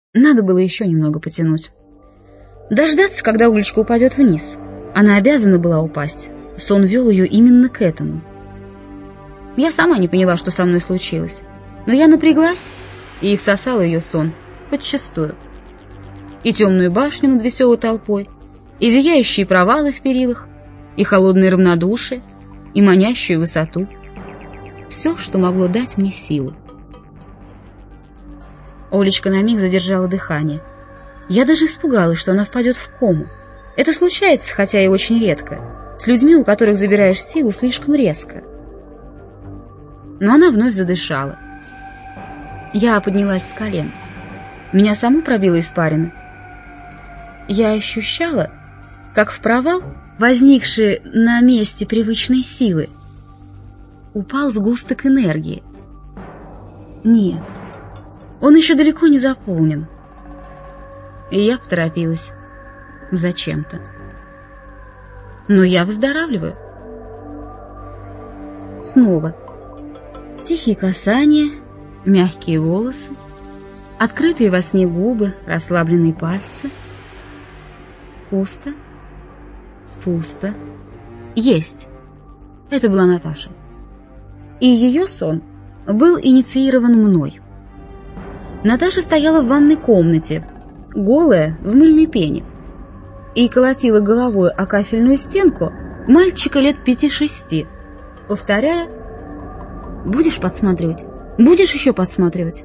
Надо было еще немного потянуть. Дождаться, когда Олечка упадет вниз. Она обязана была упасть. Сон вел ее именно к этому. Я сама не поняла, что со мной случилось. Но я напряглась и всосала ее сон подчистую. И темную башню над веселой толпой, и зияющие провалы в перилах, и холодное равнодушие, и манящую высоту. Все, что могло дать мне силы. Олечка на миг задержала дыхание. Я даже испугалась, что она впадет в кому. Это случается, хотя и очень редко, с людьми, у которых забираешь силу слишком резко. Но она вновь задышала. Я поднялась с колен. Меня саму пробило испарина. Я ощущала, как в провал, возникший на месте привычной силы, упал сгусток энергии. Нет, он еще далеко не заполнен. И я поторопилась. Зачем-то. Но я выздоравливаю. Снова. Тихие касания, мягкие волосы, открытые во сне губы, расслабленные пальцы. Пусто. Пусто. Есть. Это была Наташа. И ее сон был инициирован мной. Наташа стояла в ванной комнате, голая, в мыльной пене, и колотила головой о кафельную стенку мальчика лет 5-6, повторяя: «Будешь подсматривать? Будешь еще подсматривать?»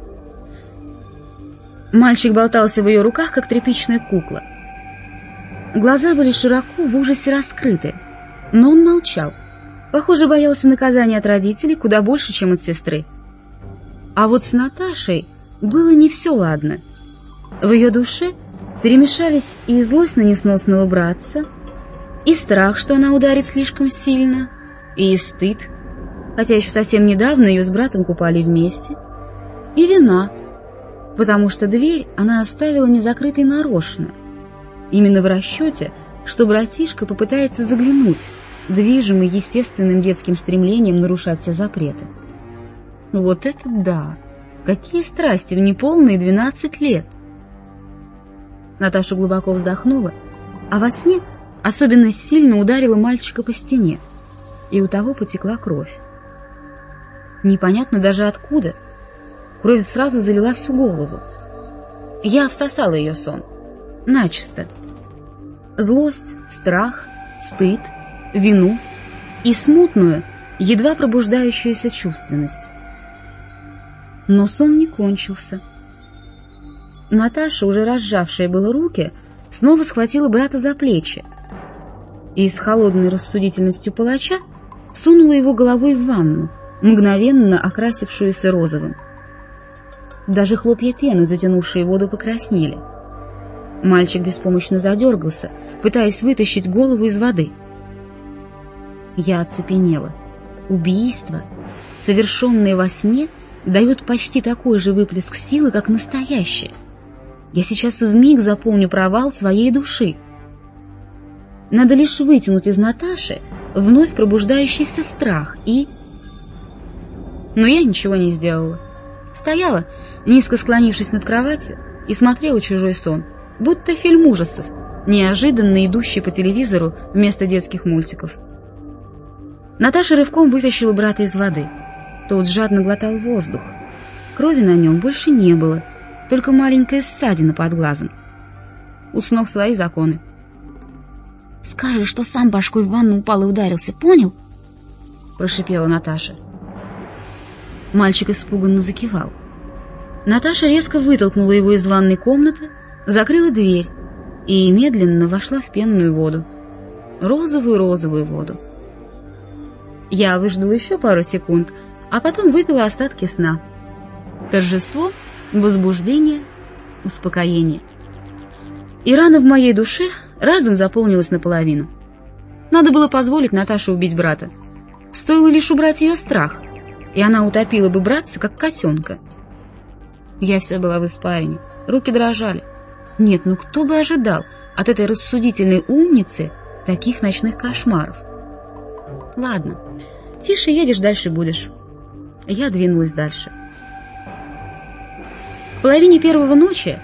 Мальчик болтался в ее руках, как тряпичная кукла. Глаза были широко в ужасе раскрыты, но он молчал. Похоже, боялся наказания от родителей куда больше, чем от сестры. А вот с Наташей было не все ладно. В ее душе перемешались и злость на несносного братца, и страх, что она ударит слишком сильно, и стыд, хотя еще совсем недавно ее с братом купали вместе, и вина, потому что дверь она оставила незакрытой нарочно, именно в расчете, что братишка попытается заглянуть, движимый естественным детским стремлением нарушать все запреты. Вот это да! Какие страсти в неполные 12 лет! Наташа глубоко вздохнула, а во сне особенно сильно ударила мальчика по стене, и у того потекла кровь. Непонятно даже откуда. Кровь сразу залила всю голову. Я всосала ее сон. Начисто. Злость, страх, стыд, вину и смутную, едва пробуждающуюся чувственность. Но сон не кончился. Наташа, уже разжавшая было руки, снова схватила брата за плечи и с холодной рассудительностью палача сунула его головой в ванну, мгновенно окрасившуюся розовым. Даже хлопья пены, затянувшие воду, покраснели. Мальчик беспомощно задергался, пытаясь вытащить голову из воды. Я оцепенела. Убийство, совершенное во сне, дает почти такой же выплеск силы, как настоящее. Я сейчас вмиг заполню провал своей души. Надо лишь вытянуть из Наташи вновь пробуждающийся страх и... Но я ничего не сделала. Стояла, низко склонившись над кроватью, и смотрела чужой сон, будто фильм ужасов, неожиданно идущий по телевизору вместо детских мультиков. Наташа рывком вытащила брата из воды. Тот жадно глотал воздух. Крови на нем больше не было, только маленькая ссадина под глазом. У снов свои законы. «Скажи, что сам башкой в ванну упал и ударился, понял?» — прошипела Наташа. Мальчик испуганно закивал. Наташа резко вытолкнула его из ванной комнаты, закрыла дверь и медленно вошла в пенную воду. Розовую-розовую воду. Я выждала еще пару секунд, а потом выпила остатки сна. Торжество, возбуждение, успокоение. И рана в моей душе разом заполнилась наполовину. Надо было позволить Наташе убить брата. Стоило лишь убрать ее страх, и она утопила бы братца, как котенка. Я вся была в испарине, руки дрожали. Нет, ну кто бы ожидал от этой рассудительной умницы таких ночных кошмаров? Ладно, тише едешь, дальше будешь. Я двинулась дальше. К половине первого ночи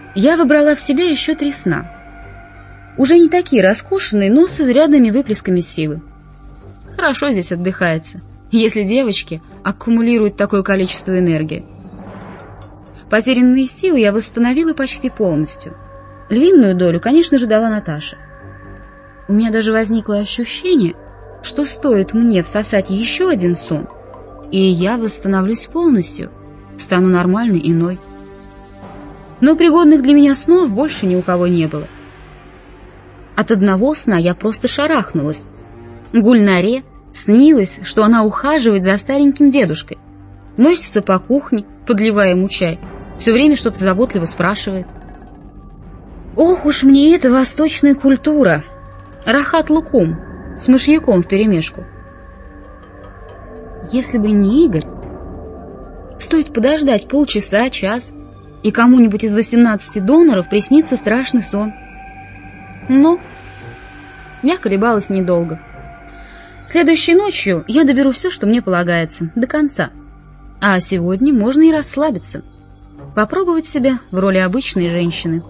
я выбрала в себя еще 3 сна. Уже не такие роскошные, но с изрядными выплесками силы. Хорошо здесь отдыхается, если девочки аккумулируют такое количество энергии. Потерянные силы я восстановила почти полностью. Львиную долю, конечно же, дала Наташа. У меня даже возникло ощущение, что стоит мне всосать еще 1 сон, и я восстановлюсь полностью, стану нормальной иной. Но пригодных для меня снов больше ни у кого не было. От одного сна я просто шарахнулась. Гульнаре снилось, что она ухаживает за стареньким дедушкой, носится по кухне, подливая ему чай, все время что-то заботливо спрашивает. Ох уж мне эта восточная культура! Рахат лукум с мышьяком вперемешку. Если бы не Игорь, стоит подождать полчаса, час, и кому-нибудь из 18 доноров приснится страшный сон. Но я колебалась недолго. Следующей ночью я доберу все, что мне полагается, до конца. А сегодня можно и расслабиться, попробовать себя в роли обычной женщины.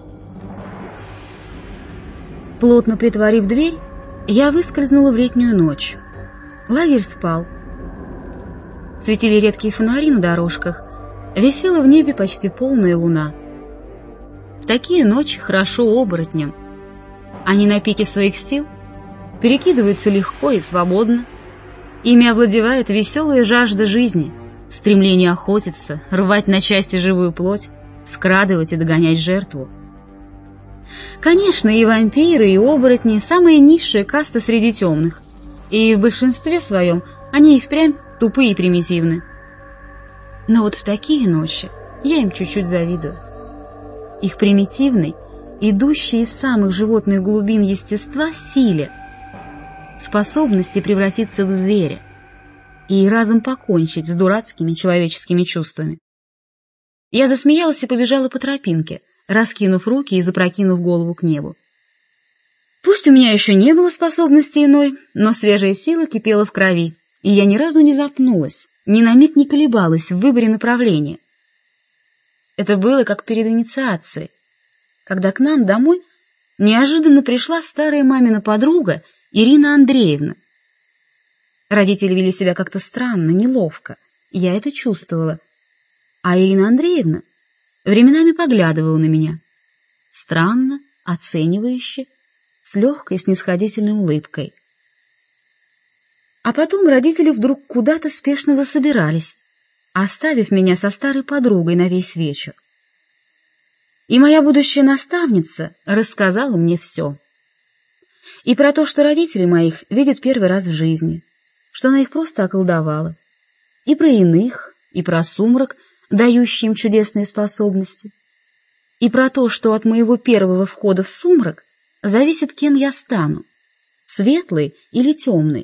Плотно притворив дверь, я выскользнула в летнюю ночь. Лагерь спал. Светили редкие фонари на дорожках, висела в небе почти полная луна. В такие ночи хорошо оборотням. Они на пике своих сил перекидываются легко и свободно. Ими овладевает веселая жажда жизни, стремление охотиться, рвать на части живую плоть, скрадывать и догонять жертву. Конечно, и вампиры, и оборотни — самая низшая каста среди темных, и в большинстве своем они и впрямь тупые и примитивны. Но вот в такие ночи я им чуть-чуть завидую. Их примитивной, идущей из самых животных глубин естества силе, способности превратиться в зверя и разом покончить с дурацкими человеческими чувствами. Я засмеялась и побежала по тропинке, раскинув руки и запрокинув голову к небу. Пусть у меня еще не было способности иной, но свежая сила кипела в крови, и я ни разу не запнулась, ни на миг не колебалась в выборе направления. Это было как перед инициацией, когда к нам домой неожиданно пришла старая мамина подруга Ирина Андреевна. Родители вели себя как-то странно, неловко, я это чувствовала. А Ирина Андреевна временами поглядывала на меня. Странно, оценивающе, с легкой снисходительной улыбкой. А потом родители вдруг куда-то спешно засобирались, оставив меня со старой подругой на весь вечер. И моя будущая наставница рассказала мне все. И про то, что родители моих видят первый раз в жизни, что она их просто околдовала, и про иных, и про сумрак, дающий им чудесные способности, и про то, что от моего первого входа в сумрак зависит, кем я стану, светлый или темный,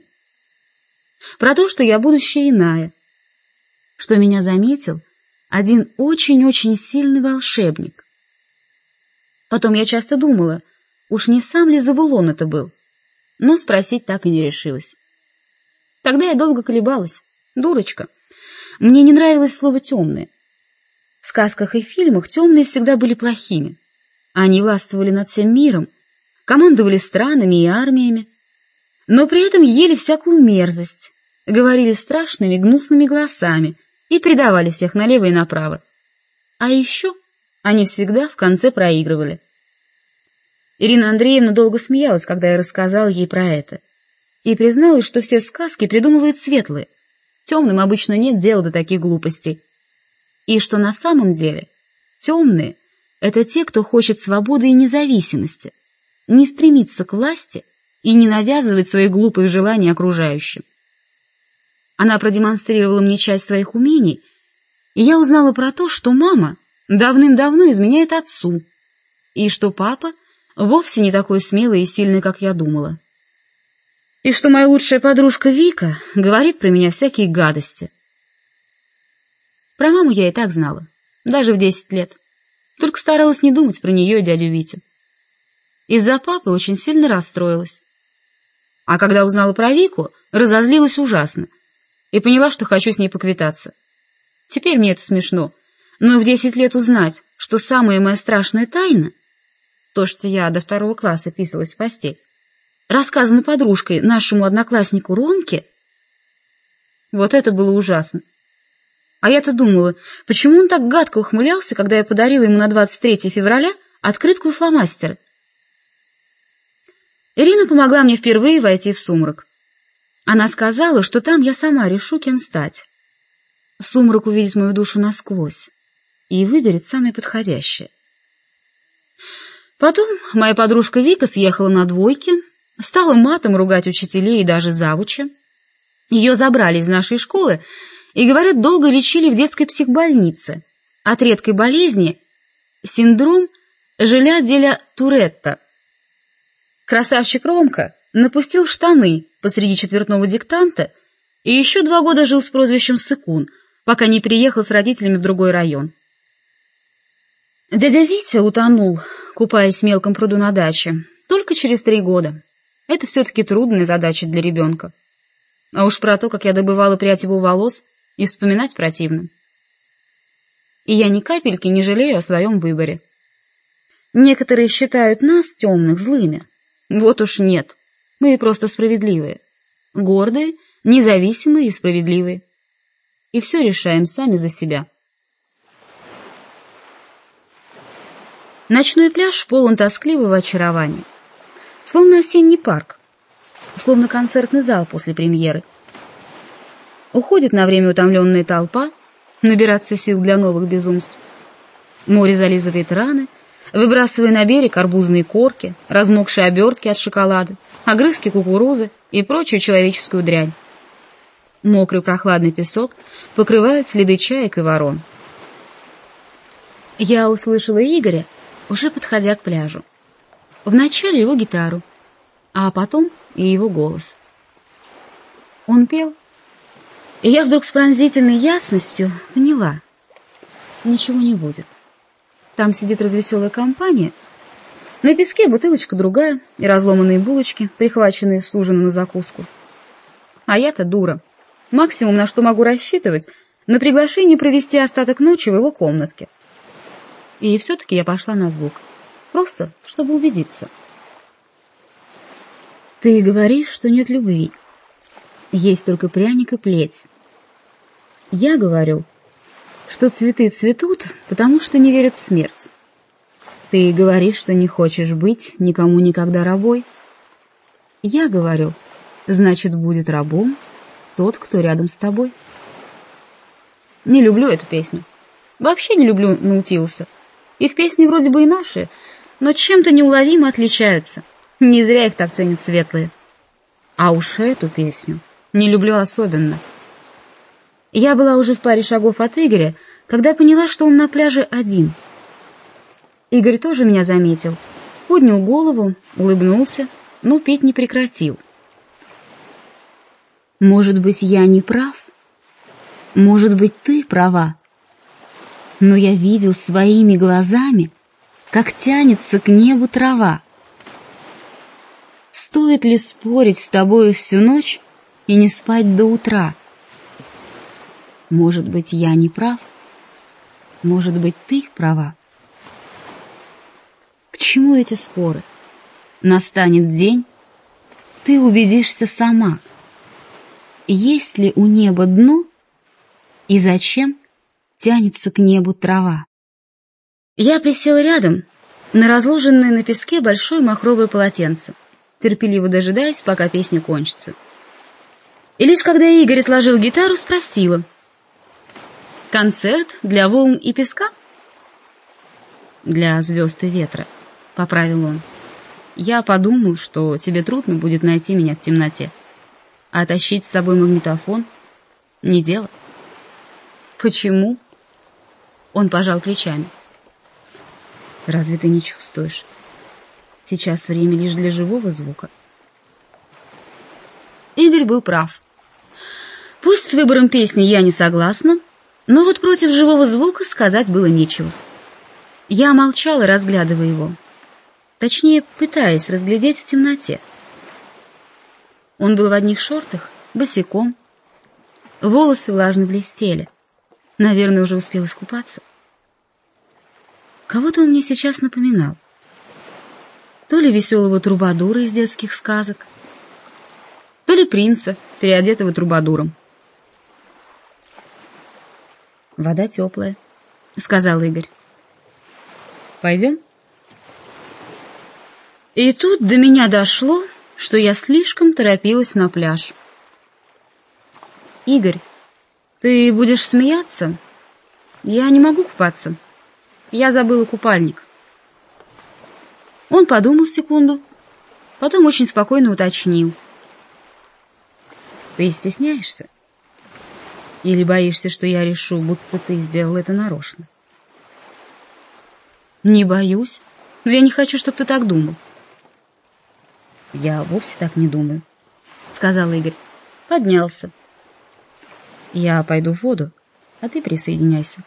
про то, что я будущая иная, что меня заметил один очень-очень сильный волшебник. Потом я часто думала, уж не сам ли Завулон это был, но спросить так и не решилась. Тогда я долго колебалась, дурочка. Мне не нравилось слово «темные». В сказках и фильмах темные всегда были плохими. Они властвовали над всем миром, командовали странами и армиями, но при этом ели всякую мерзость, говорили страшными гнусными голосами и предавали всех налево и направо. А еще они всегда в конце проигрывали. Ирина Андреевна долго смеялась, когда я рассказала ей про это, и призналась, что все сказки придумывают светлые, темным обычно нет дела до таких глупостей, и что на самом деле темные — это те, кто хочет свободы и независимости, не стремится к власти и не навязывает свои глупые желания окружающим. Она продемонстрировала мне часть своих умений, и я узнала про то, что мама давным-давно изменяет отцу, и что папа вовсе не такой смелый и сильный, как я думала, и что моя лучшая подружка Вика говорит про меня всякие гадости. Про маму я и так знала, даже в 10 лет, только старалась не думать про нее и дядю Витю. Из-за папы очень сильно расстроилась. А когда узнала про Вику, разозлилась ужасно и поняла, что хочу с ней поквитаться. Теперь мне это смешно, Но в 10 лет узнать, что самая моя страшная тайна, то, что я до 2 класса писалась в постель, рассказано подружкой нашему однокласснику Ромке, вот это было ужасно. А я-то думала, почему он так гадко ухмылялся, когда я подарила ему на 23 февраля открытку и фломастеры. Ирина помогла мне впервые войти в сумрак. Она сказала, что там я сама решу, кем стать. Сумрак увидит мою душу насквозь и выберет самое подходящее. Потом моя подружка Вика съехала на двойки, стала матом ругать учителей и даже завуча. Ее забрали из нашей школы и, говорят, долго лечили в детской психбольнице от редкой болезни синдром Жиля-Деля-Туретта. Красавчик Ромка напустил штаны посреди четвертного диктанта и еще 2 года жил с прозвищем Сыкун, пока не переехал с родителями в другой район. Дядя Витя утонул, купаясь в мелком пруду на даче, только через 3 года. Это все-таки трудная задача для ребенка. А уж про то, как я добывала прядь его волос, и вспоминать противно. И я ни капельки не жалею о своем выборе. Некоторые считают нас, темных, злыми. Вот уж нет. Мы просто справедливые. Гордые, независимые и справедливые. И все решаем сами за себя. Ночной пляж полон тоскливого очарования. Словно осенний парк. Словно концертный зал после премьеры. Уходит на время утомленная толпа, набираться сил для новых безумств. Море зализывает раны, выбрасывая на берег арбузные корки, размокшие обертки от шоколада, огрызки кукурузы и прочую человеческую дрянь. Мокрый прохладный песок покрывает следы чаек и ворон. Я услышала Игоря, уже подходя к пляжу. Вначале его гитару, а потом и его голос. Он пел, и я вдруг с пронзительной ясностью поняла: ничего не будет. Там сидит развеселая компания, на песке бутылочка другая и разломанные булочки, прихваченные с ужина на закуску. А я-то дура. Максимум, на что могу рассчитывать, на приглашение провести остаток ночи в его комнатке. И все-таки я пошла на звук, просто чтобы убедиться. Ты говоришь, что нет любви. Есть только пряник и плеть. Я говорю, что цветы цветут, потому что не верят в смерть. Ты говоришь, что не хочешь быть никому никогда рабой. Я говорю, значит, будет рабом тот, кто рядом с тобой. Не люблю эту песню. Вообще не люблю Наутилуса. Их песни вроде бы и наши, но чем-то неуловимо отличаются. Не зря их так ценят светлые. А уж эту песню не люблю особенно. Я была уже в паре шагов от Игоря, когда поняла, что он на пляже один. Игорь тоже меня заметил, поднял голову, улыбнулся, но петь не прекратил. Может быть, я не прав? Может быть, ты права? Но я видел своими глазами, как тянется к небу трава. Стоит ли спорить с тобою всю ночь и не спать до утра? Может быть, я не прав? Может быть, ты права? К чему эти споры? Настанет день, ты убедишься сама. Есть ли у неба дно и зачем тянется к небу трава? Я присела рядом на разложенное на песке большое махровое полотенце, терпеливо дожидаясь, пока песня кончится. И лишь когда Игорь отложил гитару, спросила: «Концерт для волн и песка?» «Для звезд и ветра», — поправил он. «Я подумал, что тебе трудно будет найти меня в темноте, а тащить с собой магнитофон — не дело». «Почему?» Он пожал плечами. «Разве ты не чувствуешь? Сейчас время лишь для живого звука». Игорь был прав. Пусть с выбором песни я не согласна, но вот против живого звука сказать было нечего. Я молчала, разглядывая его. Точнее, пытаясь разглядеть в темноте. Он был в одних шортах, босиком. Волосы влажно блестели. Наверное, уже успел искупаться. Кого-то он мне сейчас напоминал. То ли веселого трубадура из детских сказок, то ли принца, переодетого трубадуром. «Вода теплая», — сказал Игорь. «Пойдем?» И тут до меня дошло, что я слишком торопилась на пляж. «Игорь, ты будешь смеяться? Я не могу купаться. Я забыла купальник». Он подумал секунду, потом очень спокойно уточнил. «Ты стесняешься? Или боишься, что я решу, будто ты сделал это нарочно?» «Не боюсь, но я не хочу, чтобы ты так думал». «Я вовсе так не думаю», — сказал Игорь. Поднялся. «Я пойду в воду, а ты присоединяйся».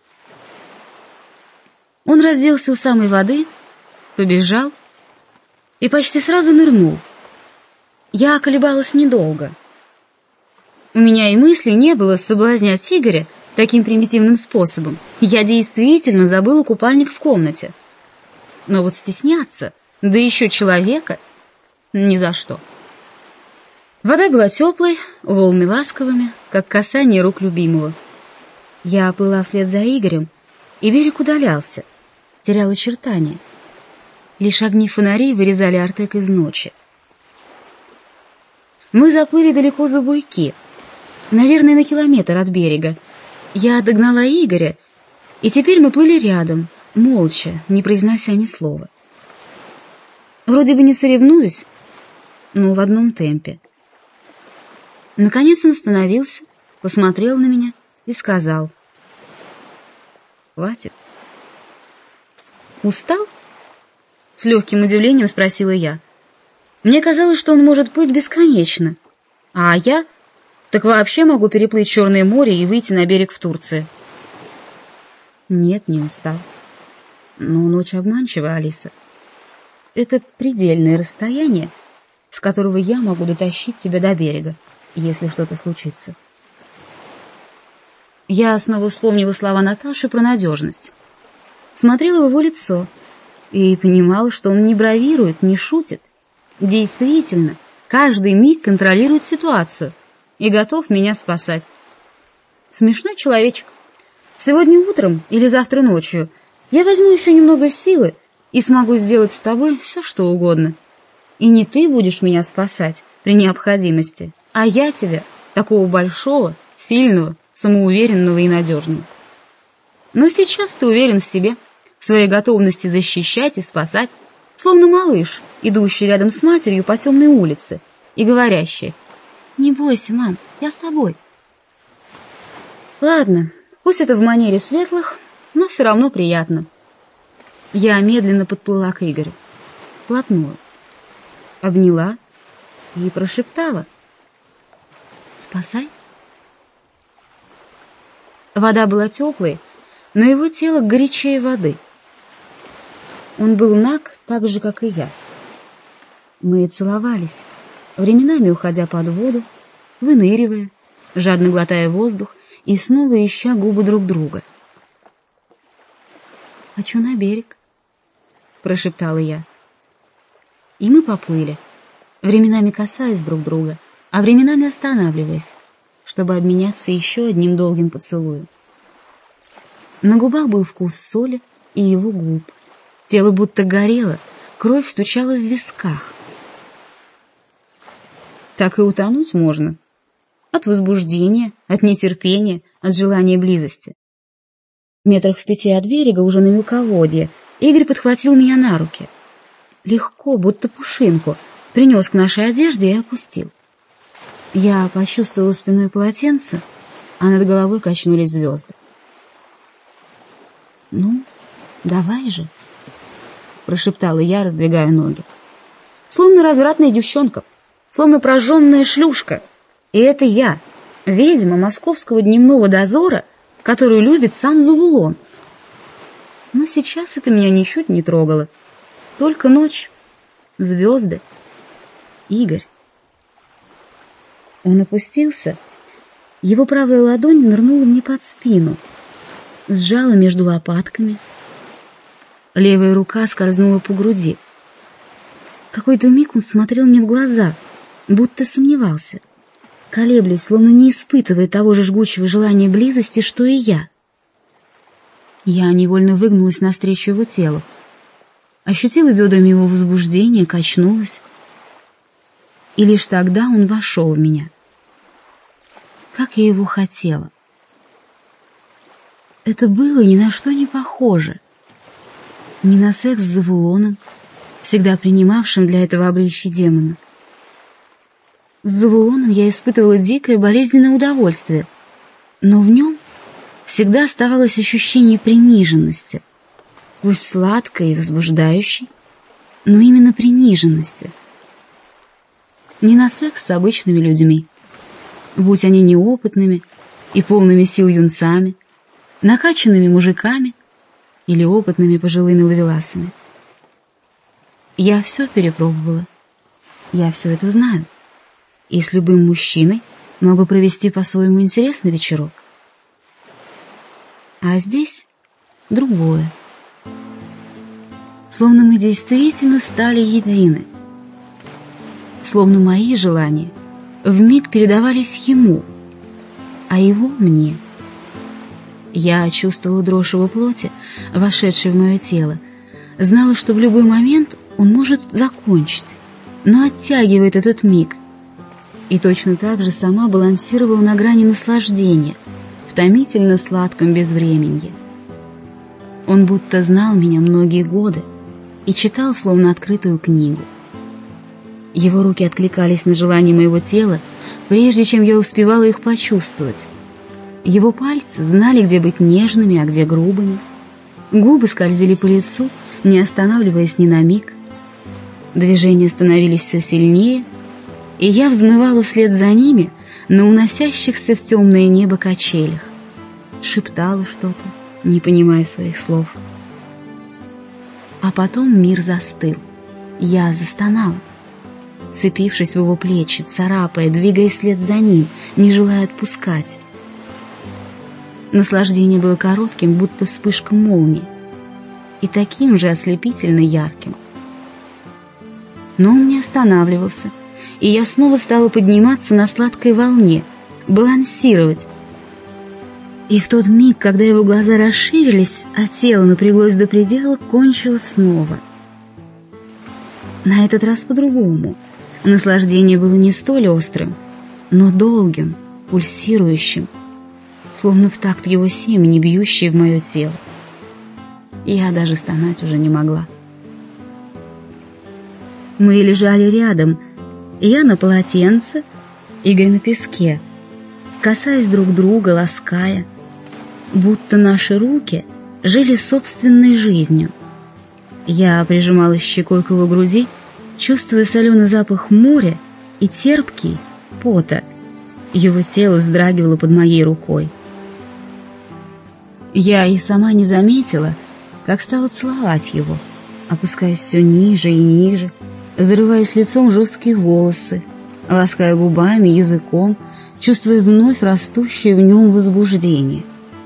Он разделся у самой воды, побежал и почти сразу нырнул. Я колебалась недолго. У меня и мысли не было соблазнять Игоря таким примитивным способом. Я действительно забыла купальник в комнате. Но вот стесняться, да еще человека, ни за что. Вода была теплой, волны ласковыми, как касание рук любимого. Я плыла вслед за Игорем, и берег удалялся, терял очертания. Лишь огни фонарей вырезали Артек из ночи. Мы заплыли далеко за буйки, наверное, на километр от берега. Я догнала Игоря, и теперь мы плыли рядом, молча, не произнося ни слова. Вроде бы не соревнуюсь, но в одном темпе. Наконец он остановился, посмотрел на меня и сказал: «Хватит». «Устал?» — с легким удивлением спросила я. Мне казалось, что он может плыть бесконечно, а я так вообще могу переплыть Черное море и выйти на берег в Турции. Нет, не устал. Но ночь обманчива, Алиса. Это предельное расстояние, с которого я могу дотащить себя до берега, если что-то случится. Я снова вспомнила слова Наташи про надежность. Смотрела в его лицо и понимала, что он не бравирует, не шутит. Действительно, каждый миг контролирует ситуацию и готов меня спасать. Смешной человечек. Сегодня утром или завтра ночью я возьму еще немного силы и смогу сделать с тобой все, что угодно. И не ты будешь меня спасать при необходимости, а я тебя, такого большого, сильного, самоуверенного и надежного. Но сейчас ты уверен в себе, в своей готовности защищать и спасать, словно малыш, идущий рядом с матерью по темной улице и говорящий: «Не бойся, мам, я с тобой». Ладно, пусть это в манере светлых, но все равно приятно. Я медленно подплыла к Игорю, вплотную, обняла и прошептала: «Спасай». Вода была теплой, но его тело горячее воды. Он был наг так же, как и я. Мы целовались, временами уходя под воду, выныривая, жадно глотая воздух и снова ища губы друг друга. «Хочу на берег», — прошептала я. И мы поплыли, временами касаясь друг друга, а временами останавливаясь, чтобы обменяться еще одним долгим поцелуем. На губах был вкус соли и его губ. Тело будто горело, кровь стучала в висках. Так и утонуть можно. От возбуждения, от нетерпения, от желания близости. Метрах в 5 от берега, уже на мелководье, Игорь подхватил меня на руки. Легко, будто пушинку, принес к нашей одежде и опустил. Я почувствовала спиной полотенце, а над головой качнулись звезды. «Ну, давай же», — прошептала я, раздвигая ноги. Словно развратная девчонка, словно прожженная шлюшка. И это я, ведьма московского дневного дозора, которую любит сам Завулон. Но сейчас это меня ничуть не трогало. Только ночь, звезды, Игорь. Он опустился, его правая ладонь нырнула мне под спину, сжала между лопатками, Левая рука скользнула по груди. Какой-то миг он смотрел мне в глаза, будто сомневался, колеблясь, словно не испытывая того же жгучего желания близости, что и я. Я невольно выгнулась навстречу его телу, ощутила бедрами его возбуждение, качнулась. И лишь тогда он вошел в меня. Как я его хотела. Это было ни на что не похоже. Ни на секс с Завулоном, всегда принимавшим для этого обречи демона. С Завулоном я испытывала дикое болезненное удовольствие, но в нем всегда оставалось ощущение приниженности, пусть сладкой и возбуждающей, но именно приниженности. Не на секс с обычными людьми, будь они неопытными и полными сил юнцами, накачанными мужиками или опытными пожилыми ловеласами. Я все перепробовала, я все это знаю, и с любым мужчиной могу провести по-своему интересный вечерок. А здесь другое. Словно мы действительно стали едины. Словно мои желания вмиг передавались ему, а его мне. Я чувствовала дрожь его плоти, вошедшей в мое тело, знала, что в любой момент он может закончить, но оттягивает этот миг. И точно так же сама балансировала на грани наслаждения, в томительно сладком безвременье. Он будто знал меня многие годы и читал словно открытую книгу. Его руки откликались на желания моего тела, прежде чем я успевала их почувствовать. Его пальцы знали, где быть нежными, а где грубыми. Губы скользили по лицу, не останавливаясь ни на миг. Движения становились все сильнее, и я взмывала вслед за ними на уносящихся в темное небо качелях. Шептала что-то, не понимая своих слов. А потом мир застыл. Я застонала, цепившись в его плечи, царапая, двигаясь вслед за ним, не желая отпускать. Наслаждение было коротким, будто вспышка молнии, и таким же ослепительно ярким. Но он не останавливался, и я снова стала подниматься на сладкой волне, балансировать. И в тот миг, когда его глаза расширились, а тело напряглось до предела, кончилось снова. На этот раз по-другому. Наслаждение было не столь острым, но долгим, пульсирующим, словно в такт его семени, бьющей в мое тело. Я даже стонать уже не могла. Мы лежали рядом, я на полотенце, Игорь на песке, касаясь друг друга, лаская, будто наши руки жили собственной жизнью. Я прижималась щекой к его груди, чувствуя соленый запах моря и терпкий пота. Его тело вздрагивало под моей рукой. Я и сама не заметила, как стала целовать его, опускаясь все ниже и ниже, зарываясь лицом в жесткие волосы, лаская губами, языком, чувствуя вновь растущее в нем возбуждение.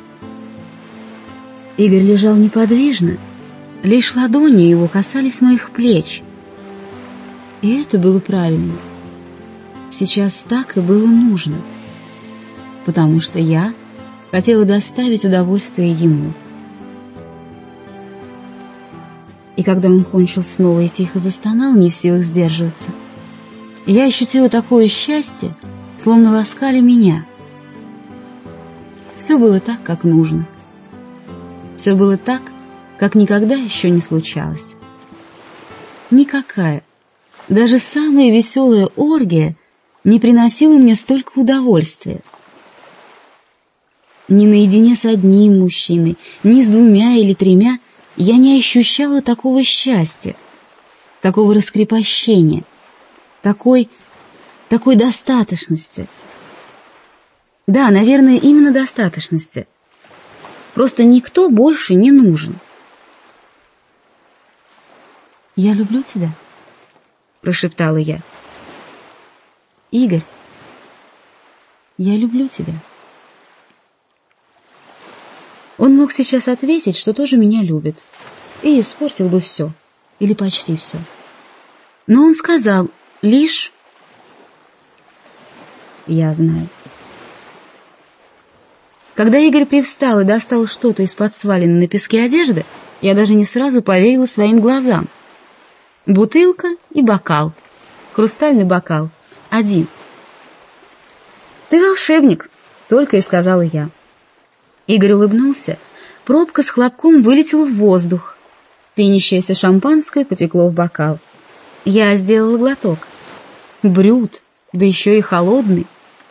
Игорь лежал неподвижно, лишь ладони его касались моих плеч. И это было правильно. Сейчас так и было нужно, потому что я хотела доставить удовольствие ему. И когда он кончил снова и тихо застонал, не в силах сдерживаться, я ощутила такое счастье, словно ласкали меня. Все было так, как нужно. Все было так, как никогда еще не случалось. Никакая, даже самая веселая оргия не приносила мне столько удовольствия. Ни наедине с одним мужчиной, ни с двумя или тремя я не ощущала такого счастья, такого раскрепощения, такой достаточности. Да, наверное, именно достаточности. Просто никто больше не нужен. «Я люблю тебя», — прошептала я. «Игорь, я люблю тебя». Он мог сейчас ответить, что тоже меня любит. и испортил бы все, или почти все. Но он сказал лишь... Я знаю. Когда Игорь привстал и достал что-то из-под сваленной на песке одежды, я даже не сразу поверила своим глазам. Бутылка и бокал. Хрустальный бокал. Один. «Ты волшебник», — только и сказала я. Игорь улыбнулся. Пробка с хлопком вылетела в воздух. Пенящееся шампанское потекло в бокал. Я сделала глоток. Брют, да еще и холодный.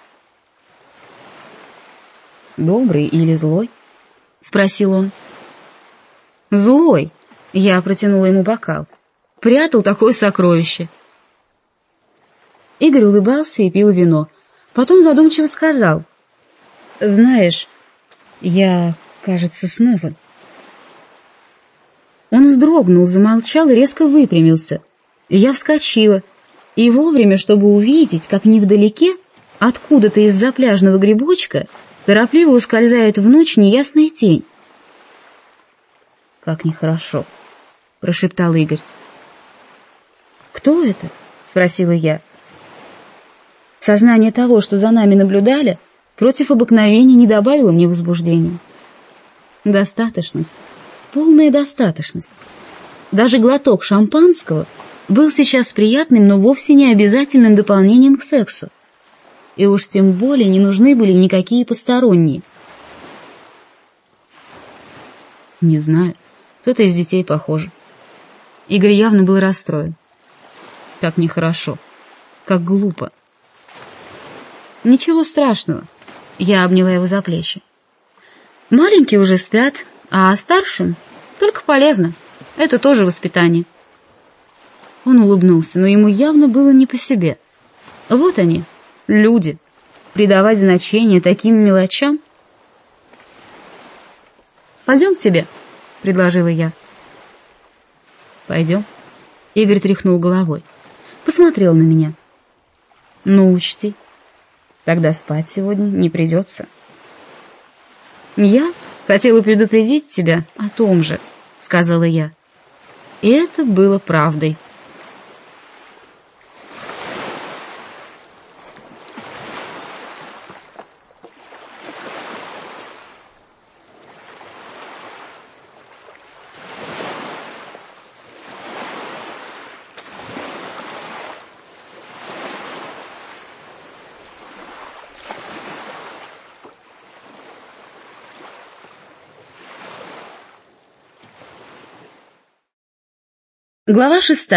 «Добрый или злой?» — спросил он. «Злой», — я протянула ему бокал. «Прятал такое сокровище». Игорь улыбался и пил вино. Потом задумчиво сказал: «Знаешь, я, кажется, снова...» Он вздрогнул, замолчал и резко выпрямился. Я вскочила, и вовремя, чтобы увидеть, как невдалеке, откуда-то из-за пляжного грибочка, торопливо ускользает в ночь неясная тень. «Как нехорошо», — прошептал Игорь. «Кто это?» — спросила я. Сознание того, что за нами наблюдали, против обыкновения не добавило мне возбуждения. Достаточность, полная достаточность. Даже глоток шампанского был сейчас приятным, но вовсе не обязательным дополнением к сексу. И уж тем более не нужны были никакие посторонние. Не знаю, кто-то из детей похоже. Игорь явно был расстроен. Как нехорошо, как глупо. Ничего страшного. Я обняла его за плечи. Маленькие уже спят, а старшим только полезно. Это тоже воспитание. Он улыбнулся, но ему явно было не по себе. Вот они, люди, придавать значение таким мелочам. «Пойдем к тебе», — предложила я. «Пойдем». Игорь тряхнул головой, посмотрел на меня. «Ну, учти, тогда спать сегодня не придется». «Я хотела предупредить тебя о том же», — сказала я. И это было правдой. Глава 6.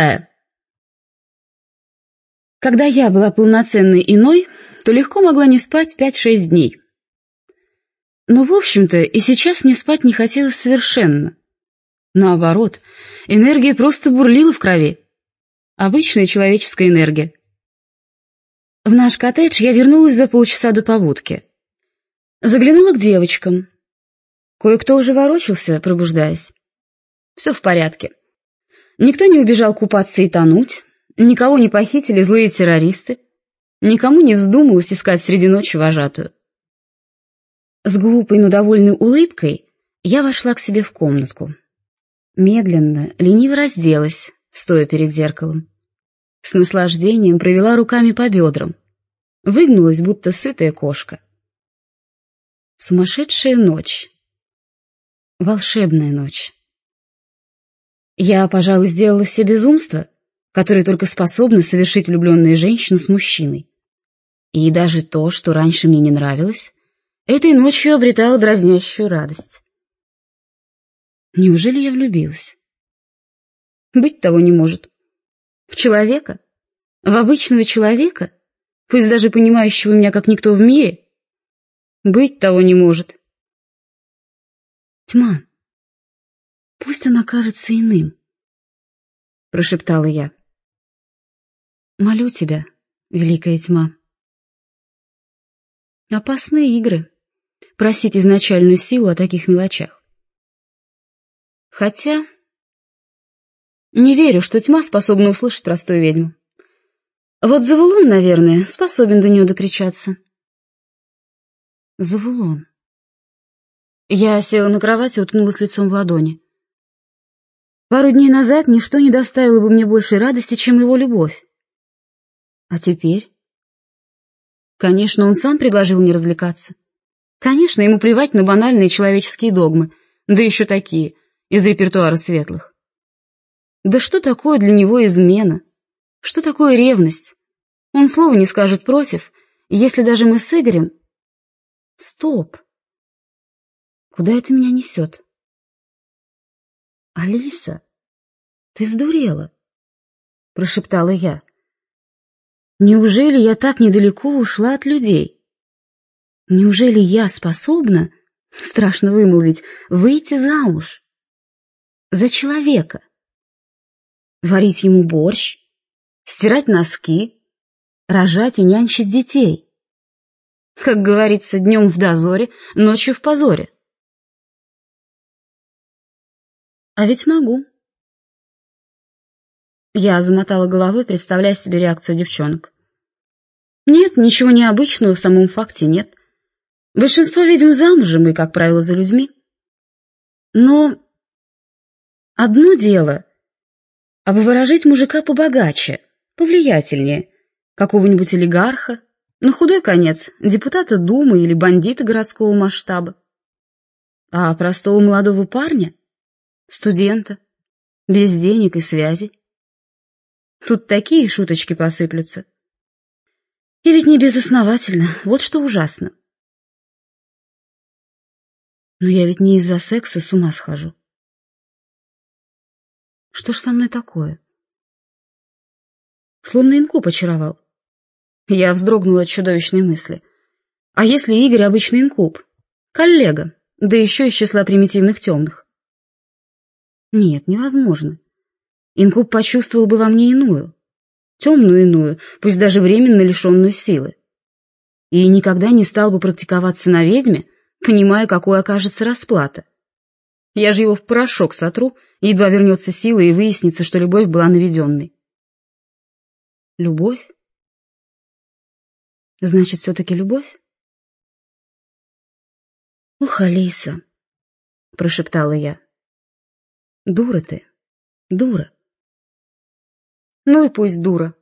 Когда я была полноценной иной, то легко могла не спать 5-6 дней. Но, в общем-то, и сейчас мне спать не хотелось совершенно. Наоборот, энергия просто бурлила в крови. Обычная человеческая энергия. В наш коттедж я вернулась за полчаса до побудки. Заглянула к девочкам. Кое-кто уже ворочался, пробуждаясь. Все в порядке. Никто не убежал купаться и тонуть, никого не похитили злые террористы, никому не вздумалось искать среди ночи вожатую. С глупой, но довольной улыбкой я вошла к себе в комнатку. Медленно, лениво разделась, стоя перед зеркалом. С наслаждением провела руками по бедрам, выгнулась, будто сытая кошка. Сумасшедшая ночь. Волшебная ночь. Я, пожалуй, сделала все безумства, которые только способны совершить влюбленная женщина с мужчиной. И даже то, что раньше мне не нравилось, этой ночью обретало дразнящую радость. Неужели я влюбилась? Быть того не может. В человека? В обычного человека? Пусть даже понимающего меня как никто в мире? Быть того не может. Тьма. Пусть она кажется иным, — прошептала я. Молю тебя, великая тьма. Опасные игры — просить изначальную силу о таких мелочах. Хотя не верю, что тьма способна услышать простую ведьму. Вот Завулон, наверное, способен до нее докричаться. Завулон. Я села на кровати и уткнулась лицом в ладони. Пару дней назад ничто не доставило бы мне большей радости, чем его любовь. А теперь? Конечно, он сам предложил мне развлекаться. Конечно, ему плевать на банальные человеческие догмы, да еще такие, из репертуара светлых. Да что такое для него измена? Что такое ревность? Он слова не скажет против, если даже мы с Игорем... Стоп! Куда это меня несет? Алиса, ты сдурела, прошептала я. Неужели я так недалеко ушла от людей? Неужели я способна, страшно вымолвить, выйти замуж? За человека? Варить ему борщ, стирать носки, рожать и нянчить детей. Как говорится, днем в дозоре, ночью в позоре. А ведь могу. Я замотала головой, представляя себе реакцию девчонок. Нет, ничего необычного в самом факте нет. Большинство ведьм замужем и, как правило, за людьми. Но одно дело — обворожить мужика побогаче, повлиятельнее, какого-нибудь олигарха, на худой конец депутата Думы или бандита городского масштаба. А простого молодого парня, студента, без денег и связей. Тут такие шуточки посыплются. И ведь не безосновательно, вот что ужасно. Но я ведь не из-за секса с ума схожу. Что ж со мной такое? Словно инкуб очаровал. Я вздрогнула от чудовищной мысли. А если Игорь обычный инкуб? Коллега, да еще из числа примитивных темных. Нет, невозможно. Инкуб почувствовал бы во мне иную, темную иную, пусть даже временно лишенную силы. И никогда не стал бы практиковаться на ведьме, понимая, какой окажется расплата. Я же его в порошок сотру, едва вернется сила и выяснится, что любовь была наведенной. Любовь? Значит, все-таки любовь? Ух, Алиса, прошептала я. Дура ты, дура. Ну и пусть дура.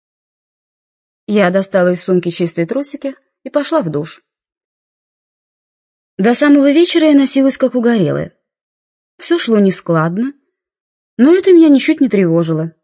Я достала из сумки чистые трусики и пошла в душ. До самого вечера я носилась как угорелая. Все шло нескладно, но это меня ничуть не тревожило.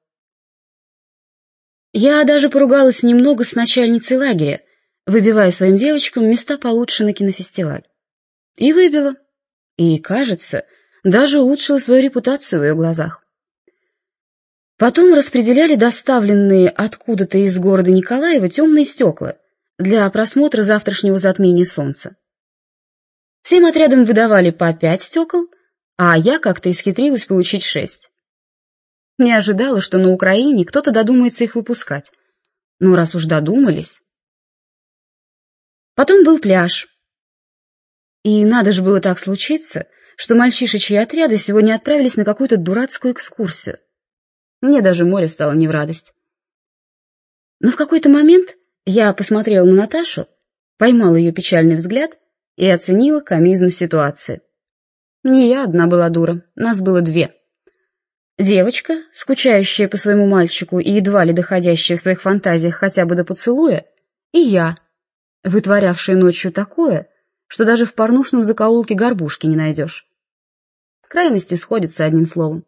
Я даже поругалась немного с начальницей лагеря, выбивая своим девочкам места получше на кинофестиваль. И выбила. И, кажется, даже улучшила свою репутацию в ее глазах. Потом распределяли доставленные откуда-то из города Николаева темные стекла для просмотра завтрашнего затмения солнца. Всем отрядам выдавали по 5 стекол, а я как-то исхитрилась получить 6. Не ожидала, что на Украине кто-то додумается их выпускать. Но раз уж додумались... Потом был пляж. И надо же было так случиться, что мальчишечьи отряды сегодня отправились на какую-то дурацкую экскурсию. Мне даже море стало не в радость. Но в какой-то момент я посмотрела на Наташу, поймала ее печальный взгляд и оценила комизм ситуации. Не я одна была дура, нас было 2. Девочка, скучающая по своему мальчику и едва ли доходящая в своих фантазиях хотя бы до поцелуя, и я, вытворявшая ночью такое, что даже в порнушном закоулке горбушки не найдешь. Крайности сходятся одним словом.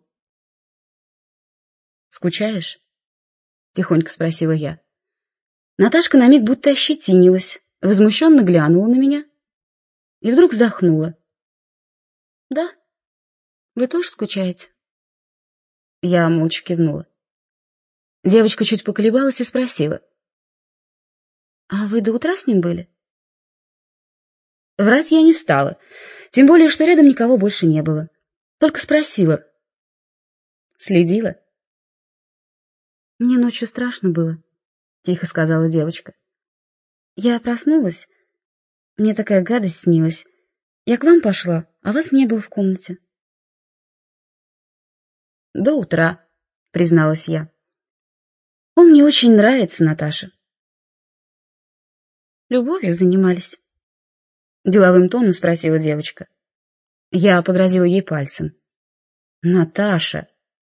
«Скучаешь?» — тихонько спросила я. Наташка на миг будто ощетинилась, возмущенно глянула на меня и вдруг вздохнула. «Да, вы тоже скучаете?» Я молча кивнула. Девочка чуть поколебалась и спросила. «А вы до утра с ним были?» Врать я не стала, тем более, что рядом никого больше не было. Только спросила. «Следила?» «Мне ночью страшно было», — тихо сказала девочка. «Я проснулась, мне такая гадость снилась. Я к вам пошла, а вас не было в комнате». «До утра», — призналась я. «Он мне очень нравится, Наташа». «Любовью занимались?» — деловым тоном спросила девочка. Я погрозила ей пальцем. «Наташа,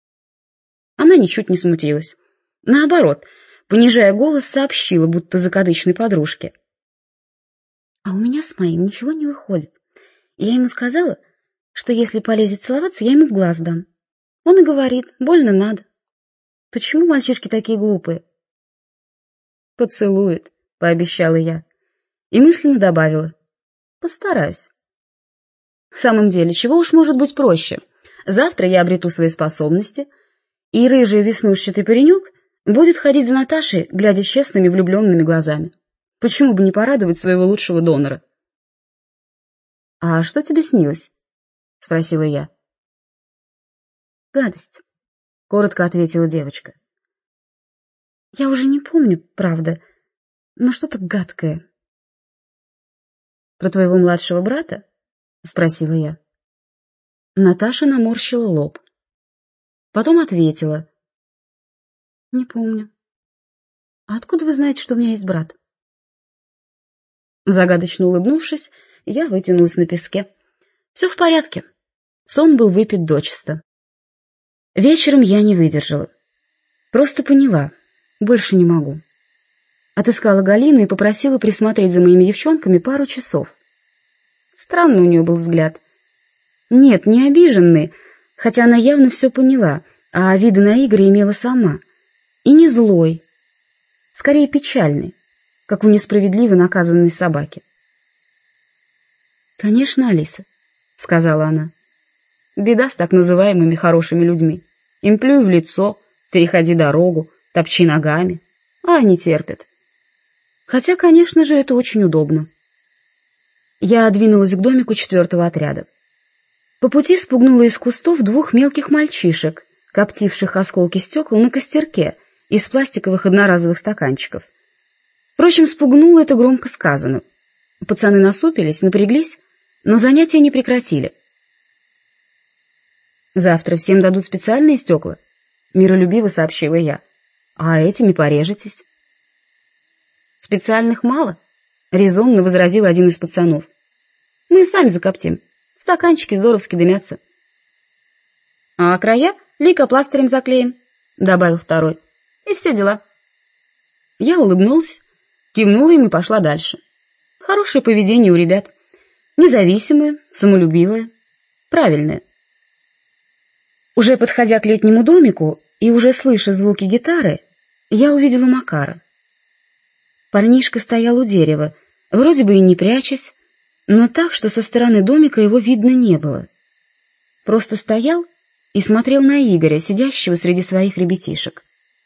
ничуть не смутилась. Наоборот, понижая голос, сообщила, будто закадычной подружке. А у меня с моим ничего не выходит. Я ему сказала, что если полезет целоваться, я ему в глаз дам. Он и говорит, больно надо. Почему мальчишки такие глупые? Поцелует, пообещала я. И мысленно добавила. Постараюсь. В самом деле, чего уж может быть проще? Завтра я обрету свои способности, и рыжий веснушчатый паренек будет ходить за Наташей, глядя честными влюбленными глазами. Почему бы не порадовать своего лучшего донора? — А что тебе снилось? — спросила я. — Гадость, — коротко ответила девочка. — Я уже не помню, правда, но что-то гадкое. — Про твоего младшего брата? — спросила я. Наташа наморщила лоб. Потом ответила. — Не помню. — А откуда вы знаете, что у меня есть брат? Загадочно улыбнувшись, я вытянулась на песке. Все в порядке. Сон был выпит дочисто. Вечером я не выдержала. Просто поняла. Больше не могу. Отыскала Галину и попросила присмотреть за моими девчонками пару часов. Странный у нее был взгляд. Нет, не обиженный, хотя она явно все поняла, а виды на игры имела сама. И не злой, скорее печальный, как у несправедливо наказанной собаки. «Конечно, Алиса», — сказала она. «Беда с так называемыми хорошими людьми. Им плюй в лицо, переходи дорогу, топчи ногами, а они терпят. Хотя, конечно же, это очень удобно». Я двинулась к домику 4-го отряда. По пути спугнула из кустов 2 мелких мальчишек, коптивших осколки стекол на костерке из пластиковых одноразовых стаканчиков. Впрочем, спугнула — это громко сказано. Пацаны насупились, напряглись, но занятия не прекратили. «Завтра всем дадут специальные стекла», — миролюбиво сообщила я. «А этими порежетесь». «Специальных мало», — резонно возразил один из пацанов. «Мы сами закоптим. Стаканчики здоровски дымятся». «А края лейкопластырем заклеим», — добавил второй. «И все дела». Я улыбнулась, кивнула им и пошла дальше. Хорошее поведение у ребят. Независимое, самолюбивое, правильное. Уже подходя к летнему домику и уже слыша звуки гитары, я увидела Макара. Парнишка стоял у дерева, вроде бы и не прячась, но так, что со стороны домика его видно не было. Просто стоял и смотрел на Игоря, сидящего среди своих ребятишек.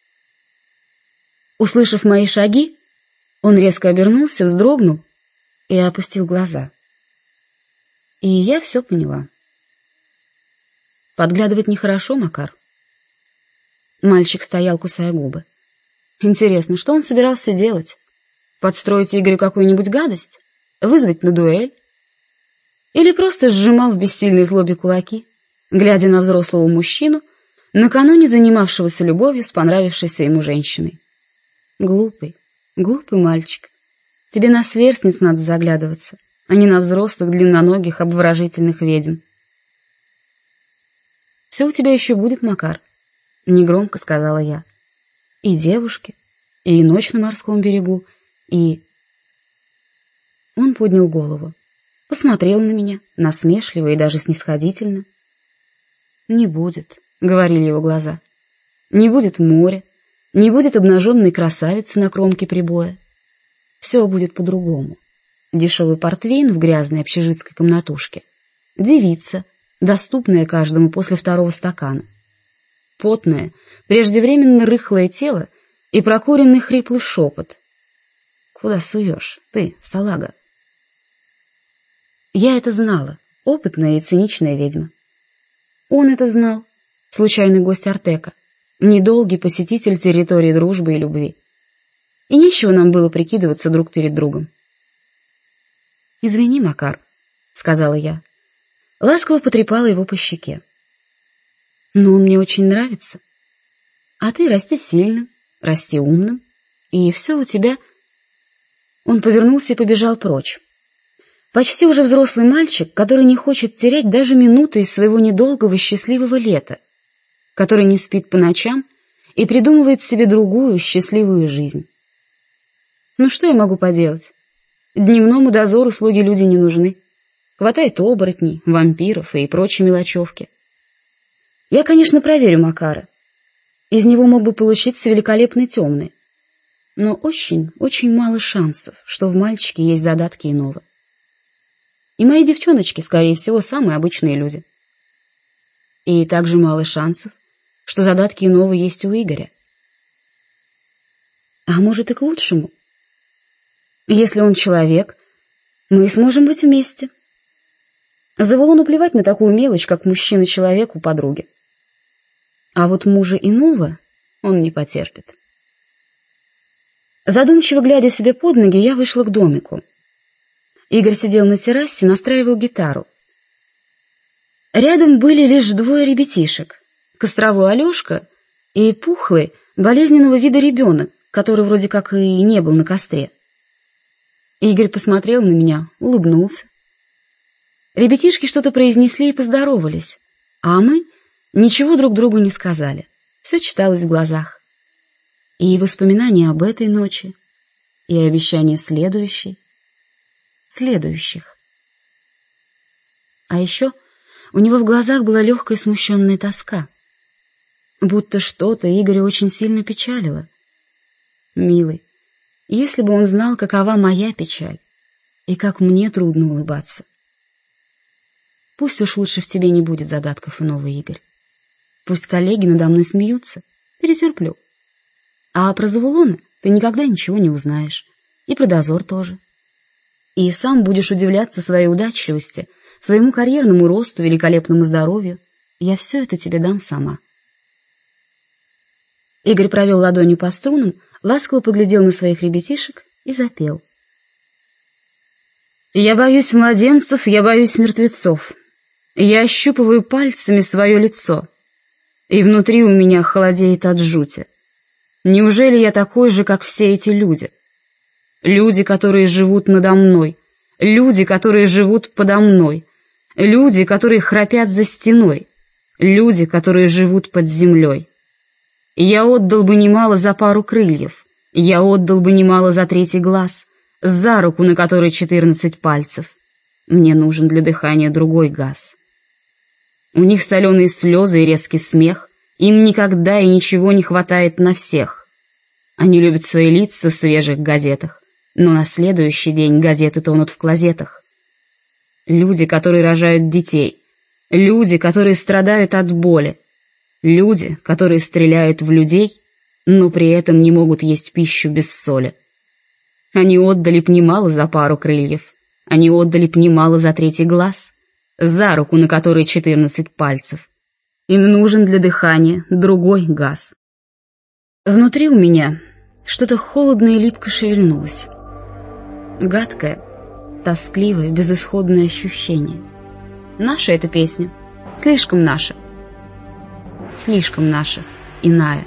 Услышав мои шаги, он резко обернулся, вздрогнул и опустил глаза. И я все поняла. Подглядывать нехорошо, Макар. Мальчик стоял, кусая губы. Интересно, что он собирался делать? Подстроить Игорю какую-нибудь гадость? Вызвать на дуэль? Или просто сжимал в бессильной злобе кулаки, глядя на взрослого мужчину, накануне занимавшегося любовью с понравившейся ему женщиной? Глупый, глупый мальчик. Тебе на сверстниц надо заглядываться, а не на взрослых, длинноногих, обворожительных ведьм. «Все у тебя еще будет, Макар», — негромко сказала я. «И девушки, и ночь на морском берегу, и...» Он поднял голову, посмотрел на меня, насмешливо и даже снисходительно. «Не будет», — говорили его глаза. «Не будет моря, не будет обнаженной красавицы на кромке прибоя. Все будет по-другому. Дешевый портвейн в грязной общежитской комнатушке, девица, доступная каждому после 2-го стакана, потное, преждевременно рыхлое тело и прокуренный хриплый шепот. Куда суешь, ты, салага?» Я это знала, опытная и циничная ведьма. Он это знал, случайный гость Артека, недолгий посетитель территории дружбы и любви. И нечего нам было прикидываться друг перед другом. «Извини, Макар», — сказала я. Ласково потрепала его по щеке. «Но он мне очень нравится. А ты расти сильным, расти умным, и все у тебя...» Он повернулся и побежал прочь. Почти уже взрослый мальчик, который не хочет терять даже минуты из своего недолгого счастливого лета, который не спит по ночам и придумывает себе другую счастливую жизнь. Ну что я могу поделать? Дневному дозору слуги-люди не нужны. Хватает оборотней, вампиров и прочей мелочевки. Я, конечно, проверю Макара. Из него мог бы получиться великолепный темный. Но очень, очень мало шансов, что в мальчике есть задатки иного. И мои девчоночки, скорее всего, самые обычные люди. И также мало шансов, что задатки иного есть у Игоря. А может и к лучшему. Если он человек, мы сможем быть вместе. Заволону плевать на такую мелочь, как мужчина человеку подруги. А вот мужа иного он не потерпит. Задумчиво глядя себе под ноги, я вышла к домику. Игорь сидел на террасе, настраивал гитару. Рядом были лишь двое ребятишек: костровой Алешка и пухлый, болезненного вида ребенок, который вроде как и не был на костре. Игорь посмотрел на меня, улыбнулся. Ребятишки что-то произнесли и поздоровались, а мы ничего друг другу не сказали. Все читалось в глазах. И воспоминания об этой ночи, и обещания следующих. А еще у него в глазах была легкая смущенная тоска, будто что-то Игоря очень сильно печалило. Милый, если бы он знал, какова моя печаль, и как мне трудно улыбаться. Пусть уж лучше в тебе не будет задатков иного, Игорь. Пусть коллеги надо мной смеются, перетерплю. А про Завулона ты никогда ничего не узнаешь, и про дозор тоже. И сам будешь удивляться своей удачливости, своему карьерному росту, великолепному здоровью. Я все это тебе дам сама. Игорь провел ладонью по струнам, ласково поглядел на своих ребятишек и запел. Я боюсь младенцев, я боюсь мертвецов. Я ощупываю пальцами свое лицо, и внутри у меня холодеет от жути. Неужели я такой же, как все эти люди? Люди, которые живут надо мной, люди, которые живут подо мной, люди, которые храпят за стеной, люди, которые живут под землей. Я отдал бы немало за пару крыльев, я отдал бы немало за третий глаз, за руку, на которой 14 пальцев. Мне нужен для дыхания другой газ. У них соленые слезы и резкий смех, им никогда и ничего не хватает на всех. Они любят свои лица в свежих газетах, но на следующий день газеты тонут в клозетах. Люди, которые рожают детей, люди, которые страдают от боли, люди, которые стреляют в людей, но при этом не могут есть пищу без соли. Они отдали б немало за пару крыльев, они отдали б немало за третий глаз, за руку, на которой 14 пальцев. Им нужен для дыхания другой газ. Внутри у меня что-то холодное и липко шевельнулось. Гадкое, тоскливое, безысходное ощущение. Наша эта песня, слишком наша, иная.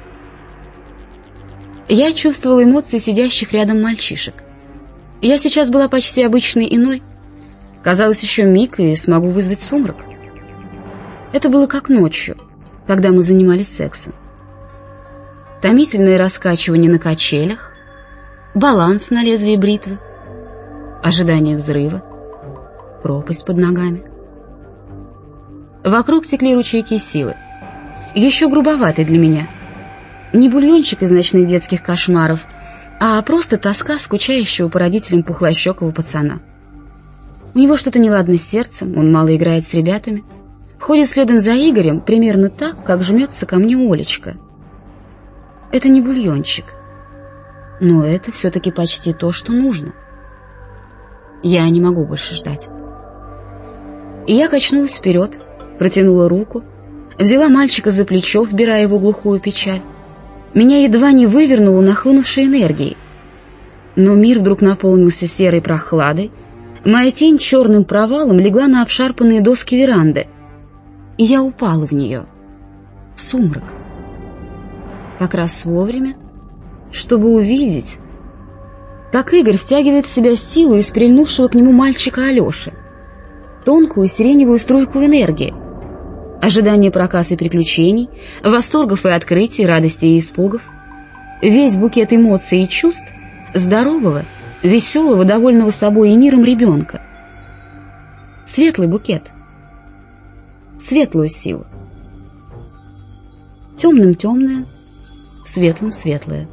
Я чувствовала эмоции сидящих рядом мальчишек. Я сейчас была почти обычной иной. Казалось, еще миг, и смогу вызвать сумрак. Это было как ночью, когда мы занимались сексом. Томительное раскачивание на качелях, баланс на лезвии бритвы, ожидание взрыва, пропасть под ногами. Вокруг текли ручейки силы, еще грубоватый для меня. Не бульончик из ночных детских кошмаров, а просто тоска скучающего по родителям пухлощекого пацана. У него что-то неладно с сердцем, он мало играет с ребятами, ходит следом за Игорем примерно так, как жмется ко мне Олечка. Это не бульончик, но это все-таки почти то, что нужно. Я не могу больше ждать. И я качнулась вперед, протянула руку, взяла мальчика за плечо, вбирая его глухую печаль. Меня едва не вывернуло нахлынувшей энергией. Но мир вдруг наполнился серой прохладой, моя тень черным провалом легла на обшарпанные доски веранды, и я упала в нее, в сумрак. Как раз вовремя, чтобы увидеть, как Игорь втягивает в себя силу из прильнувшего к нему мальчика Алеши, тонкую сиреневую струйку энергии. ожидание проказ и приключений, восторгов и открытий, радости и испугов. Весь букет эмоций и чувств здорового, веселого, довольного собой и миром ребенка. Светлый букет, светлую силу. Темным темное, светлым светлое.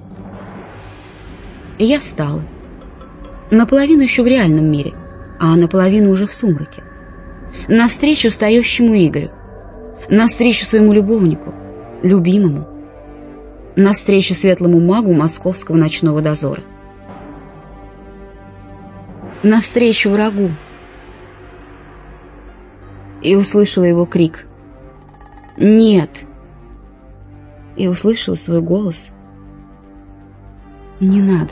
И я встала. Наполовину еще в реальном мире, а наполовину уже в сумраке. Навстречу встающему Игорю. Навстречу своему любовнику, любимому. Навстречу светлому магу московского ночного дозора. Навстречу врагу. И услышала его крик: «Нет!» И услышала свой голос: «Не надо».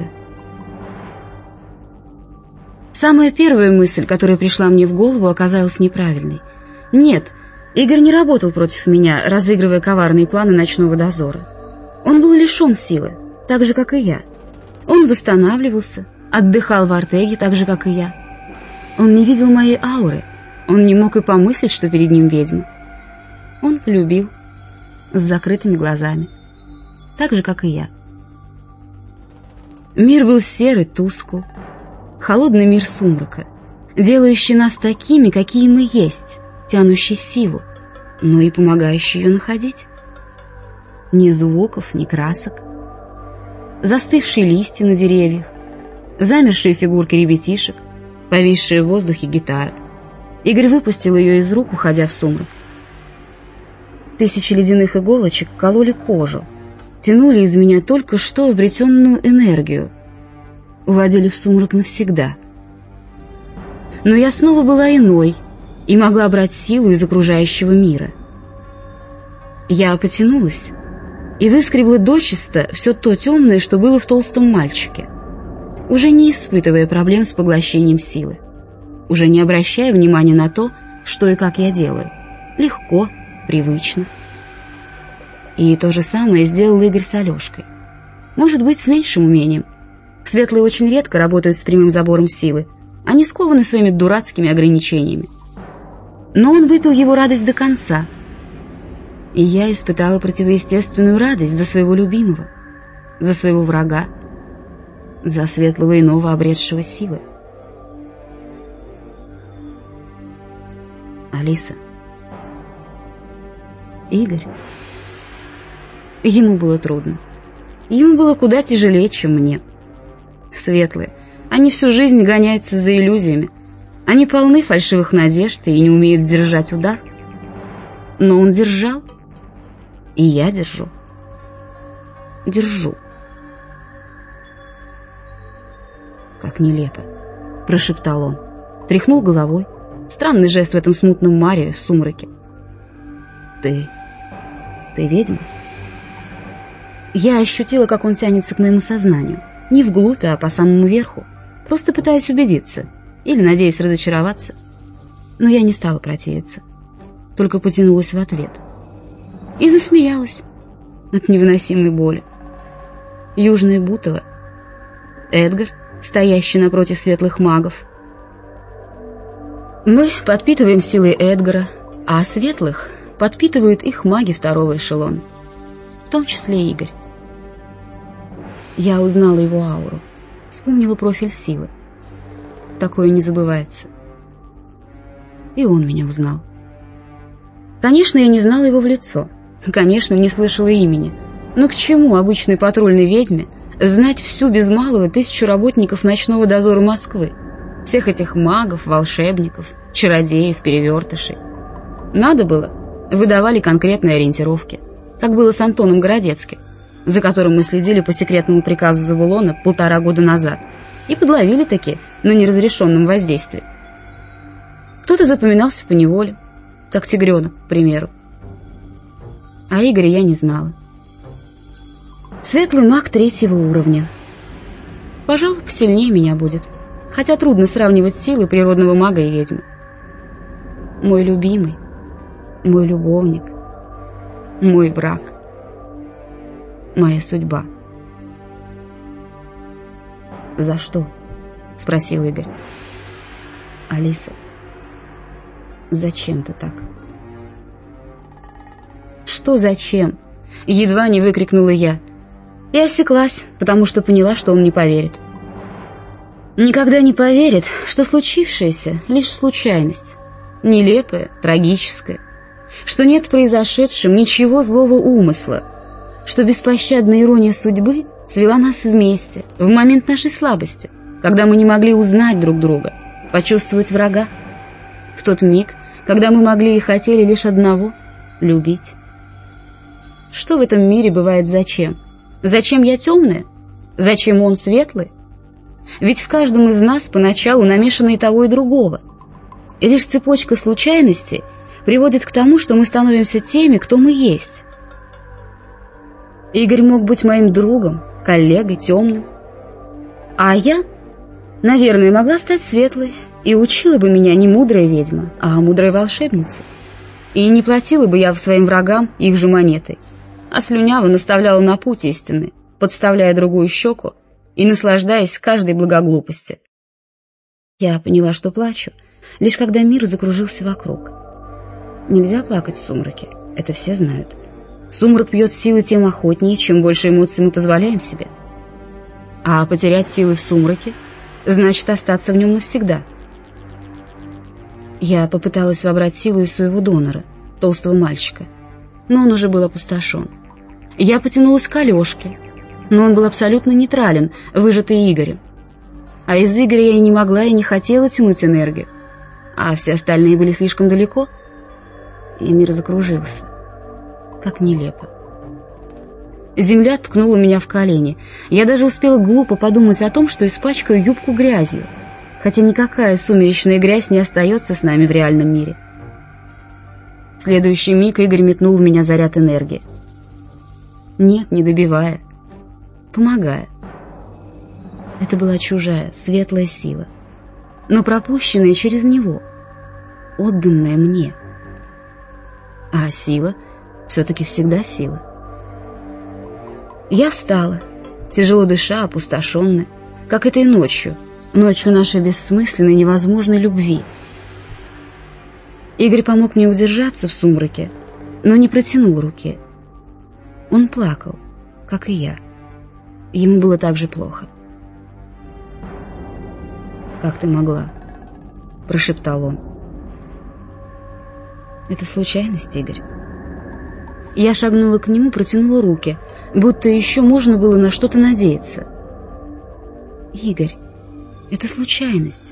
Самая первая мысль, которая пришла мне в голову, оказалась неправильной. Нет, Игорь не работал против меня, разыгрывая коварные планы ночного дозора. Он был лишен силы, так же, как и я. Он восстанавливался, отдыхал в Артеге, так же, как и я. Он не видел моей ауры, он не мог и помыслить, что перед ним ведьма. Он полюбил с закрытыми глазами, так же, как и я. Мир был серый, тускл, холодный мир сумрака, делающий нас такими, какие мы есть, тянущий силу, но и помогающий ее находить. Ни звуков, ни красок. Застывшие листья на деревьях, замершие фигурки ребятишек, повисшие в воздухе гитара. Игорь выпустил ее из рук, уходя в сумрак. Тысячи ледяных иголочек кололи кожу, тянули из меня только что обретенную энергию, уводили в сумрак навсегда. Но я снова была иной и могла брать силу из окружающего мира. Я потянулась и выскребла дочисто все то темное, что было в толстом мальчике, уже не испытывая проблем с поглощением силы, уже не обращая внимания на то, что и как я делаю. Легко, привычно. И то же самое сделал Игорь с Алешкой. Может быть, с меньшим умением. Светлые очень редко работают с прямым забором силы. Они скованы своими дурацкими ограничениями. Но он выпил его радость до конца. И я испытала противоестественную радость за своего любимого, за своего врага, за светлого иного, обретшего силы. Алиса. Игорь. Ему было трудно. Ему было куда тяжелее, чем мне. Светлые. Они всю жизнь гоняются за иллюзиями. Они полны фальшивых надежд и не умеют держать удар. Но он держал. И я держу. Держу. Как нелепо, прошептал он. Тряхнул головой. Странный жест в этом смутном мареве, в сумраке. Ты ведьма? Я ощутила, как он тянется к моему сознанию. Не вглубь, а по самому верху. Просто пытаясь убедиться. Или надеясь разочароваться. Но я не стала противиться. Только потянулась в ответ. И засмеялась от невыносимой боли. Южное Бутово. Эдгар, стоящий напротив светлых магов. Мы подпитываем силы Эдгара, а светлых подпитывают их маги второго эшелона. В том числе Игорь. Я узнала его ауру, вспомнила профиль силы. Такое не забывается. И он меня узнал. Конечно, я не знала его в лицо. Конечно, не слышала имени. Но к чему обычной патрульной ведьме знать всю без малого 1000 работников ночного дозора Москвы? Всех этих магов, волшебников, чародеев, перевертышей. Надо было, выдавали конкретные ориентировки. Как было с Антоном Городецким, за которым мы следили по секретному приказу Завулона 1,5 года назад, и подловили таки на неразрешенном воздействии. Кто-то запоминался поневоле, как тигренок, к примеру. А Игоря я не знала. Светлый маг 3-го уровня. Пожалуй, посильнее меня будет, хотя трудно сравнивать силы природного мага и ведьмы. Мой любимый, мой любовник, мой брак, моя судьба. «За что?» — спросил Игорь. «Алиса, зачем ты так?» что, зачем?» Едва не выкрикнула я. И осеклась, потому что поняла, что он не поверит. Никогда не поверит, что случившееся — лишь случайность, нелепая, трагическая, что нет в произошедшем ничего злого умысла, что беспощадная ирония судьбы свела нас вместе в момент нашей слабости, когда мы не могли узнать друг друга, почувствовать врага, в тот миг, когда мы могли и хотели лишь одного — любить. Что в этом мире бывает зачем? Зачем я темная? Зачем он светлый? Ведь в каждом из нас поначалу намешано и того, и другого. И лишь цепочка случайностей приводит к тому, что мы становимся теми, кто мы есть. Игорь мог быть моим другом, коллегой, темным. А я, наверное, могла стать светлой, и учила бы меня не мудрая ведьма, а мудрая волшебница. И не платила бы я своим врагам их же монетой, а слюняво наставляла на путь истины, подставляя другую щеку и наслаждаясь каждой благоглупости. Я поняла, что плачу, лишь когда мир закружился вокруг. Нельзя плакать в сумраке, это все знают. Сумрак пьет силы тем охотнее, чем больше эмоций мы позволяем себе. А потерять силы в сумраке значит остаться в нем навсегда. Я попыталась вобрать силу из своего донора, толстого мальчика, но он уже был опустошен. Я потянулась к Алешке, но он был абсолютно нейтрален, выжатый Игорем. А из Игоря я не могла и не хотела тянуть энергию, а все остальные были слишком далеко, и мир закружился. Как нелепо. Земля ткнула меня в колени. Я даже успела глупо подумать о том, что испачкаю юбку грязью, хотя никакая сумеречная грязь не остается с нами в реальном мире. В следующий миг Игорь метнул в меня заряд энергии. Нет, не добивая, помогая. Это была чужая, светлая сила, но пропущенная через него, отданная мне. А сила все-таки всегда сила. Я встала, тяжело дыша, опустошенная, как этой ночью нашей бессмысленной, невозможной любви. Игорь помог мне удержаться в сумраке, но не протянул руки. Он плакал, как и я. Ему было так же плохо. «Как ты могла?» — прошептал он. «Это случайность, Игорь». Я шагнула к нему, протянула руки, будто еще можно было на что-то надеяться. «Игорь, это случайность».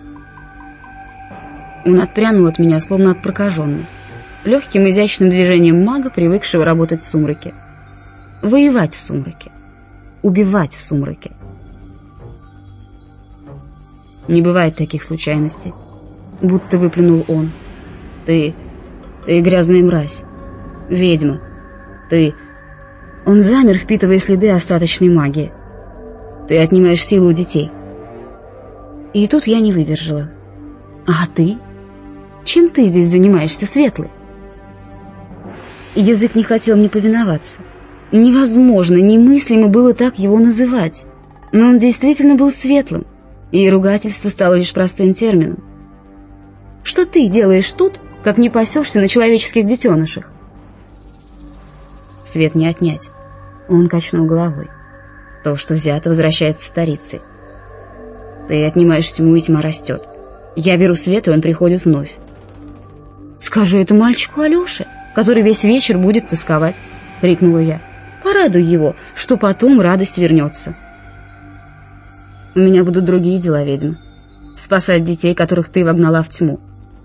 Он отпрянул от меня, словно от прокаженной, легким изящным движением мага, привыкшего работать в сумраке. Воевать в сумраке. Убивать в сумраке. «Не бывает таких случайностей», — будто выплюнул он. Ты грязная мразь. Ведьма. Ты...» Он замер, впитывая следы остаточной магии. «Ты отнимаешь силу у детей». И тут я не выдержала. «А ты? Чем ты здесь занимаешься, Светлый?» Язык не хотел мне повиноваться. Невозможно, немыслимо было так его называть. Но он действительно был светлым, и ругательство стало лишь простым термином. «Что ты делаешь тут, как не пасешься на человеческих детенышах?» Свет не отнять. Он качнул головой. «То, что взято, возвращается старицей. Ты отнимаешь тьму, и тьма растет. Я беру свет, и он приходит вновь». «Скажи это мальчику Алёше, который весь вечер будет тосковать», — крикнула я. «Порадуй его, что потом радость вернется». «У меня будут другие дела, ведьма. Спасать детей, которых ты вогнала в тьму».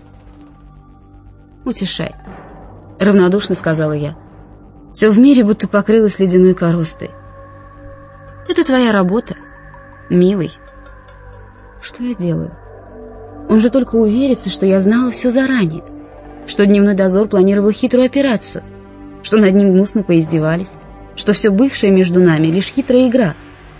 «Утешай», — равнодушно сказала я. «Все в мире будто покрылось ледяной коростой. Это твоя работа, милый». Что я делаю? Он же только уверится, что я знала все заранее, что дневной дозор планировал хитрую операцию, что над ним гнусно поиздевались, что все бывшее между нами — лишь хитрая игра.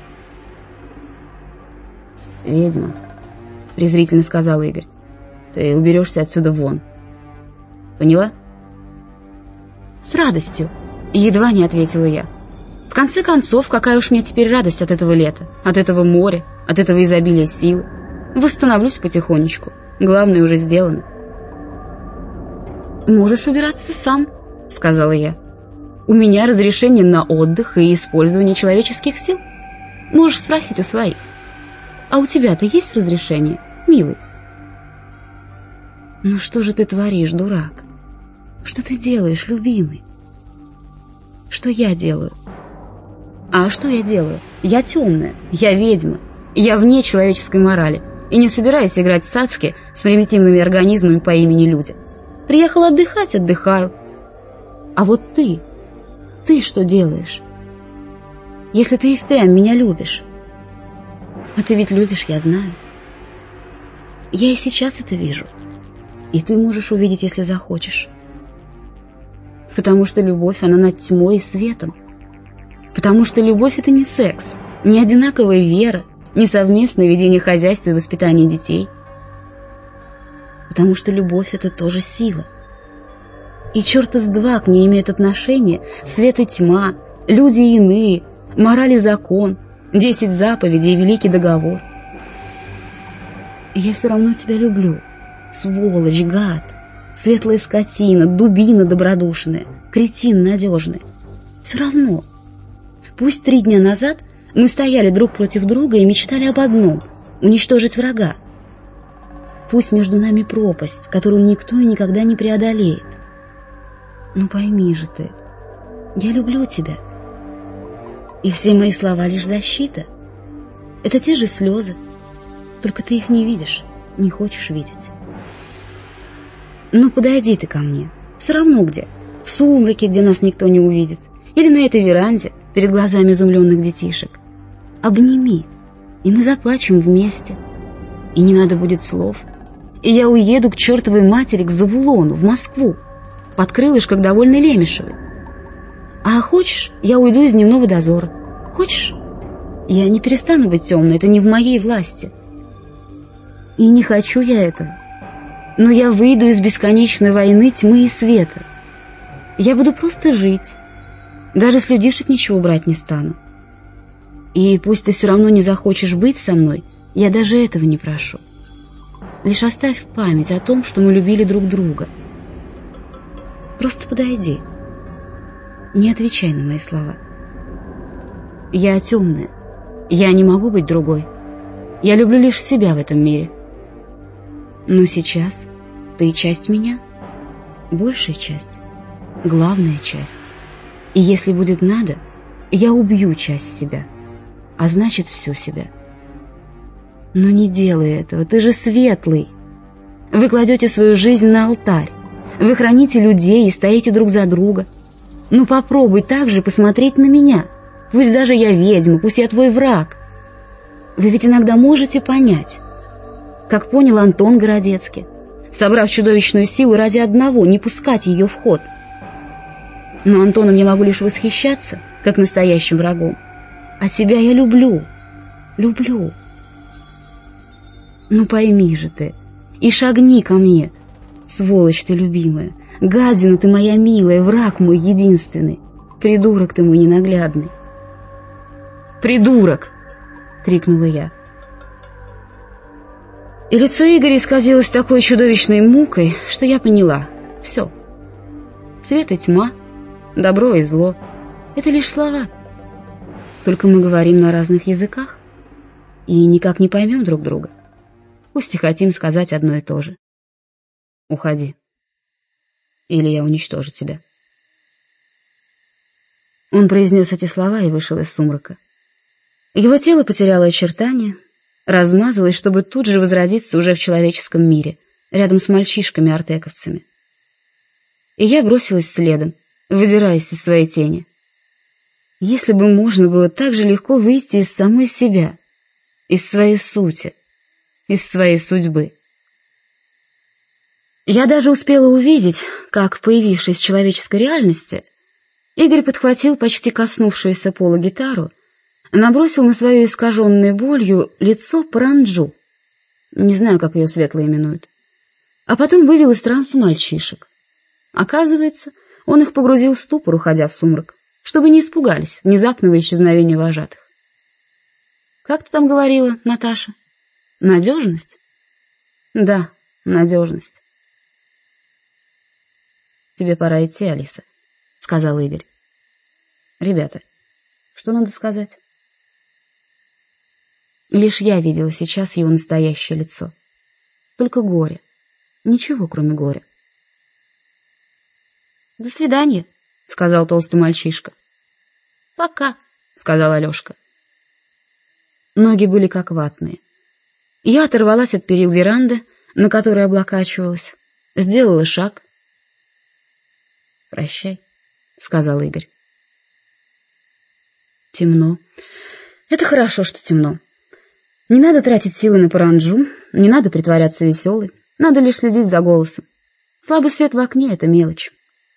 «Ведьма», — презрительно сказал Игорь, — «ты уберешься отсюда вон. Поняла?» «С радостью», — едва не ответила я. «В конце концов, какая уж мне теперь радость от этого лета, от этого моря, от этого изобилия силы. Восстановлюсь потихонечку, главное уже сделано». «Можешь убираться сам», — сказала я. У меня разрешение на отдых и использование человеческих сил. Можешь спросить у своих. А у тебя-то есть разрешение, милый? Ну что же ты творишь, дурак? Что ты делаешь, любимый? Что я делаю? А что я делаю? Я темная, я ведьма, я вне человеческой морали и не собираюсь играть в цацки с примитивными организмами по имени люди. Приехала отдыхать, отдыхаю. А вот ты что делаешь? Если ты и впрямь меня любишь. А ты ведь любишь, я знаю. Я и сейчас это вижу. И ты можешь увидеть, если захочешь. Потому что любовь, она над тьмой и светом. Потому что любовь — это не секс, не одинаковая вера, не совместное ведение хозяйства и воспитание детей. Потому что любовь — это тоже сила. И черта с два к ней имеют отношение свет и тьма, люди и иные, мораль и закон, 10 заповедей и великий договор. И я все равно тебя люблю, сволочь, гад, светлая скотина, дубина добродушная, кретин надежный. Все равно. Пусть 3 дня назад мы стояли друг против друга и мечтали об одном — уничтожить врага. Пусть между нами пропасть, которую никто и никогда не преодолеет. Ну пойми же ты, я люблю тебя. И все мои слова — лишь защита. Это те же слезы, только ты их не видишь, не хочешь видеть. Ну подойди ты ко мне, все равно где, в сумраке, где нас никто не увидит, или на этой веранде, перед глазами изумленных детишек. Обними, и мы заплачем вместе. И не надо будет слов, и я уеду к чертовой матери, к Завулону, в Москву, под крылышко к довольной Лемешевой. А хочешь, я уйду из дневного дозора. Хочешь? Я не перестану быть темной, это не в моей власти. И не хочу я этого. Но я выйду из бесконечной войны тьмы и света. Я буду просто жить. Даже с людишек ничего брать не стану. И пусть ты все равно не захочешь быть со мной, я даже этого не прошу. Лишь оставь память о том, что мы любили друг друга. Просто подойди. Не отвечай на мои слова. Я темная. Я не могу быть другой. Я люблю лишь себя в этом мире. Но сейчас ты часть меня. Большая часть. Главная часть. И если будет надо, я убью часть себя. А значит, всю себя. Но не делай этого, ты же светлый. Вы кладете свою жизнь на алтарь. Вы храните людей и стоите друг за друга. Ну попробуй так же посмотреть на меня. Пусть даже я ведьма, пусть я твой враг. Вы ведь иногда можете понять, как понял Антон Городецкий, собрав чудовищную силу ради одного, не пускать ее в ход. Но Антоном я могу лишь восхищаться, как настоящим врагом. А тебя я люблю, люблю. Ну пойми же ты, и шагни ко мне, сволочь ты любимая, гадина ты моя милая, враг мой единственный, придурок ты мой ненаглядный. «Придурок!» — крикнула я. И лицо Игоря исказилось такой чудовищной мукой, что я поняла — все. Свет и тьма, добро и зло — это лишь слова. Только мы говорим на разных языках и никак не поймем друг друга. Пусть и хотим сказать одно и то же. Уходи, или я уничтожу тебя. Он произнес эти слова и вышел из сумрака. Его тело потеряло очертания, размазалось, чтобы тут же возродиться уже в человеческом мире, рядом с мальчишками-артековцами. И я бросилась следом, выдираясь из своей тени. Если бы можно было так же легко выйти из самой себя, из своей сути, из своей судьбы. Я даже успела увидеть, как, появившись в человеческой реальности, Игорь подхватил почти коснувшуюся пола гитару, набросил на свое искаженное болью лицо паранджу, не знаю, как ее светлые именуют, а потом вывел из транса мальчишек. Оказывается, он их погрузил в ступор, уходя в сумрак, чтобы не испугались внезапного исчезновения вожатых. Как ты там говорила, Наташа? Надежность? Да, надежность. Тебе пора идти, Алиса, — сказал Игорь. Ребята, что надо сказать? Лишь я видела сейчас его настоящее лицо. Только горе. Ничего, кроме горя. «До свидания», — сказал толстый мальчишка. «Пока», — сказал Алешка. Ноги были как ватные. Я оторвалась от перил веранды, на которой облокачивалась, сделала шаг. «Прощай», — сказал Игорь. Темно. Это хорошо, что темно. Не надо тратить силы на паранджу, не надо притворяться веселой, надо лишь следить за голосом. Слабый свет в окне — это мелочь.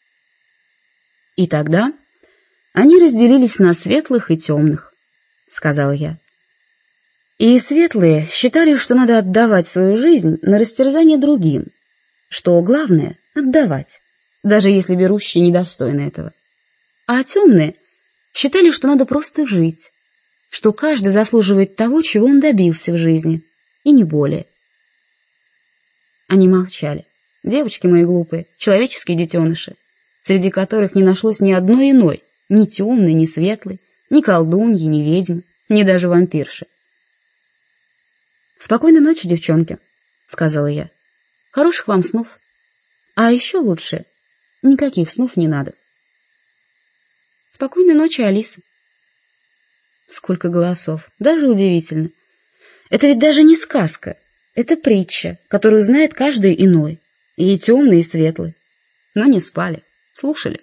И тогда они разделились на светлых и темных, — сказала я. И светлые считали, что надо отдавать свою жизнь на растерзание другим, что главное — отдавать, даже если берущий недостойны этого. А темные считали, что надо просто жить, что каждый заслуживает того, чего он добился в жизни, и не более. Они молчали, девочки мои глупые, человеческие детеныши, среди которых не нашлось ни одной иной, ни темной, ни светлой, ни колдуньи, ни ведьмы, ни даже вампирши. «Спокойной ночи, девчонки», — сказала я. «Хороших вам снов. А еще лучше, никаких снов не надо». «Спокойной ночи, Алиса». Сколько голосов, даже удивительно. Это ведь даже не сказка, это притча, которую знает каждый иной, и темный, и светлый. Но не спали, слушали.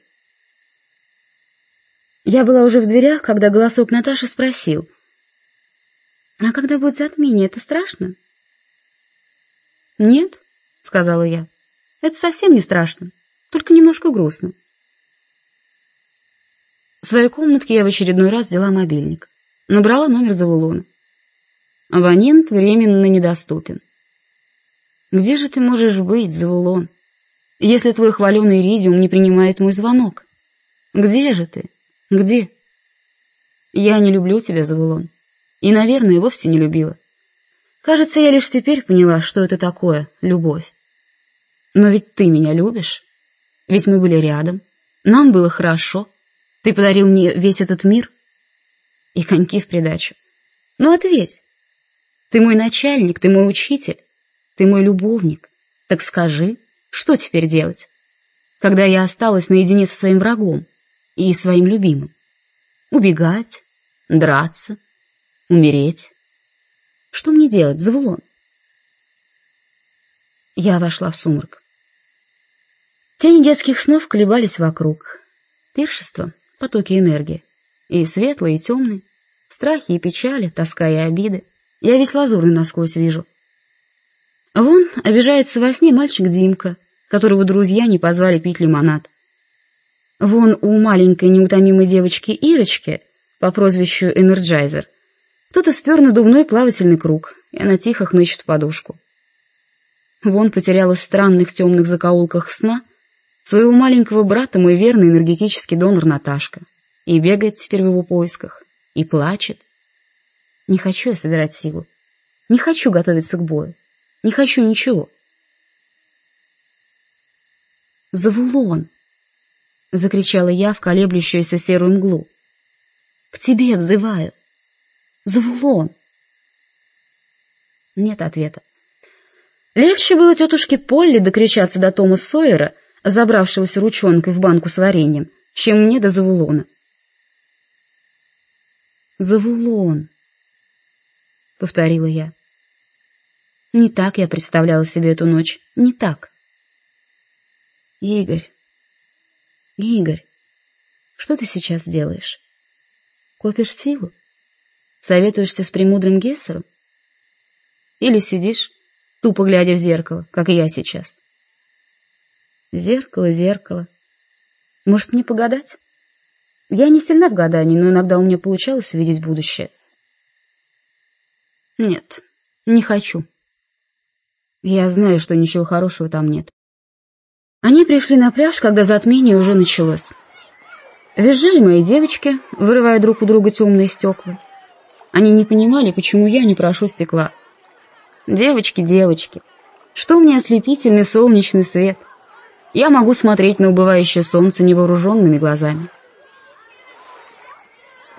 Я была уже в дверях, когда голосок Наташи спросил: «А когда будет затмение, это страшно?» «Нет», — сказала я, — «это совсем не страшно, только немножко грустно». В своей комнатке я в очередной раз взяла мобильник, набрала номер Завулона. Абонент временно недоступен. «Где же ты можешь быть, Завулон, если твой хваленый иридиум не принимает мой звонок? Где же ты? Где?» «Я не люблю тебя, Завулон, и, наверное, вовсе не любила. Кажется, я лишь теперь поняла, что это такое любовь. Но ведь ты меня любишь, ведь мы были рядом, нам было хорошо, ты подарил мне весь этот мир и коньки в придачу. Ну, ответь, ты мой начальник, ты мой учитель, ты мой любовник, так скажи, что теперь делать, когда я осталась наедине со своим врагом и своим любимым? Убегать, драться, умереть? Что мне делать, Завулон?» Я вошла в сумрак. Тени детских снов колебались вокруг. Пиршество, потоки энергии, и светлые, и темные, страхи и печали, тоска и обиды. Я весь лазурный насквозь вижу. Вон обижается во сне мальчик Димка, которого друзья не позвали пить лимонад. Вон у маленькой неутомимой девочки Ирочки по прозвищу Энерджайзер кто-то спер надувной плавательный круг, и она тихо хнычет в подушку. Вон потеряла в странных темных закоулках сна своего маленького брата мой верный энергетический донор Наташка, и бегает теперь в его поисках, и плачет. Не хочу я собирать силу, не хочу готовиться к бою, не хочу ничего. «Завулон!» — закричала я в колеблющуюся серую мглу. «К тебе взываю! Завулон!» Нет ответа. Легче было тетушке Полли докричаться до Тома Сойера, забравшегося ручонкой в банку с вареньем, чем мне до Завулона. «Завулон!» — повторила я. Не так я представляла себе эту ночь, не так. «Игорь, Игорь, что ты сейчас делаешь? Копишь силу? Советуешься с премудрым Гессером? Или сидишь, тупо глядя в зеркало, как и я сейчас?» Зеркало, зеркало. Может, мне погадать? Я не сильна в гадании, но иногда у меня получалось увидеть будущее. Нет, не хочу. Я знаю, что ничего хорошего там нет. Они пришли на пляж, когда затмение уже началось. Визжали мои девочки, вырывая друг у друга темные стекла. Они не понимали, почему я не прошу стекла. Девочки, девочки, что мне ослепительный солнечный свет? Я могу смотреть на убывающее солнце невооруженными глазами.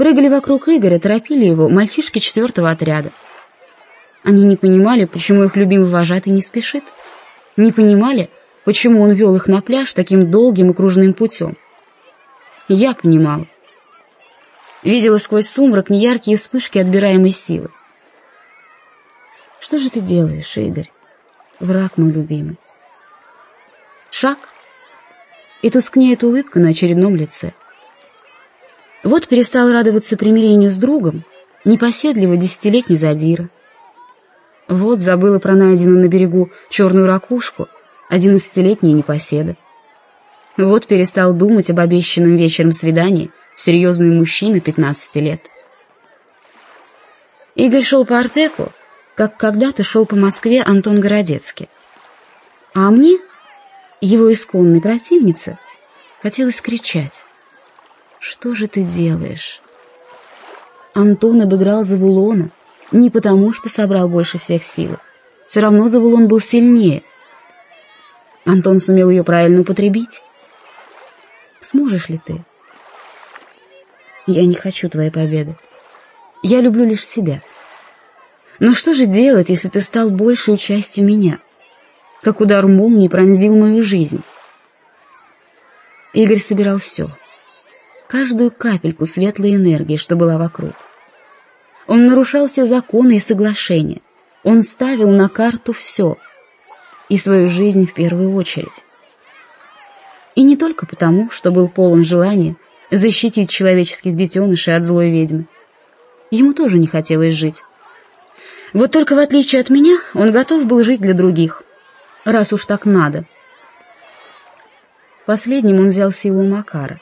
Прыгали вокруг Игоря, торопили его мальчишки 4-го отряда. Они не понимали, почему их любимый вожатый не спешит. Не понимали, почему он вел их на пляж таким долгим и кружным путем. Я понимала. Видела сквозь сумрак неяркие вспышки отбираемой силы. Что же ты делаешь, Игорь, враг мой любимый? Шаг, и тускнеет улыбка на очередном лице. Вот перестал радоваться примирению с другом непоседливый 10-летний задира. Вот забыла про найденную на берегу черную ракушку 11-летняя непоседа. Вот перестал думать об обещанном вечером свидании серьезный мужчина 15 лет. Игорь шел по Артеку, как когда-то шел по Москве Антон Городецкий. А мне, его исконной противнице, хотелось кричать: «Что же ты делаешь?» Антон обыграл Завулона не потому, что собрал больше всех сил. Все равно Завулон был сильнее. Антон сумел ее правильно употребить. Сможешь ли ты? Я не хочу твоей победы. Я люблю лишь себя. Но что же делать, если ты стал большей частью меня? Как удар молнии пронзил мою жизнь. Игорь собирал все. Каждую капельку светлой энергии, что была вокруг. Он нарушал все законы и соглашения. Он ставил на карту все. И свою жизнь в первую очередь. И не только потому, что был полон желания защитить человеческих детенышей от злой ведьмы. Ему тоже не хотелось жить. Вот только в отличие от меня, он готов был жить для других, раз уж так надо. Последним он взял силу у Макара.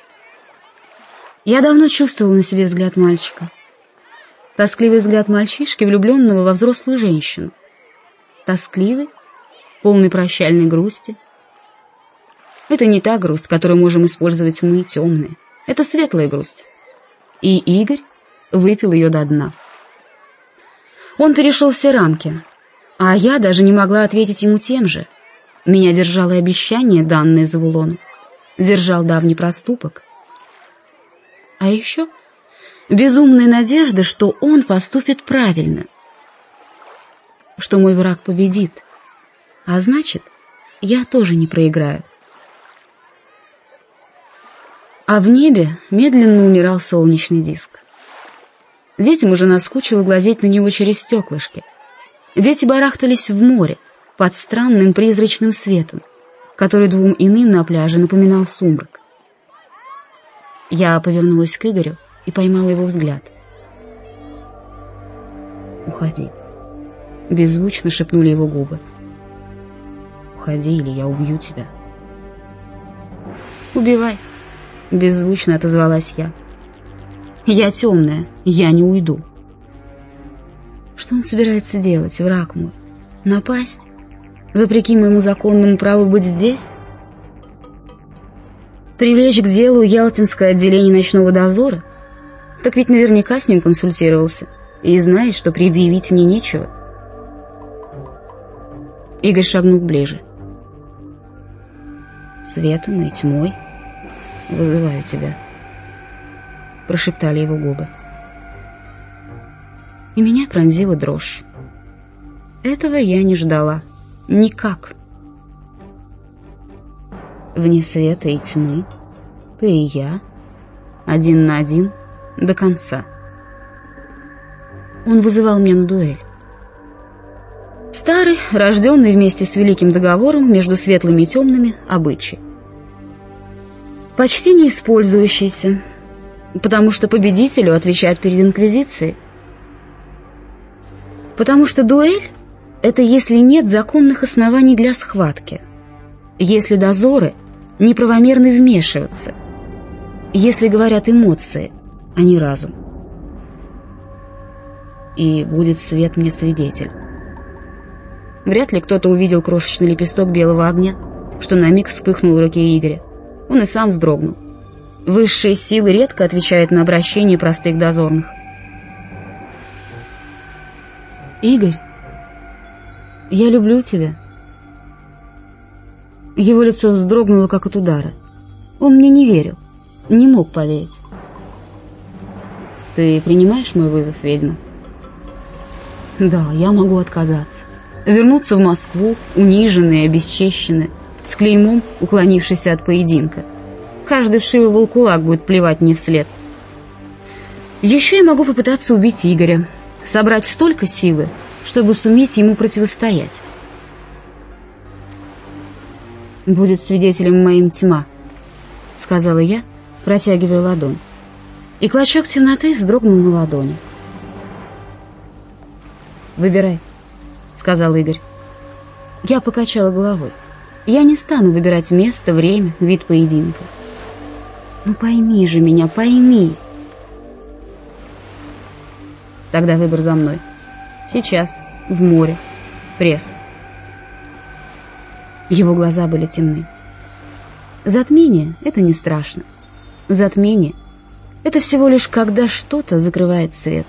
Я давно чувствовал на себе взгляд мальчика. Тоскливый взгляд мальчишки, влюбленного во взрослую женщину. Тоскливый, полный прощальной грусти. Это не та грусть, которую можем использовать мы, темные. Это светлая грусть. И Игорь выпил ее до дна. Он перешел все рамки, а я даже не могла ответить ему тем же. Меня держало обещание, данное Завулону. Держал давний проступок. А еще безумная надежда, что он поступит правильно. Что мой враг победит. А значит, я тоже не проиграю. А в небе медленно умирал солнечный диск. Детям уже наскучило глазеть на него через стеклышки. Дети барахтались в море под странным призрачным светом, который двум иным на пляже напоминал сумрак. Я повернулась к Игорю и поймала его взгляд. «Уходи», — беззвучно шепнули его губы. «Уходи, или я убью тебя». «Убивай», — беззвучно отозвалась я. «Я темная, я не уйду». Что он собирается делать, враг мой? Напасть? Вопреки моему законному праву быть здесь? Привлечь к делу Ялтинское отделение ночного дозора? Так ведь наверняка с ним консультировался и знает, что предъявить мне нечего. Игорь шагнул ближе. «Светом и тьмой вызываю тебя», — прошептали его губы. И меня пронзила дрожь. Этого я не ждала. Никак. Вне света и тьмы ты и я, один на один, до конца. Он вызывал меня на дуэль. Старый, рожденный вместе с великим договором между светлыми и темными, обычай. Почти не использующийся, потому что победителю отвечают перед Инквизицией. Потому что дуэль — это если нет законных оснований для схватки, если дозоры неправомерно вмешиваются, если говорят эмоции, а не разум. И будет свет мне свидетель. Вряд ли кто-то увидел крошечный лепесток белого огня, что на миг вспыхнул в руке Игоря. Он и сам вздрогнул. Высшие силы редко отвечают на обращения простых дозорных. «Игорь, я люблю тебя». Его лицо вздрогнуло, как от удара. Он мне не верил, не мог поверить. Ты принимаешь мой вызов, ведьма? Да, я могу отказаться. Вернуться в Москву, униженный и обесчещенный, с клеймом, уклонившийся от поединка. Каждый вшивый волкулак будет плевать мне вслед. Еще я могу попытаться убить Игоря, собрать столько силы, чтобы суметь ему противостоять. «Будет свидетелем моим тьма», — сказала я, протягивая ладонь. И клочок темноты вздрогнул на ладони. «Выбирай», — сказал Игорь. Я покачала головой. Я не стану выбирать место, время, вид поединка. Ну пойми же меня, пойми. Тогда выбор за мной. Сейчас, в море, пресс. Его глаза были темны. Затмение — это не страшно. Затмение — это всего лишь когда что-то закрывает свет.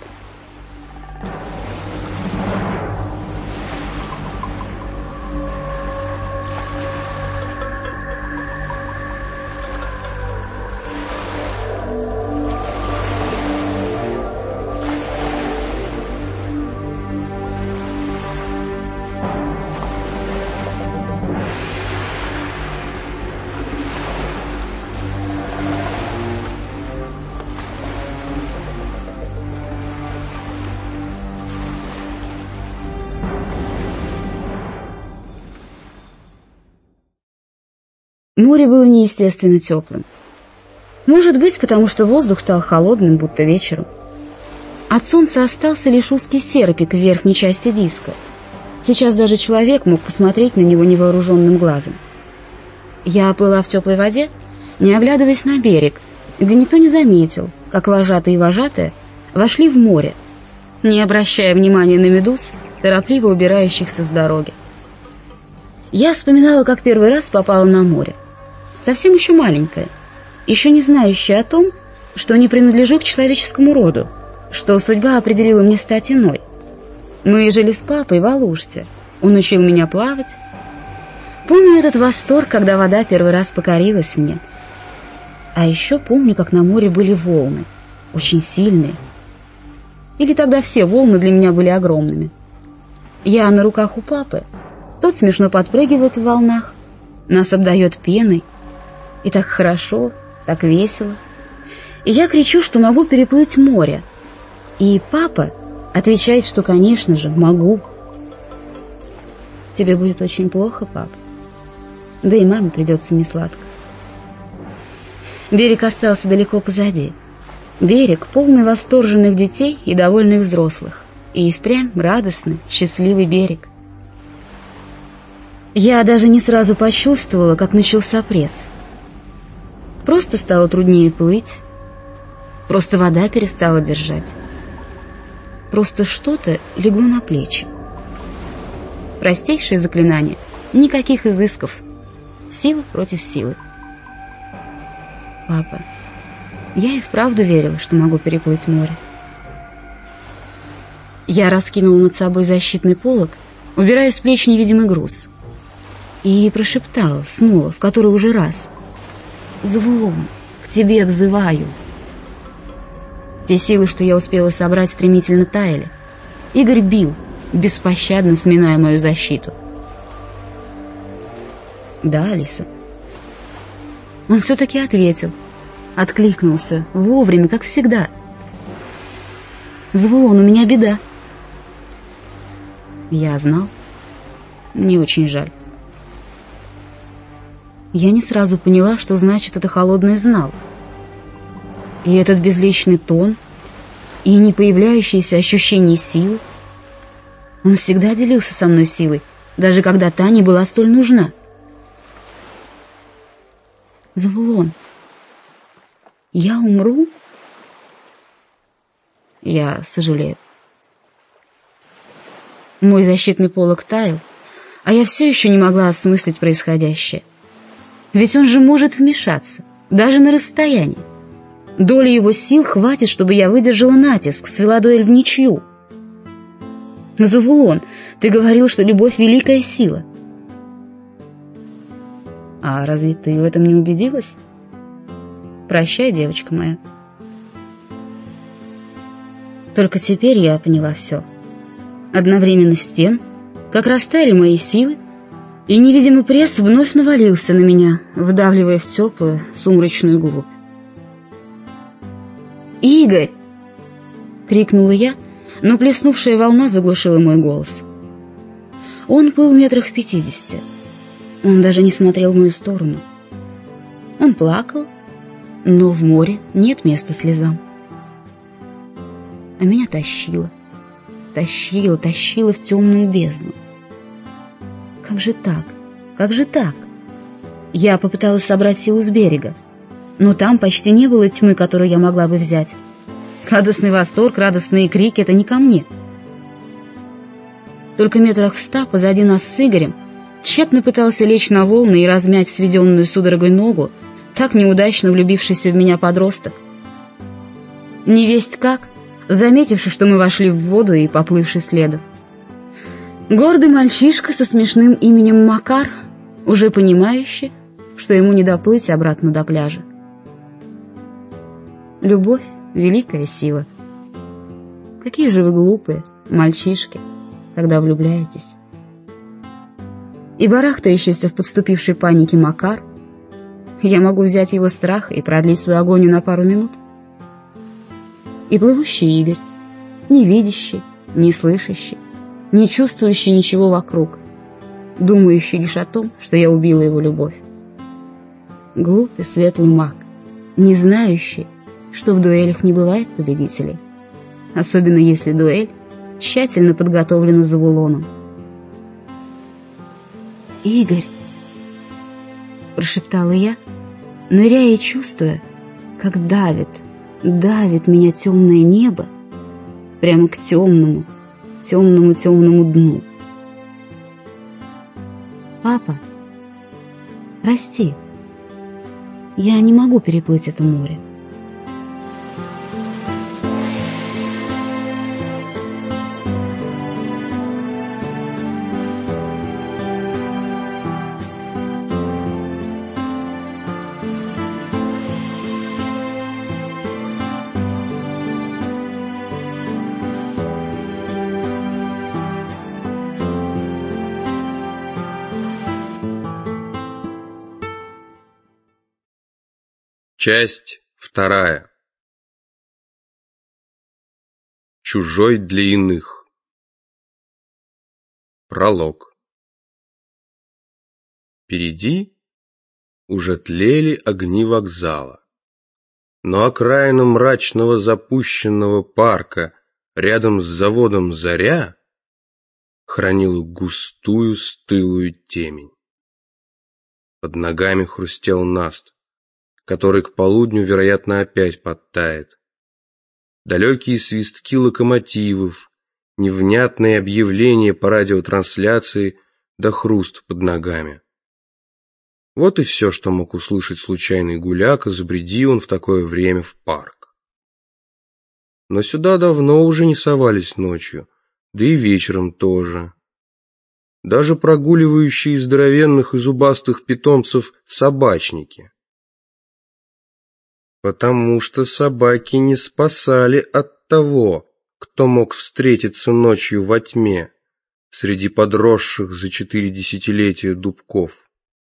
Море было неестественно теплым. Может быть, потому что воздух стал холодным, будто вечером. От солнца остался лишь узкий серпик в верхней части диска. Сейчас даже человек мог посмотреть на него невооруженным глазом. Я плыла в теплой воде, не оглядываясь на берег, где никто не заметил, как вожатый и вожатая вошли в море, не обращая внимания на медуз, торопливо убирающихся с дороги. Я вспоминала, как первый раз попала на море. Совсем еще маленькая, еще не знающая о том, что не принадлежу к человеческому роду, что судьба определила мне стать иной. Мы жили с папой в Алуште, он учил меня плавать. Помню этот восторг, когда вода первый раз покорилась мне. А еще помню, как на море были волны, очень сильные. Или тогда все волны для меня были огромными. Я на руках у папы, тот смешно подпрыгивает в волнах, нас обдает пеной. И так хорошо, так весело. И я кричу, что могу переплыть море. И папа отвечает, что, конечно же, могу. Тебе будет очень плохо, пап. Да и маме придется несладко. Берег остался далеко позади. Берег, полный восторженных детей и довольных взрослых. И впрямь радостный, счастливый берег. Я даже не сразу почувствовала, как начался пресс. Просто стало труднее плыть, просто вода перестала держать, просто что-то легло на плечи. Простейшее заклинание, никаких изысков, сила против силы. Папа, я и вправду верила, что могу переплыть море. Я раскинула над собой защитный полог, убирая с плеч невидимый груз, и прошептала снова, в который уже раз: «Завулон, к тебе взываю». Те силы, что я успела собрать, стремительно таяли. Игорь бил, беспощадно сминая мою защиту. «Да, Алиса». Он все-таки ответил, откликнулся, вовремя, как всегда. «Завулон, у меня беда». Я знал. Мне очень жаль. Я не сразу поняла, что значит это холодный знал. И этот безличный тон, и не появляющееся ощущение силы. Он всегда делился со мной силой, даже когда та не была столь нужна. «Завулон, я умру?» Я сожалею. Мой защитный полог таял, а я все еще не могла осмыслить происходящее. Ведь он же может вмешаться, даже на расстоянии. Доли его сил хватит, чтобы я выдержала натиск, свела дуэль в ничью. «Завулон, ты говорил, что любовь — великая сила». А разве ты в этом не убедилась? Прощай, девочка моя. Только теперь я поняла все. Одновременно с тем, как растаяли мои силы, и невидимый пресс вновь навалился на меня, вдавливая в теплую, сумрачную глубь. «Игорь!» — крикнула я, но плеснувшая волна заглушила мой голос. Он плыл метрах в 50. Он даже не смотрел в мою сторону. Он плакал, но в море нет места слезам. А меня тащило в темную бездну. Как же так? Как же так? Я попыталась собрать силу с берега, но там почти не было тьмы, которую я могла бы взять. Радостный восторг, радостные крики — это не ко мне. Только метрах в 100 позади нас с Игорем тщетно пытался лечь на волны и размять сведенную судорогой ногу так неудачно влюбившийся в меня подросток. Невесть как, заметивши, что мы вошли в воду и поплывший следом. Гордый мальчишка со смешным именем Макар, уже понимающий, что ему не доплыть обратно до пляжа. Любовь — великая сила. Какие же вы глупые, мальчишки, когда влюбляетесь. И барахтающийся в подступившей панике Макар, я могу взять его страх и продлить свою агонию на пару минут. И плывущий Игорь, не видящий, не слышащий, не чувствующий ничего вокруг, думающий лишь о том, что я убила его любовь. Глупый светлый маг, не знающий, что в дуэлях не бывает победителей, особенно если дуэль тщательно подготовлена завулоном. «Игорь!» — прошептала я, ныряя и чувствуя, как давит меня темное небо прямо к темному дну. «Папа, прости, я не могу переплыть это море». Часть 2. Чужой для иных. Пролог. Впереди уже тлели огни вокзала, но окраина мрачного запущенного парка рядом с заводом «Заря» хранила густую стылую темень. Под ногами хрустел наст, который к полудню, вероятно, опять подтает. Далекие свистки локомотивов, невнятные объявления по радиотрансляции да хруст под ногами. Вот и все, что мог услышать случайный гуляка, забреди он в такое время в парк. Но сюда давно уже не совались ночью, да и вечером тоже. Даже прогуливающие здоровенных и зубастых питомцев собачники. Потому что собаки не спасали от того, кто мог встретиться ночью во тьме среди подросших за 4 десятилетия дубков.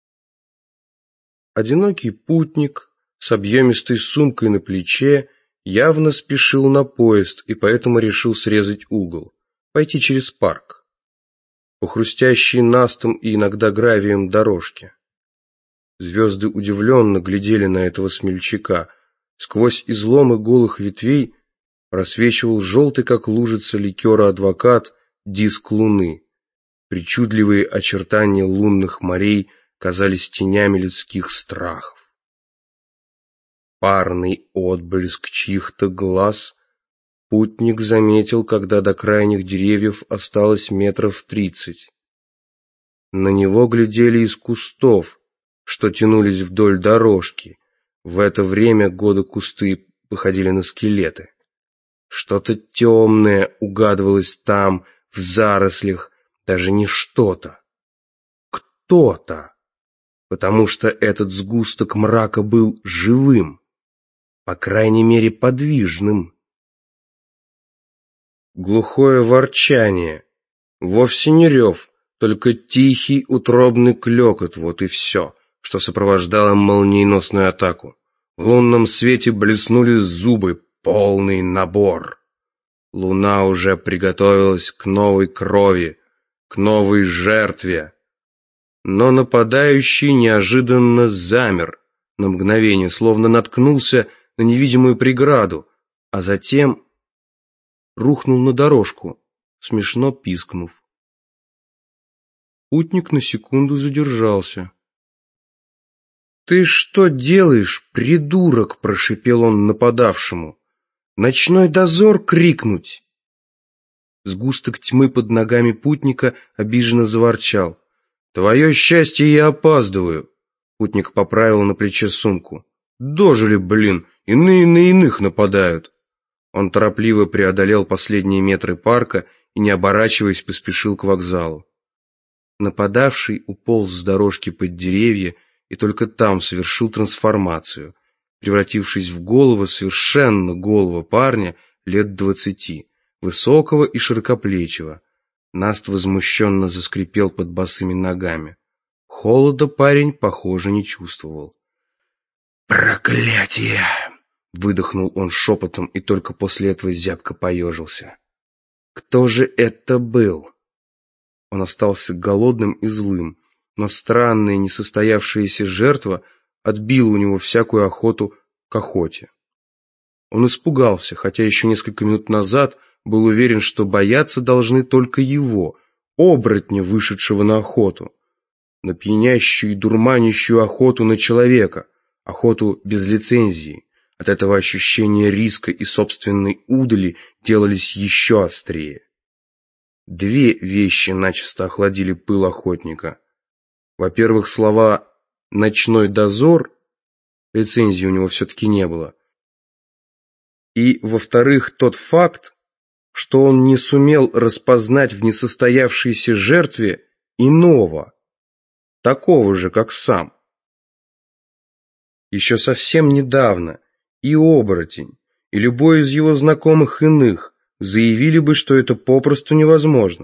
Одинокий путник с объемистой сумкой на плече явно спешил на поезд и поэтому решил срезать угол, пойти через парк, по хрустящей настом и иногда гравием дорожке. Звезды удивленно глядели на этого смельчака. Сквозь изломы голых ветвей просвечивал желтый, как лужица ликера адвокат, диск луны. Причудливые очертания лунных морей казались тенями людских страхов. Парный отблеск чьих-то глаз путник заметил, когда до крайних деревьев осталось метров 30. На него глядели из кустов, что тянулись вдоль дорожки. В это время года кусты походили на скелеты. Что-то темное угадывалось там, в зарослях, даже не что-то. Кто-то, потому что этот сгусток мрака был живым, по крайней мере подвижным. глухое ворчание. Вовсе не рев, только тихий утробный клёкот, вот и все, что сопровождало молниеносную атаку. В лунном свете блеснули зубы, полный набор. Луна уже приготовилась к новой крови, к новой жертве. Но нападающий неожиданно замер на мгновение, словно наткнулся на невидимую преграду, а затем рухнул на дорожку, смешно пискнув. Путник на секунду задержался. «Ты что делаешь, придурок?» — прошипел он нападавшему. «Ночной дозор крикнуть!» Сгусток тьмы под ногами путника обиженно заворчал. «Твое счастье, я опаздываю!» Путник поправил на плече сумку. «Дожили, блин, иные на иных нападают!» Он торопливо преодолел последние метры парка и, не оборачиваясь, поспешил к вокзалу. Нападавший уполз с дорожки под деревья и только там совершил трансформацию, превратившись в голову, совершенно голого парня лет 20, высокого и широкоплечего. Наст возмущенно заскрипел под босыми ногами. Холода парень, похоже, не чувствовал. «Проклятие!» — выдохнул он шепотом и только после этого зябко поежился. «Кто же это был?» Он остался голодным и злым, но странная несостоявшаяся жертва отбила у него всякую охоту к охоте. Он испугался, хотя еще несколько минут назад был уверен, что бояться должны только его, оборотня, вышедшего на охоту, на пьянящую и дурманящую охоту на человека, охоту без лицензии. От этого ощущения риска и собственной удали делались еще острее. Две вещи начисто охладили пыл охотника. Во-первых, слова «ночной дозор», лицензии у него все-таки не было. И, во-вторых, тот факт, что он не сумел распознать в несостоявшейся жертве иного, такого же, как сам. Еще совсем недавно и оборотень, и любой из его знакомых иных заявили бы, что это попросту невозможно.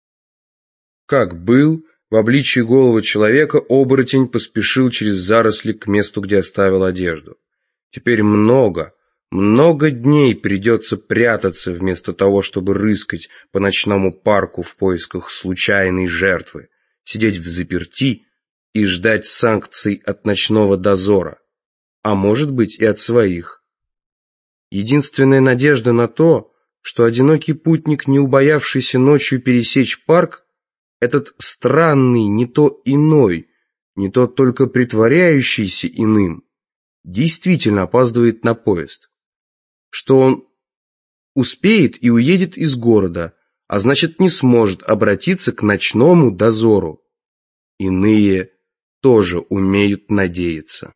Как был, в обличии голого человека оборотень поспешил через заросли к месту, где оставил одежду. Теперь много дней придется прятаться вместо того, чтобы рыскать по ночному парку в поисках случайной жертвы, сидеть взаперти и ждать санкций от ночного дозора, а может быть и от своих. Единственная надежда на то, что одинокий путник, не убоявшийся ночью пересечь парк, этот странный, не то иной, не то только притворяющийся иным, действительно опаздывает на поезд, что он успеет и уедет из города, а значит не сможет обратиться к ночному дозору. Иные тоже умеют надеяться.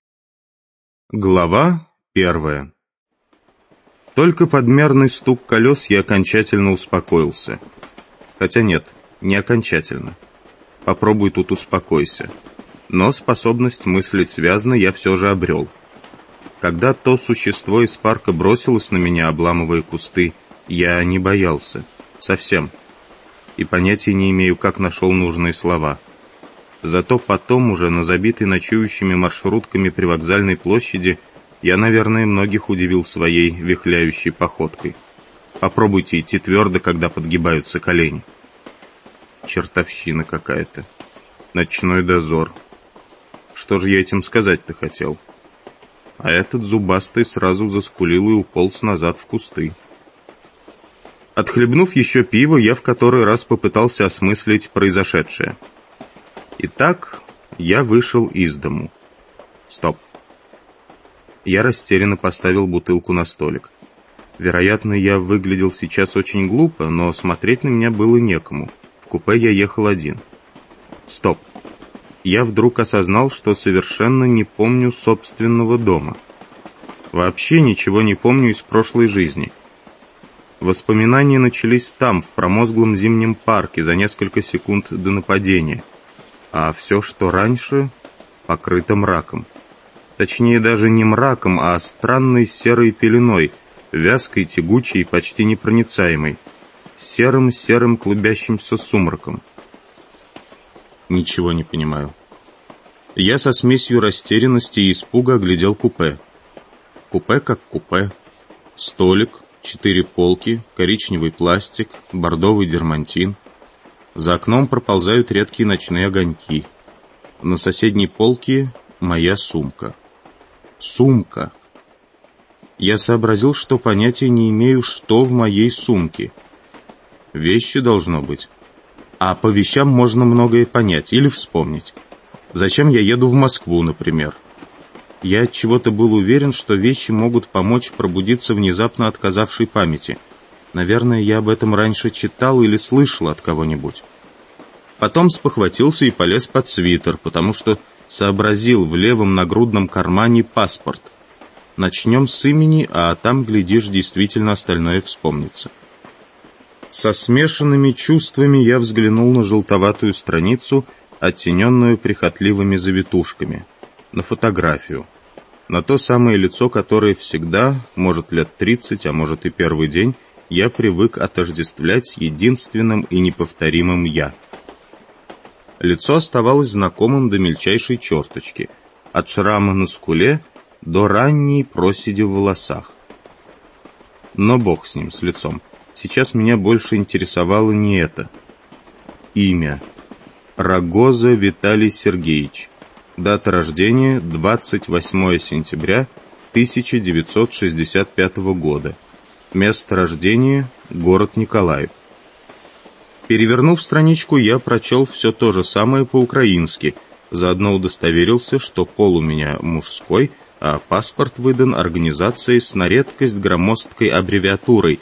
Глава 1. Только под мерный стук колес я окончательно успокоился. Хотя нет, не окончательно. Попробуй тут успокойся. Но способность мыслить связно я все же обрел. Когда то существо из парка бросилось на меня, обламывая кусты, я не боялся. Совсем. И понятия не имею, как нашел нужные слова. Зато потом, уже на забитой ночующими маршрутками привокзальной площади, я, наверное, многих удивил своей вихляющей походкой. Попробуйте идти твердо, когда подгибаются колени. Чертовщина какая-то. Ночной дозор. Что же я этим сказать-то хотел? А этот зубастый сразу заскулил и уполз назад в кусты. Отхлебнув еще пиво, я в который раз попытался осмыслить произошедшее. Итак, я вышел из дому. Стоп. Я растерянно поставил бутылку на столик. Вероятно, я выглядел сейчас очень глупо, но смотреть на меня было некому. В купе я ехал один. Стоп. Я вдруг осознал, что совершенно не помню собственного дома. Вообще ничего не помню из прошлой жизни. Воспоминания начались там, в промозглом зимнем парке, за несколько секунд до нападения. А все, что раньше, покрыто мраком. Точнее, даже не мраком, а странной серой пеленой, вязкой, тягучей и почти непроницаемой. серым клубящимся сумраком. Ничего не понимаю. Я со смесью растерянности и испуга оглядел купе. Купе как купе. Столик, 4 полки, коричневый пластик, бордовый дермантин. За окном проползают редкие ночные огоньки. На соседней полке моя сумка. Сумка. Я сообразил, что понятия не имею, что в моей сумке. Вещи должно быть. А по вещам можно многое понять или вспомнить. Зачем я еду в Москву, например? Я от чего-то был уверен, что вещи могут помочь пробудиться внезапно отказавшей памяти. Наверное, я об этом раньше читал или слышал от кого-нибудь. Потом спохватился и полез под свитер, потому что сообразил в левом нагрудном кармане паспорт. Начнем с имени, а там, глядишь, действительно остальное вспомнится. Со смешанными чувствами я взглянул на желтоватую страницу, оттененную прихотливыми завитушками, на фотографию, на то самое лицо, которое всегда, может, лет 30, а может и первый день, я привык отождествлять с единственным и неповторимым «я». Лицо оставалось знакомым до мельчайшей черточки, от шрама на скуле до ранней проседи в волосах. Но бог с ним, с лицом. Сейчас меня больше интересовало не это. Имя. Рогоза Виталий Сергеевич. Дата рождения 28 сентября 1965 года. Место рождения город Николаев. Перевернув страничку, я прочел все то же самое по-украински, заодно удостоверился, что пол у меня мужской, а паспорт выдан организацией с на редкость громоздкой аббревиатурой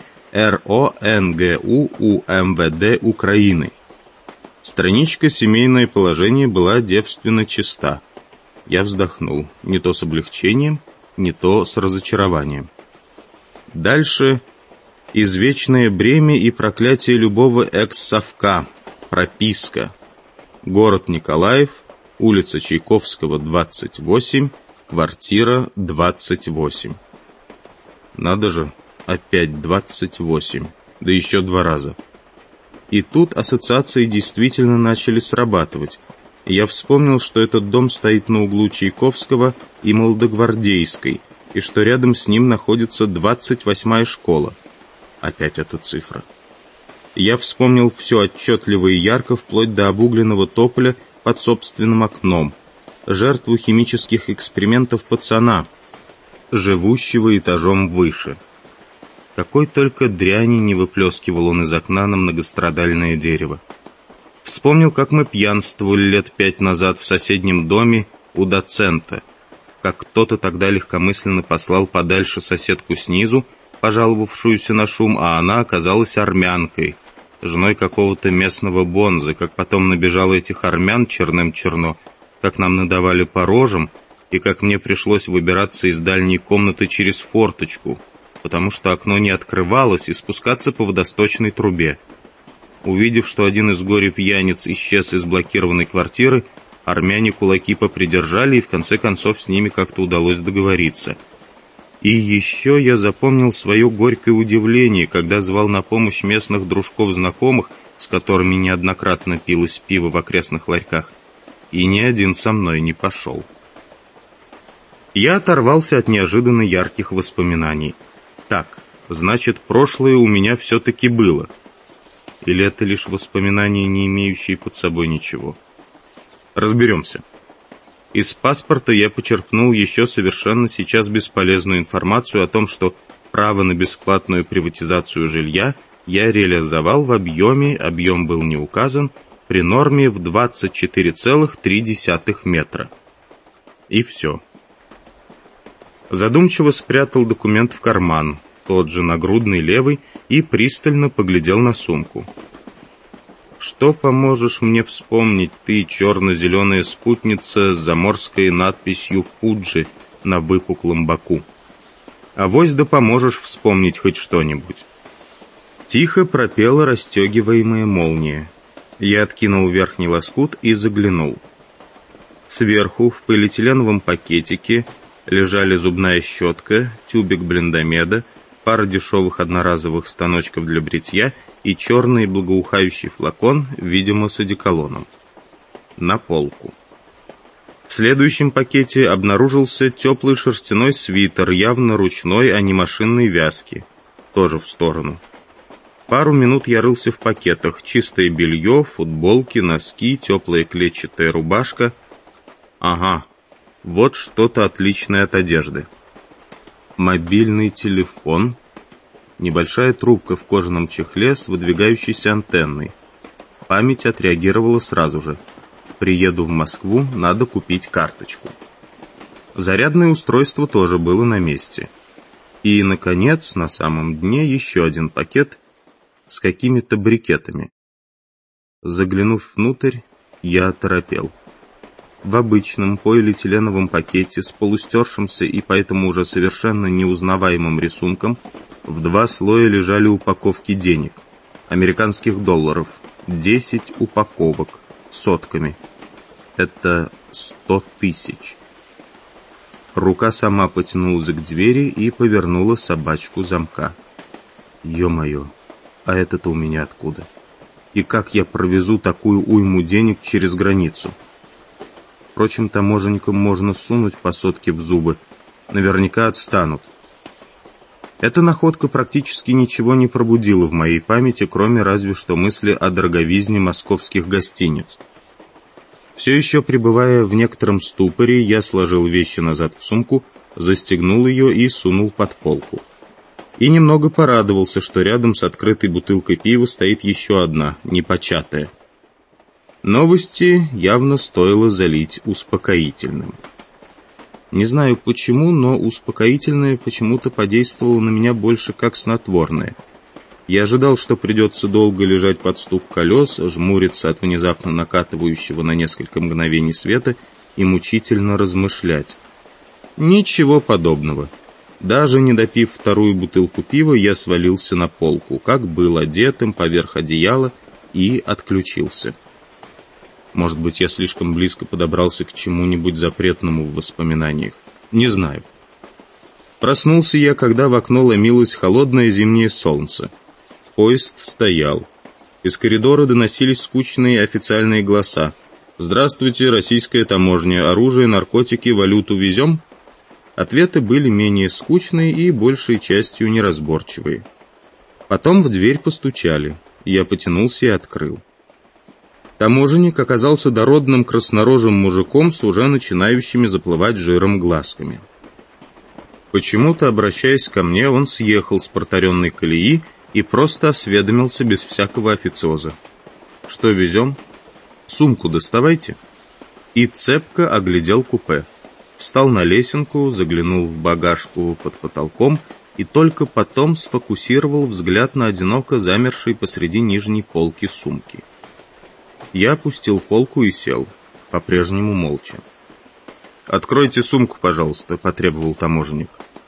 РОНГУ УМВД Украины. Страничка «Семейное положение» была девственно чиста. Я вздохнул, не то с облегчением, не то с разочарованием. Дальше извечное бремя и проклятие любого экс-совка, прописка. Город Николаев, улица Чайковского, 28, квартира 28. Надо же, опять 28, да еще 2 раза. И тут ассоциации действительно начали срабатывать. Я вспомнил, что этот дом стоит на углу Чайковского и Молодогвардейской, и что рядом с ним находится 28-я школа. Опять эта цифра. Я вспомнил все отчетливо и ярко, вплоть до обугленного тополя под собственным окном, жертву химических экспериментов пацана, живущего этажом выше. Какой только дряни не выплескивал он из окна на многострадальное дерево. Вспомнил, как мы пьянствовали лет 5 назад в соседнем доме у доцента, как кто-то тогда легкомысленно послал подальше соседку снизу, пожаловавшуюся на шум, а она оказалась армянкой, женой какого-то местного бонзы, как потом набежало этих армян черным-черно, как нам надавали по рожам, и как мне пришлось выбираться из дальней комнаты через форточку, потому что окно не открывалось, и спускаться по водосточной трубе. Увидев, что один из горе-пьяниц исчез из блокированной квартиры, армяне кулаки попридержали, и в конце концов с ними как-то удалось договориться. И еще я запомнил свое горькое удивление, когда звал на помощь местных дружков-знакомых, с которыми неоднократно пилось пиво в окрестных ларьках, и ни один со мной не пошел. Я оторвался от неожиданно ярких воспоминаний. Так, значит, прошлое у меня все-таки было. Или это лишь воспоминания, не имеющие под собой ничего? Разберемся. Из паспорта я почерпнул еще совершенно сейчас бесполезную информацию о том, что право на бесплатную приватизацию жилья я реализовал в объем был не указан, при норме в 24,3 метра. И все. Задумчиво спрятал документ в карман, тот же нагрудный левый, и пристально поглядел на сумку. Что поможешь мне вспомнить ты, черно-зеленая спутница с заморской надписью «Фуджи» на выпуклом боку? Авось да поможешь вспомнить хоть что-нибудь. Тихо пропела расстегиваемая молния. Я откинул верхний лоскут и заглянул. Сверху в полиэтиленовом пакетике лежали зубная щетка, тюбик блендомеда, пара дешевых одноразовых станочков для бритья и черный благоухающий флакон, видимо, с одеколоном. На полку. В следующем пакете обнаружился теплый шерстяной свитер, явно ручной, а не машинной вязки. Тоже в сторону. Пару минут я рылся в пакетах. Чистое белье, футболки, носки, теплая клетчатая рубашка. Ага, вот что-то отличное от одежды. Мобильный телефон. Небольшая трубка в кожаном чехле с выдвигающейся антенной. Память отреагировала сразу же. Приеду в Москву, надо купить карточку. Зарядное устройство тоже было на месте. И, наконец, на самом дне еще один пакет с какими-то брикетами. Заглянув внутрь, я оторопел. В обычном полиэтиленовом пакете с полустершимся и поэтому уже совершенно неузнаваемым рисунком в 2 слоя лежали упаковки денег, американских долларов, 10 упаковок, сотками. Это 100 тысяч. Рука сама потянулась к двери и повернула собачку замка. Ё-моё, а это-то у меня откуда? И как я провезу такую уйму денег через границу? Впрочем, таможенникам можно сунуть по сотке в зубы. Наверняка отстанут. Эта находка практически ничего не пробудила в моей памяти, кроме разве что мысли о дороговизне московских гостиниц. Все еще пребывая в некотором ступоре, я сложил вещи назад в сумку, застегнул ее и сунул под полку. И немного порадовался, что рядом с открытой бутылкой пива стоит еще одна, непочатая. Новости явно стоило залить успокоительным. Не знаю почему, но успокоительное почему-то подействовало на меня больше как снотворное. Я ожидал, что придется долго лежать под стук колес, жмуриться от внезапно накатывающего на несколько мгновений света и мучительно размышлять. Ничего подобного. Даже не допив вторую бутылку пива, я свалился на полку, как был одетым, поверх одеяла, и отключился. Может быть, я слишком близко подобрался к чему-нибудь запретному в воспоминаниях. Не знаю. Проснулся я, когда в окно ломилось холодное зимнее солнце. Поезд стоял. Из коридора доносились скучные официальные голоса. «Здравствуйте, российская таможня. Оружие, наркотики, валюту везем?» Ответы были менее скучные и большей частью неразборчивые. Потом в дверь постучали. Я потянулся и открыл. Таможенник оказался дородным краснорожим мужиком с уже начинающими заплывать жиром глазками. Почему-то, обращаясь ко мне, он съехал с протаренной колеи и просто осведомился без всякого официоза. «Что везем?» «Сумку доставайте». И цепко оглядел купе. Встал на лесенку, заглянул в багажку под потолком и только потом сфокусировал взгляд на одиноко замершей посреди нижней полки сумки. Я опустил полку и сел, по-прежнему молча. «Откройте сумку, пожалуйста», — потребовал таможенник.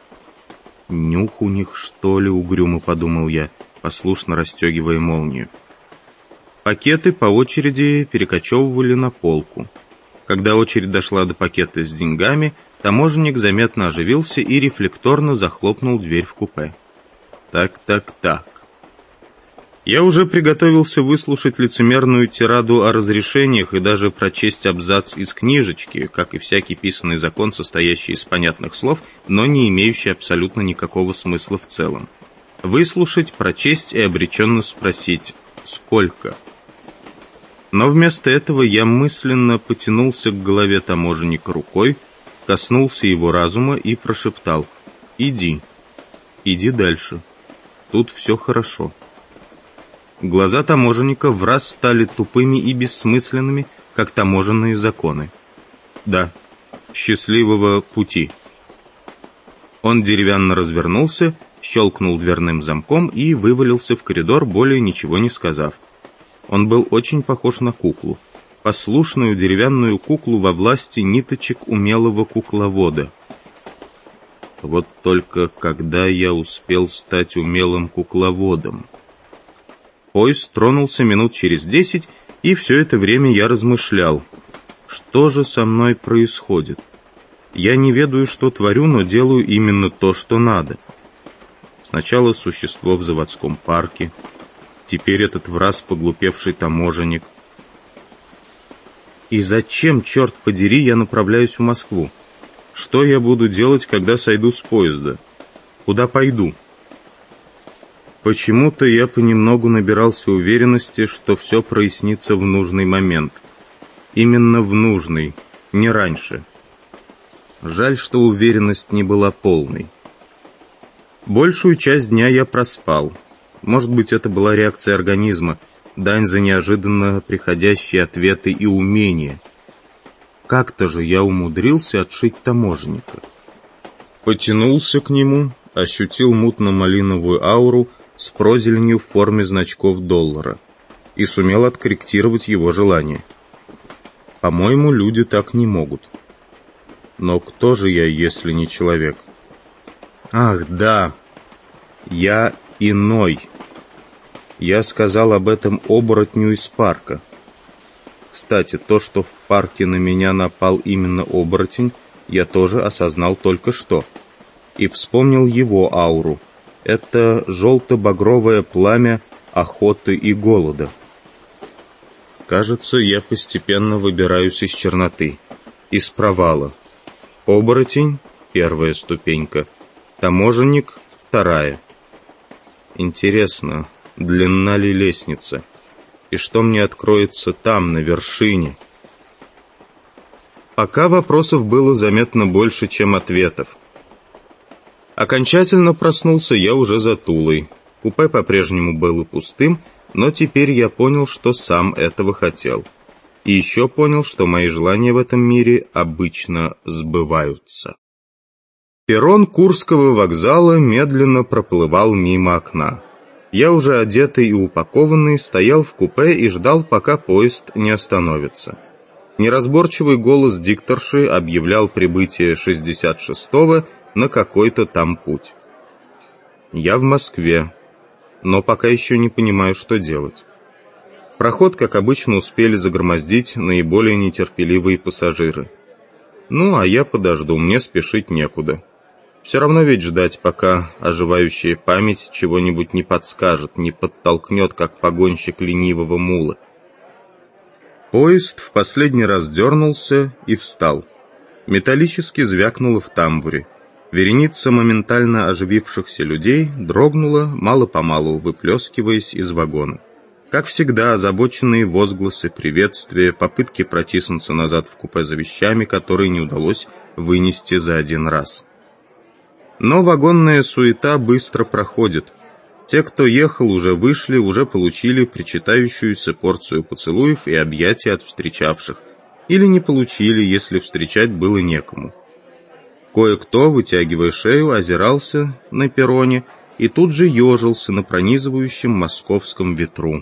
«Нюх у них, что ли?» — угрюмо подумал я, послушно расстегивая молнию. Пакеты по очереди перекочевывали на полку. Когда очередь дошла до пакета с деньгами, таможенник заметно оживился и рефлекторно захлопнул дверь в купе. Так. Я уже приготовился выслушать лицемерную тираду о разрешениях и даже прочесть абзац из книжечки, как и всякий писанный закон, состоящий из понятных слов, но не имеющий абсолютно никакого смысла в целом. Выслушать, прочесть и обреченно спросить «Сколько?». Но вместо этого я мысленно потянулся к голове таможенника рукой, коснулся его разума и прошептал «Иди дальше, тут все хорошо». Глаза таможенника враз стали тупыми и бессмысленными, как таможенные законы. «Да, счастливого пути». Он деревянно развернулся, щелкнул дверным замком и вывалился в коридор, более ничего не сказав. Он был очень похож на куклу. Послушную деревянную куклу во власти ниточек умелого кукловода. Вот только когда я успел стать умелым кукловодом? Поезд тронулся минут через 10, и все это время я размышлял. Что же со мной происходит? Я не ведаю, что творю, но делаю именно то, что надо. Сначала существо в заводском парке, теперь этот враз поглупевший таможенник. И зачем, черт подери, я направляюсь в Москву? Что я буду делать, когда сойду с поезда? Куда пойду? Почему-то я понемногу набирался уверенности, что все прояснится в нужный момент. Именно в нужный, не раньше. Жаль, что уверенность не была полной. Большую часть дня я проспал. Может быть, это была реакция организма, дань за неожиданно приходящие ответы и умения. Как-то же я умудрился отшить таможенника. Потянулся к нему, ощутил мутно-малиновую ауру с прозеленью в форме значков доллара и сумел откорректировать его желание. По-моему, люди так не могут. Но кто же я, если не человек? Ах, да, я иной. Я сказал об этом оборотню из парка. Кстати, то, что в парке на меня напал именно оборотень, я тоже осознал только что. И вспомнил его ауру. Это желто-багровое пламя охоты и голода. Кажется, я постепенно выбираюсь из черноты, из провала. Оборотень — первая ступенька, таможенник — вторая. Интересно, длинна ли лестница? И что мне откроется там, на вершине? Пока вопросов было заметно больше, чем ответов. Окончательно проснулся я уже за Тулой. Купе по-прежнему было пустым, но теперь я понял, что сам этого хотел. И еще понял, что мои желания в этом мире обычно сбываются. Перрон Курского вокзала медленно проплывал мимо окна. Я уже одетый и упакованный стоял в купе и ждал, пока поезд не остановится. Неразборчивый голос дикторши объявлял прибытие 66-го на какой-то там путь. Я в Москве, но пока еще не понимаю, что делать. Проход, как обычно, успели загромоздить наиболее нетерпеливые пассажиры. Ну, а я подожду, мне спешить некуда. Все равно ведь ждать, пока оживающая память чего-нибудь не подскажет, не подтолкнет, как погонщик ленивого мула. Поезд в последний раз дернулся и встал. Металлически звякнуло в тамбуре. Вереница моментально оживившихся людей дрогнула, мало-помалу выплескиваясь из вагона. Как всегда, озабоченные возгласы, приветствия, попытки протиснуться назад в купе за вещами, которые не удалось вынести за один раз. Но вагонная суета быстро проходит. Те, кто ехал, уже вышли, уже получили причитающуюся порцию поцелуев и объятий от встречавших. Или не получили, если встречать было некому. Кое-кто, вытягивая шею, озирался на перроне и тут же ежился на пронизывающем московском ветру.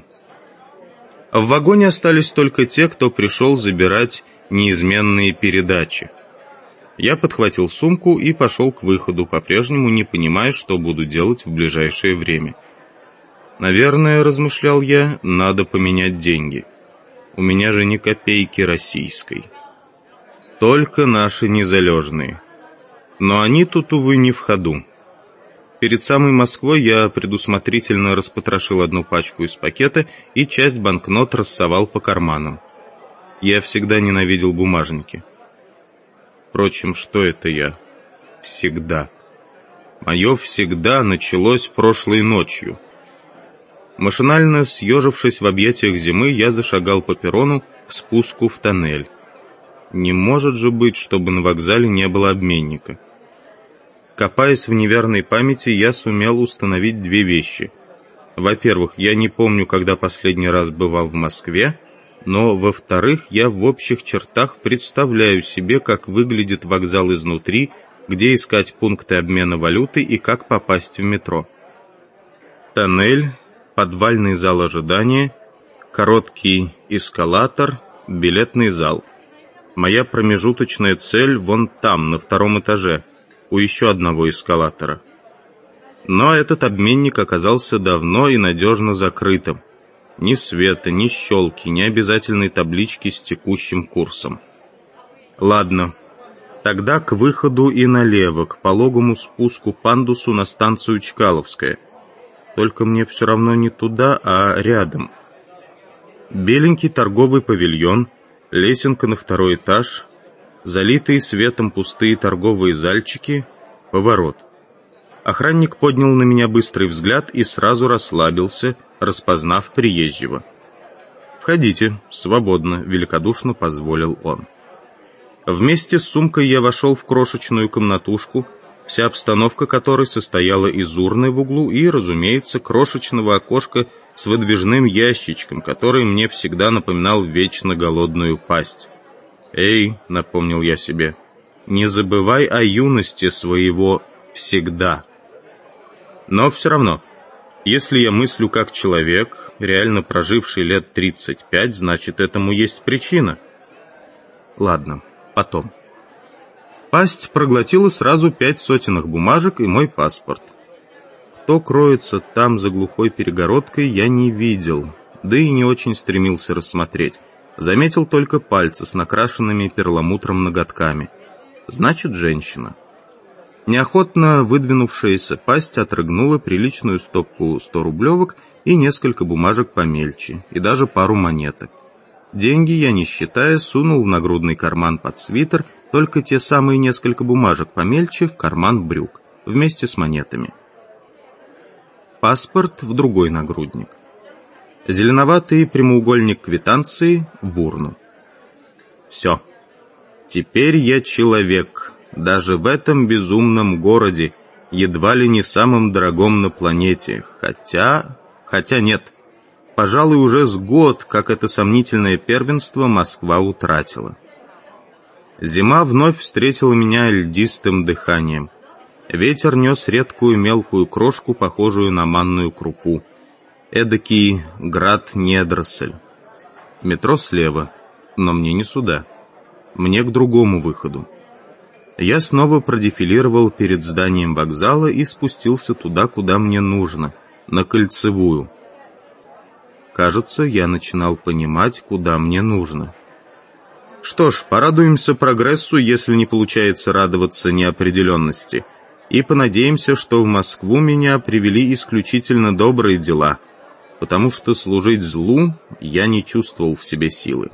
В вагоне остались только те, кто пришел забирать неизменные передачи. Я подхватил сумку и пошел к выходу, по-прежнему не понимая, что буду делать в ближайшее время. Наверное, размышлял я, надо поменять деньги. У меня же ни копейки российской. Только наши незалежные. Но они тут, увы, не в ходу. Перед самой Москвой я предусмотрительно распотрошил одну пачку из пакета и часть банкнот рассовал по карманам. Я всегда ненавидел бумажники. Впрочем, что это я? Всегда. Мое всегда началось прошлой ночью. Машинально съежившись в объятиях зимы, я зашагал по перрону к спуску в тоннель. Не может же быть, чтобы на вокзале не было обменника. Копаясь в неверной памяти, я сумел установить две вещи. Во-первых, я не помню, когда последний раз бывал в Москве, но, во-вторых, я в общих чертах представляю себе, как выглядит вокзал изнутри, где искать пункты обмена валюты и как попасть в метро. Тоннель, подвальный зал ожидания, короткий эскалатор, билетный зал. Моя промежуточная цель вон там, на втором этаже, у еще одного эскалатора. Но этот обменник оказался давно и надежно закрытым. Ни света, ни щелки, ни обязательной таблички с текущим курсом. Ладно, Тогда к выходу и налево, к пологому спуску пандусу на станцию Чкаловская. Только мне все равно не туда, а рядом. Беленький торговый павильон, лесенка на 2-й этаж, залитые светом пустые торговые зальчики, поворот. Охранник поднял на меня быстрый взгляд и сразу расслабился, распознав приезжего. «Входите, свободно», — великодушно позволил он. Вместе с сумкой я вошел в крошечную комнатушку, вся обстановка которой состояла из урны в углу и, разумеется, крошечного окошка с выдвижным ящичком, который мне всегда напоминал вечно голодную пасть. «Эй», — напомнил я себе, — «не забывай о юности своего всегда». Но все равно, если я мыслю как человек, реально проживший лет 35, значит, этому есть причина. Ладно, потом. Пасть проглотила сразу 5 сотенных бумажек и мой паспорт. Кто кроется там за глухой перегородкой, я не видел, да и не очень стремился рассмотреть. Заметил только пальцы с накрашенными перламутром ноготками. Значит, женщина. Неохотно выдвинувшаяся пасть отрыгнула приличную стопку 100-рублевок и несколько бумажек помельче, и даже пару монеток. Деньги я, не считая, сунул в нагрудный карман под свитер, только те самые несколько бумажек помельче в карман брюк, вместе с монетами. Паспорт в другой нагрудник. Зеленоватый прямоугольник квитанции в урну. Все. Теперь я человек. Даже в этом безумном городе, едва ли не самом дорогом на планете. Хотя нет. Пожалуй, уже с год, как это сомнительное первенство Москва утратила. Зима вновь встретила меня льдистым дыханием. Ветер нес редкую мелкую крошку, похожую на манную крупу. Эдакий град-недоросль. Метро слева, но мне не сюда. Мне к другому выходу. Я снова продефилировал перед зданием вокзала и спустился туда, куда мне нужно, на Кольцевую. Кажется, я начинал понимать, куда мне нужно. Что ж, порадуемся прогрессу, если не получается радоваться неопределенности, и понадеемся, что в Москву меня привели исключительно добрые дела, потому что служить злу я не чувствовал в себе силы.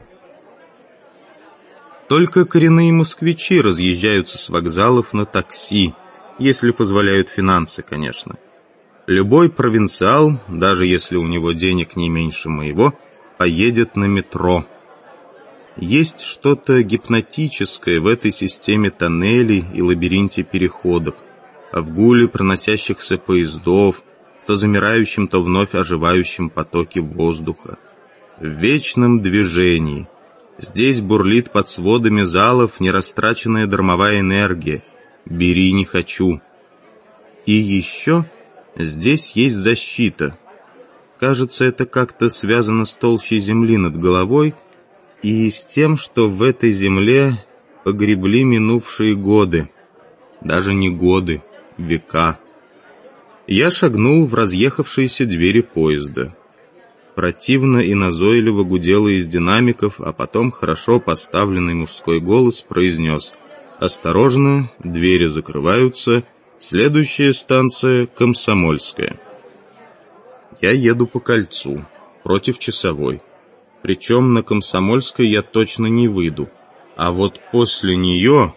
Только коренные москвичи разъезжаются с вокзалов на такси, если позволяют финансы, конечно. Любой провинциал, даже если у него денег не меньше моего, поедет на метро. Есть что-то гипнотическое в этой системе тоннелей и лабиринте переходов, в гуле проносящихся поездов, то замирающем, то вновь оживающем потоке воздуха, в вечном движении. Здесь бурлит под сводами залов нерастраченная дармовая энергия. Бери, не хочу. И еще здесь есть защита. Кажется, это как-то связано с толщей земли над головой и с тем, что в этой земле погребли минувшие годы. Даже не годы, века. Я шагнул в разъехавшиеся двери поезда. Противно и назойливо гудело из динамиков, а потом хорошо поставленный мужской голос произнес: «Осторожно, двери закрываются, следующая станция — Комсомольская». Я еду по кольцу, против часовой. Причем на Комсомольской я точно не выйду, а вот после нее,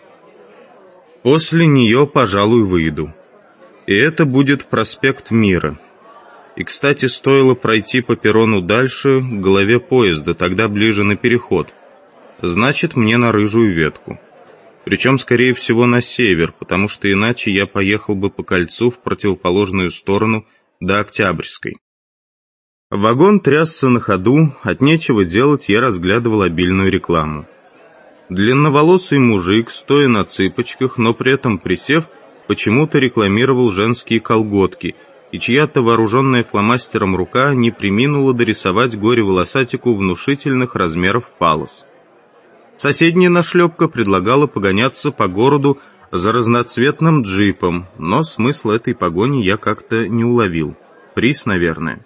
пожалуй, выйду. И это будет проспект Мира. И, кстати, стоило пройти по перрону дальше, к голове поезда, тогда ближе на переход. Значит, мне на рыжую ветку. Причем, скорее всего, на север, потому что иначе я поехал бы по кольцу в противоположную сторону до Октябрьской. Вагон трясся на ходу, от нечего делать я разглядывал обильную рекламу. Длинноволосый мужик, стоя на цыпочках, но при этом присев, почему-то рекламировал женские колготки, и чья-то вооруженная фломастером рука не преминула дорисовать горе-волосатику внушительных размеров фаллос. Соседняя нашлепка предлагала погоняться по городу за разноцветным джипом, но смысл этой погони я как-то не уловил. Приз, наверное.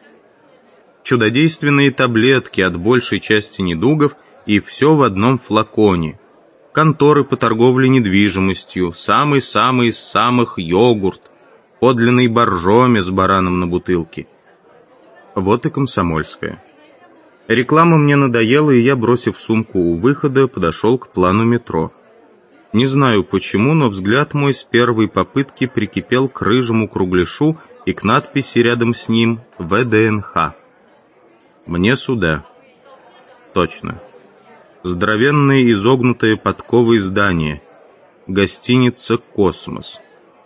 Чудодейственные таблетки от большей части недугов, и все в одном флаконе. конторы по торговле недвижимостью, самый-самый из самых йогурт, подлинный боржоми с бараном на бутылке. Вот и Комсомольская. Реклама мне надоела, и я, бросив сумку у выхода, подошел к плану метро. Не знаю почему, но взгляд мой с первой попытки прикипел к рыжему кругляшу и к надписи рядом с ним «ВДНХ». Мне сюда. Точно. Здоровенное изогнутое подковой здание. Гостиница «Космос».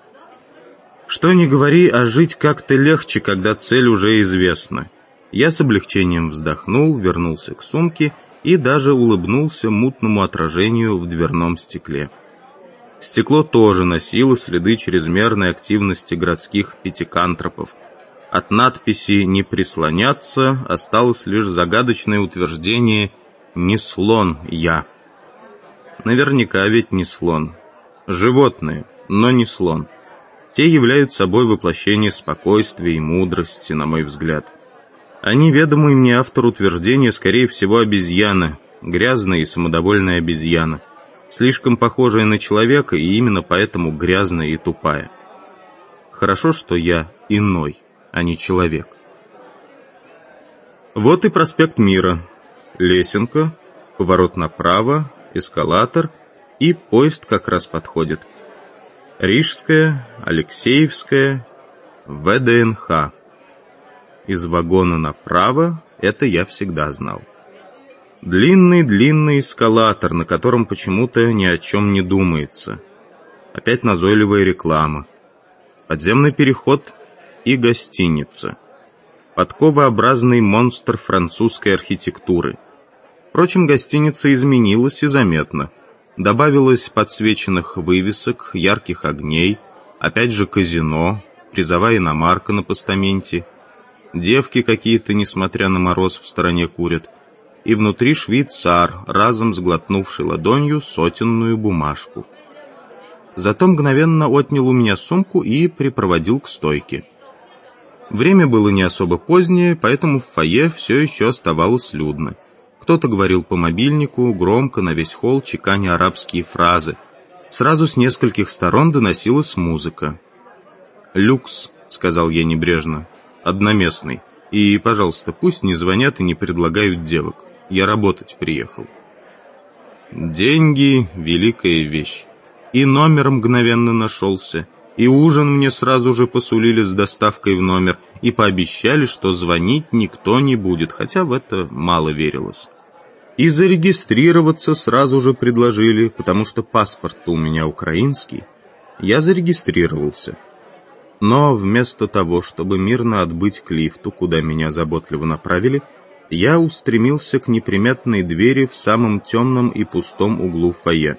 Что ни говори, а жить как-то легче, когда цель уже известна. Я с облегчением вздохнул, вернулся к сумке и даже улыбнулся мутному отражению в дверном стекле. Стекло тоже носило следы чрезмерной активности городских пятикантропов. От надписи «Не прислоняться» осталось лишь загадочное утверждение «Не слон я». Наверняка ведь не слон. Животные, но не слон. Те являются собой воплощение спокойствия и мудрости, на мой взгляд. А неведомый мне автор утверждения, скорее всего, обезьяна, грязная и самодовольная обезьяна, слишком похожая на человека и именно поэтому грязная и тупая. Хорошо, что я иной, а не человек. Вот и проспект Мира, лесенка, поворот направо, эскалатор, и поезд как раз подходит. Рижская, Алексеевская, ВДНХ. Из вагона направо это я всегда знал. Длинный-длинный эскалатор, на котором почему-то ни о чем не думается. Опять назойливая реклама. Подземный переход и гостиница. Подковообразный монстр французской архитектуры. Впрочем, гостиница изменилась и заметно. Добавилось подсвеченных вывесок, ярких огней, опять же казино, призовая иномарка на постаменте. Девки какие-то, несмотря на мороз, в стороне курят. И внутри швейцар, разом сглотнувший ладонью сотенную бумажку. Зато мгновенно отнял у меня сумку и припроводил к стойке. Время было не особо позднее, поэтому в фойе все еще оставалось людно. Кто-то говорил по мобильнику, громко, на весь холл, чеканя арабские фразы. Сразу с нескольких сторон доносилась музыка. «Люкс», — сказал я небрежно, — «одноместный. И, пожалуйста, пусть не звонят и не предлагают девок. Я работать приехал». Деньги — великая вещь. И номер мгновенно нашелся, и ужин мне сразу же посулили с доставкой в номер, и пообещали, что звонить никто не будет, хотя в это мало верилось. И зарегистрироваться сразу же предложили, потому что паспорт-то у меня украинский. Я зарегистрировался. Но вместо того, чтобы мирно отбыть к лифту, куда меня заботливо направили, я устремился к неприметной двери в самом темном и пустом углу фойе.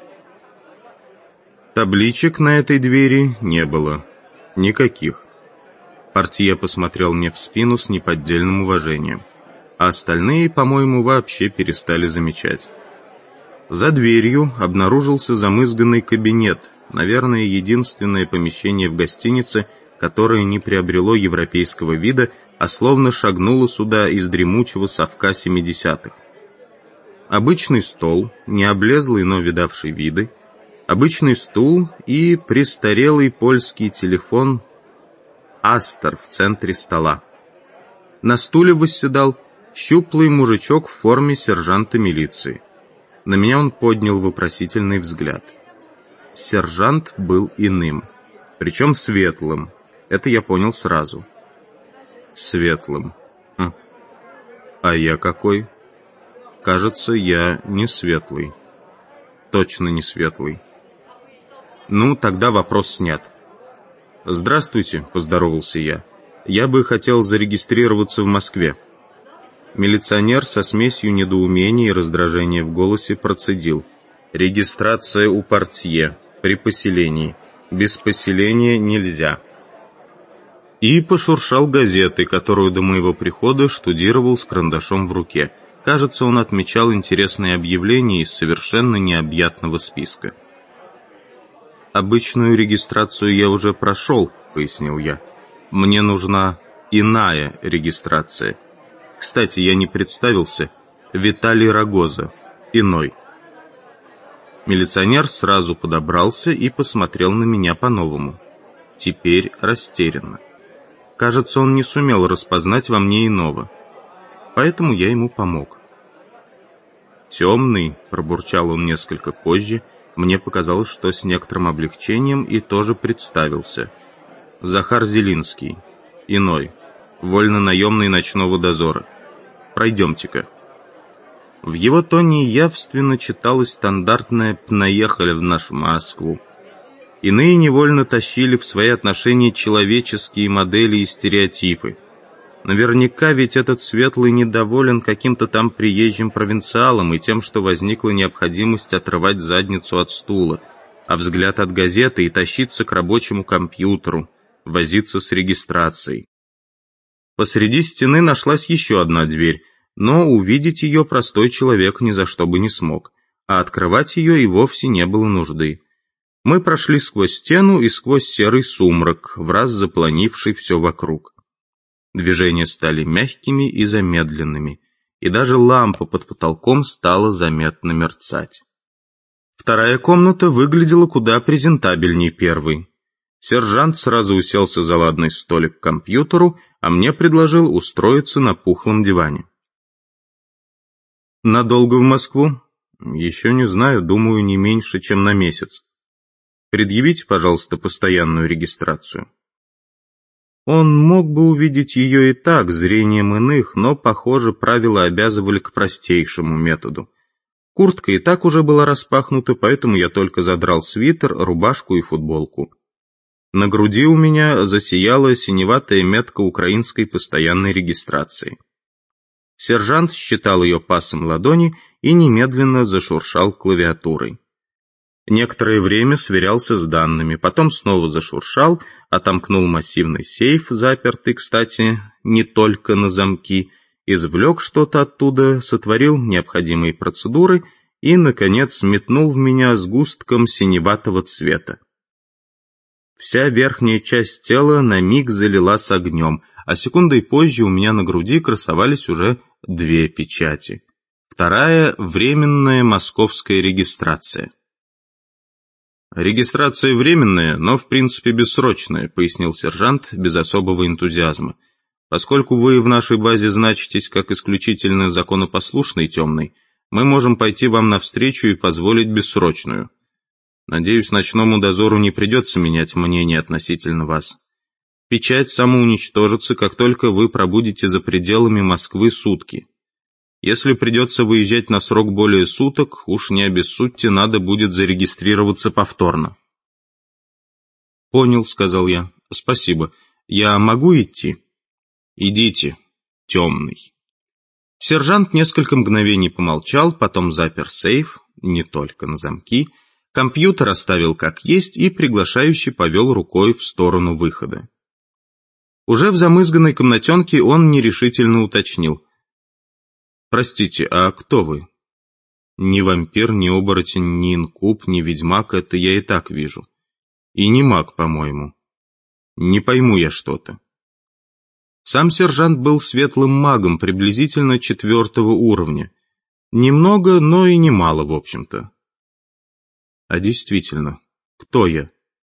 Табличек на этой двери не было. Никаких. Портье посмотрел мне в спину с неподдельным уважением. А остальные, по-моему, вообще перестали замечать. За дверью обнаружился замызганный кабинет, наверное, единственное помещение в гостинице, которое не приобрело европейского вида, а словно шагнуло сюда из дремучего совка 70-х. Обычный стол, не облезлый, но видавший виды, обычный стул и престарелый польский телефон «Астер» в центре стола. На стуле восседал щуплый мужичок в форме сержанта милиции. На меня он поднял вопросительный взгляд. Сержант был иным, причем светлым. Это я понял сразу. Светлым. А я какой? Кажется, я не светлый. Точно не светлый. Ну, тогда вопрос снят. «Здравствуйте», — поздоровался я. «Я бы хотел зарегистрироваться в Москве». Милиционер со смесью недоумения и раздражения в голосе процедил. «Регистрация у портье, при поселении. Без поселения нельзя». И пошуршал газетой, которую до моего прихода штудировал с карандашом в руке. Кажется, он отмечал интересные объявления из совершенно необъятного списка. «Обычную регистрацию я уже прошел», — пояснил я. «Мне нужна иная регистрация. Кстати, я не представился. Виталий Рогоза. Иной». Милиционер сразу подобрался и посмотрел на меня по-новому. Теперь растерянно. Кажется, он не сумел распознать во мне иного. Поэтому я ему помог. «Темный», — пробурчал он несколько позже, мне показалось, что с некоторым облегчением, и тоже представился. «Захар Зелинский, иной, вольно-наемный ночного дозора. Пройдемте-ка». В его тоне явственно читалось стандартное «наехали в нашу Москву». Иные невольно тащили в свои отношения человеческие модели и стереотипы. Наверняка ведь этот Светлый недоволен каким-то там приезжим провинциалом и тем, что возникла необходимость отрывать задницу от стула, а взгляд от газеты и тащиться к рабочему компьютеру, возиться с регистрацией. Посреди стены нашлась еще одна дверь, но увидеть ее простой человек ни за что бы не смог, а открывать ее и вовсе не было нужды. Мы прошли сквозь стену и сквозь серый сумрак, враз заполонивший все вокруг. Движения стали мягкими и замедленными, и даже лампа под потолком стала заметно мерцать. Вторая комната выглядела куда презентабельней первой. Сержант сразу уселся за ладный столик к компьютеру, а мне предложил устроиться на пухлом диване. «Надолго в Москву?» «Еще не знаю, думаю, не меньше, чем на месяц. Предъявите, пожалуйста, постоянную регистрацию». Он мог бы увидеть ее и так, зрением иных, но, похоже, правила обязывали к простейшему методу. Куртка и так уже была распахнута, поэтому я только задрал свитер, рубашку и футболку. На груди у меня засияла синеватая метка украинской постоянной регистрации. Сержант считал ее пасом ладони и немедленно зашуршал клавиатурой. Некоторое время сверялся с данными, потом снова зашуршал, отомкнул массивный сейф, запертый, кстати, не только на замки, извлек что-то оттуда, сотворил необходимые процедуры и, наконец, метнул в меня сгустком синеватого цвета. Вся верхняя часть тела на миг залилась огнем, а секундой позже у меня на груди красовались уже две печати. Вторая — временная московская регистрация. «Регистрация временная, но в принципе бессрочная», — пояснил сержант без особого энтузиазма. «Поскольку вы в нашей базе значитесь как исключительно законопослушный темный, мы можем пойти вам навстречу и позволить бессрочную. Надеюсь, ночному дозору не придется менять мнение относительно вас. Печать самоуничтожится, как только вы пробудете за пределами Москвы сутки. Если придется выезжать на срок более суток, уж не обессудьте, надо будет зарегистрироваться повторно». «Понял», — сказал я. «Спасибо. Я могу идти?» «Идите, темный». Сержант несколько мгновений помолчал, потом запер сейф, не только на замки, компьютер оставил как есть и приглашающе повел рукой в сторону выхода. Уже в замызганной комнатенке он нерешительно уточнил: «Простите, а кто вы?» «Ни вампир, ни оборотень, ни инкуб, ни ведьмак, это я и так вижу. И не маг, по-моему. Не пойму я что-то». Сам сержант был светлым магом, приблизительно 4-го уровня. Немного, но и немало, в общем-то. «А действительно, кто я?»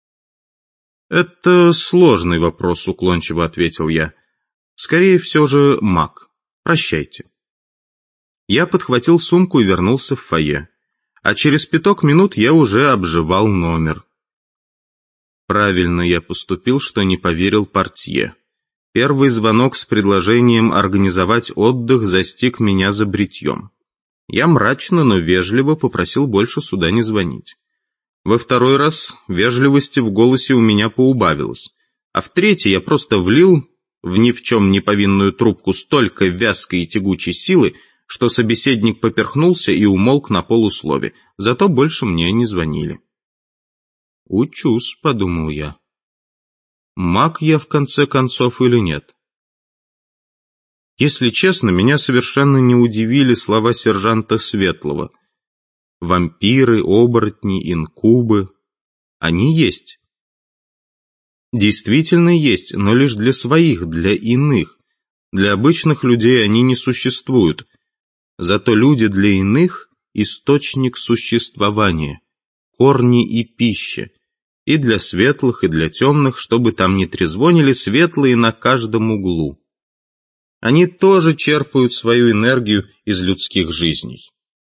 «Это сложный вопрос», — уклончиво ответил я. «Скорее все же маг. Прощайте». Я подхватил сумку и вернулся в фойе. А через 5 минут я уже обживал номер. Правильно я поступил, что не поверил портье. Первый звонок с предложением организовать отдых застиг меня за бритьем. Я мрачно, но вежливо попросил больше сюда не звонить. Во второй раз вежливости в голосе у меня поубавилось, а в третий я просто влил в ни в чем не повинную трубку столько вязкой и тягучей силы, что собеседник поперхнулся и умолк на полуслове, зато больше мне не звонили. «Учусь», — подумал я. «Маг я в конце концов или нет?» Если честно, меня совершенно не удивили слова сержанта Светлого. Вампиры, оборотни, инкубы — они есть. Действительно есть, но лишь для своих, для иных. Для обычных людей они не существуют. Зато люди для иных источник существования, корни и пища, и для светлых, и для темных, чтобы там не трезвонили светлые на каждом углу. Они тоже черпают свою энергию из людских жизней.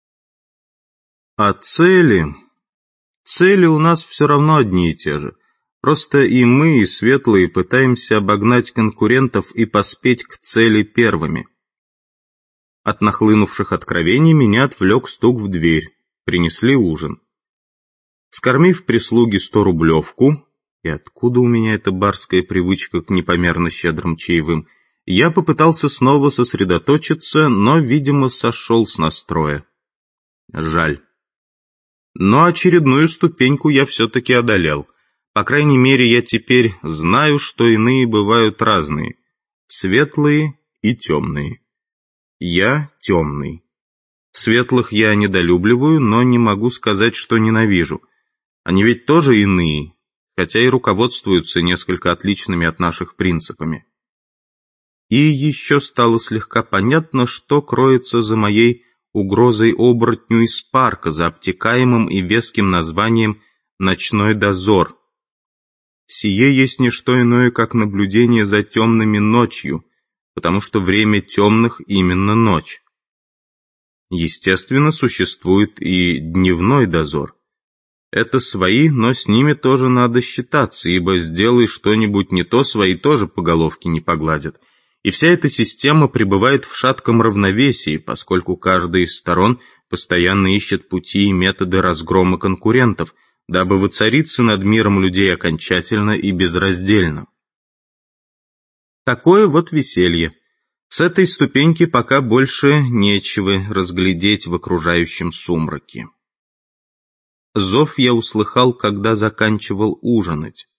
А цели у нас все равно одни и те же. Просто и мы, и светлые, пытаемся обогнать конкурентов и поспеть к цели первыми. От нахлынувших откровений меня отвлек стук в дверь. Принесли ужин. Скормив прислуге 100-рублевку, и откуда у меня эта барская привычка к непомерно щедрым чаевым, я попытался снова сосредоточиться, но, видимо, сошел с настроя. Жаль. Но очередную ступеньку я все-таки одолел. По крайней мере, я теперь знаю, что иные бывают разные. Светлые и темные. Я темный. Светлых я недолюбливаю, но не могу сказать, что ненавижу. Они ведь тоже иные, хотя и руководствуются несколько отличными от наших принципами. И еще стало слегка понятно, что кроется за моей угрозой оборотню из парка, за обтекаемым и веским названием «Ночной дозор». Сие есть не что иное, как наблюдение за темными ночью, потому что время темных именно ночь. Естественно, существует и дневной дозор. Это свои, но с ними тоже надо считаться, ибо сделай что-нибудь не то, свои тоже по головке не погладят. И вся эта система пребывает в шатком равновесии, поскольку каждая из сторон постоянно ищет пути и методы разгрома конкурентов, дабы воцариться над миром людей окончательно и безраздельно. Такое вот веселье. С этой ступеньки пока больше нечего разглядеть в окружающем сумраке. Зов я услыхал, когда заканчивал ужинать.